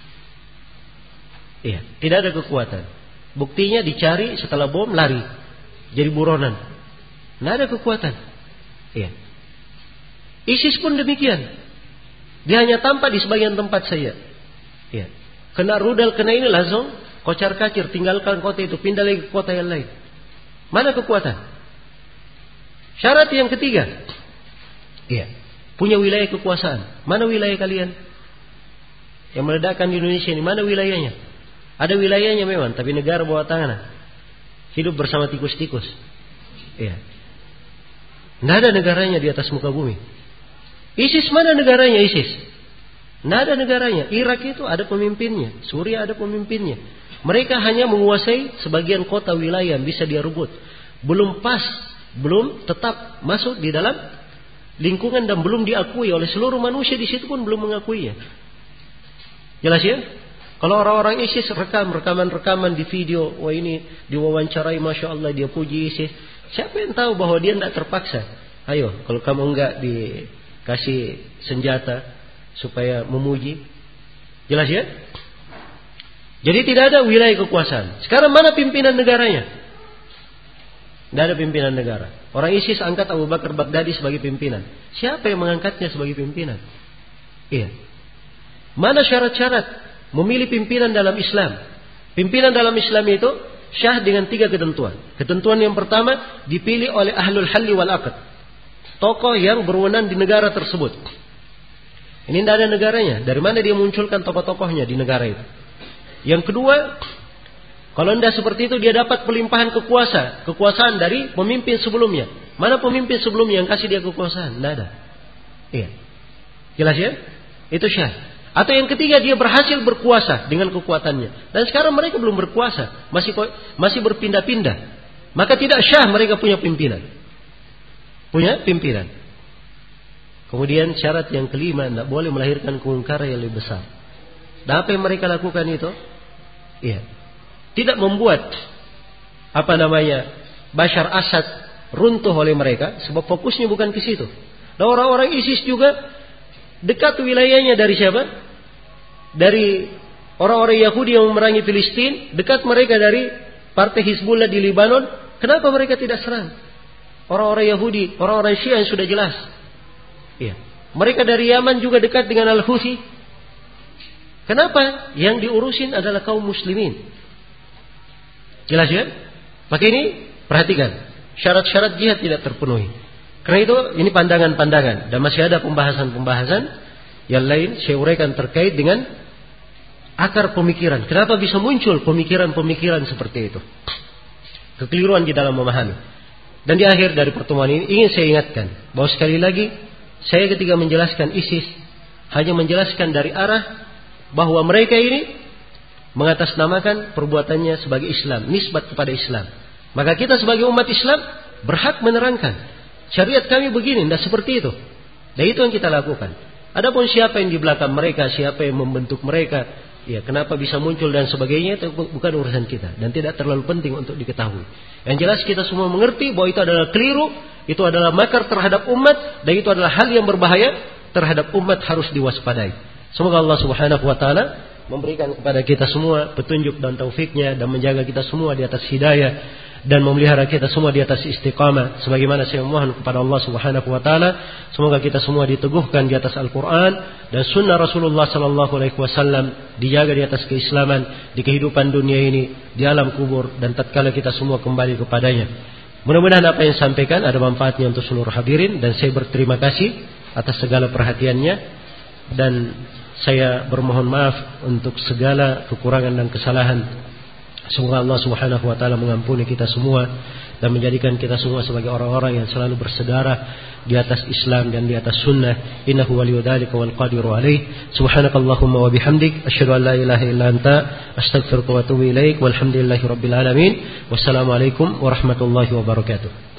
Iya, tidak ada kekuatan. Buktinya dicari setelah bom lari, jadi buronan. Tidak ada kekuatan. Iya. ISIS pun demikian. Dia hanya tampak di sebagian tempat saja. Iya. Kena rudal, kena ini langsung kocar kacir, tinggalkan kota itu, pindah lagi ke kota yang lain. Mana kekuatan? Syarat yang ketiga, iya, punya wilayah kekuasaan. Mana wilayah kalian? Yang meledakkan di Indonesia ini, mana wilayahnya? Ada wilayahnya memang, tapi negara bawah tangan. Hidup bersama tikus-tikus. Iya. Tidak ada negaranya di atas muka bumi. ISIS mana negaranya ISIS? Tidak ada negaranya. Irak itu ada pemimpinnya. Suriah ada pemimpinnya. Mereka hanya menguasai sebagian kota wilayah yang bisa dia rebut. Belum pas, belum tetap masuk di dalam lingkungan dan belum diakui oleh seluruh manusia di situ pun belum mengakuinya. Jelas ya? Kalau orang-orang ISIS rekam rekaman-rekaman di video, wah ini diwawancarai, masya Allah dia puji ISIS. Siapa yang tahu bahwa dia tidak terpaksa? Ayo, kalau kamu enggak dikasih senjata supaya memuji, jelas ya? Jadi tidak ada wilayah kekuasaan. Sekarang mana pimpinan negaranya? Tidak ada pimpinan negara. Orang ISIS angkat Abu Bakar Baghdadi sebagai pimpinan. Siapa yang mengangkatnya sebagai pimpinan? Iya. Mana syarat-syarat memilih pimpinan dalam Islam? Pimpinan dalam Islam itu syah dengan tiga ketentuan. Ketentuan yang pertama, dipilih oleh ahlul halli wal aqd, tokoh yang berwenang di negara tersebut. Ini tidak ada negaranya. Dari mana dia munculkan tokoh-tokohnya di negara itu? Yang kedua, kalau tidak seperti itu, dia dapat pelimpahan kekuasaan, kekuasaan dari pemimpin sebelumnya. Mana pemimpin sebelumnya yang kasih dia kekuasaan? Tidak ada. Iya. Jelas ya? Itu syah. Atau yang ketiga, dia berhasil berkuasa dengan kekuatannya. Dan sekarang mereka belum berkuasa, masih masih berpindah-pindah. Maka tidak syah mereka punya pimpinan. Punya pimpinan. Kemudian syarat yang kelima, tidak boleh melahirkan kemungkaran yang lebih besar. Dan apa yang mereka lakukan itu? Iya. Tidak membuat apa namanya Bashar Assad runtuh oleh mereka, sebab fokusnya bukan ke situ. Dan orang-orang ISIS juga dekat wilayahnya dari siapa? Dari orang-orang Yahudi yang memerangi Filistin, dekat mereka dari partai Hizbullah di Lebanon, Kenapa mereka tidak serang? Orang-orang Yahudi, orang-orang Syiah yang sudah jelas. Iya. Mereka dari Yaman juga dekat dengan Al-Houthi. Kenapa? Yang diurusin adalah kaum muslimin. Jelas ya? Maka ini perhatikan, syarat-syarat jihad tidak terpenuhi. Karena itu ini pandangan-pandangan dan masih ada pembahasan-pembahasan yang lain saya uraikan terkait dengan akar pemikiran. Kenapa bisa muncul pemikiran-pemikiran seperti itu? Kekeliruan di dalam memahami. Dan di akhir dari pertemuan ini ingin saya ingatkan bahwa sekali lagi saya ketika menjelaskan ISIS hanya menjelaskan dari arah bahwa mereka ini mengatasnamakan perbuatannya sebagai Islam, nisbat kepada Islam. Maka kita sebagai umat Islam berhak menerangkan syariat kami begini, tidak seperti itu. Dan itu yang kita lakukan. Adapun siapa yang di belakang mereka, siapa yang membentuk mereka, ya kenapa bisa muncul dan sebagainya, itu bukan urusan kita dan tidak terlalu penting untuk diketahui. Yang jelas kita semua mengerti bahwa itu adalah keliru, itu adalah makar terhadap umat, dan itu adalah hal yang berbahaya terhadap umat, harus diwaspadai. Semoga Allah Subhanahu wa taala memberikan kepada kita semua petunjuk dan taufiknya dan menjaga kita semua di atas hidayah dan memelihara kita semua di atas istiqamah sebagaimana saya mohon kepada Allah Subhanahu wa taala. Semoga kita semua diteguhkan di atas Al-Qur'an dan sunnah Rasulullah sallallahu alaihi wasallam, dijaga di atas keislaman di kehidupan dunia ini, di alam kubur, dan tatkala kita semua kembali kepadanya. Mudah-mudahan apa yang sampaikan ada manfaatnya untuk seluruh hadirin, dan saya berterima kasih atas segala perhatiannya, dan saya bermohon maaf untuk segala kekurangan dan kesalahan. Semoga Allah Subhanahu wa taala mengampuni kita semua dan menjadikan kita semua sebagai orang-orang yang selalu bersedara di atas Islam dan di atas sunnah. Innahu waliyudzalika wal qadiru alaih. Subhanakallahumma wa bihamdik asyhadu an la ilaha illa anta astaghfiruka wa atubu ilaik. Walhamdulillahirabbil alamin. Wassalamualaikum warahmatullahi wabarakatuh.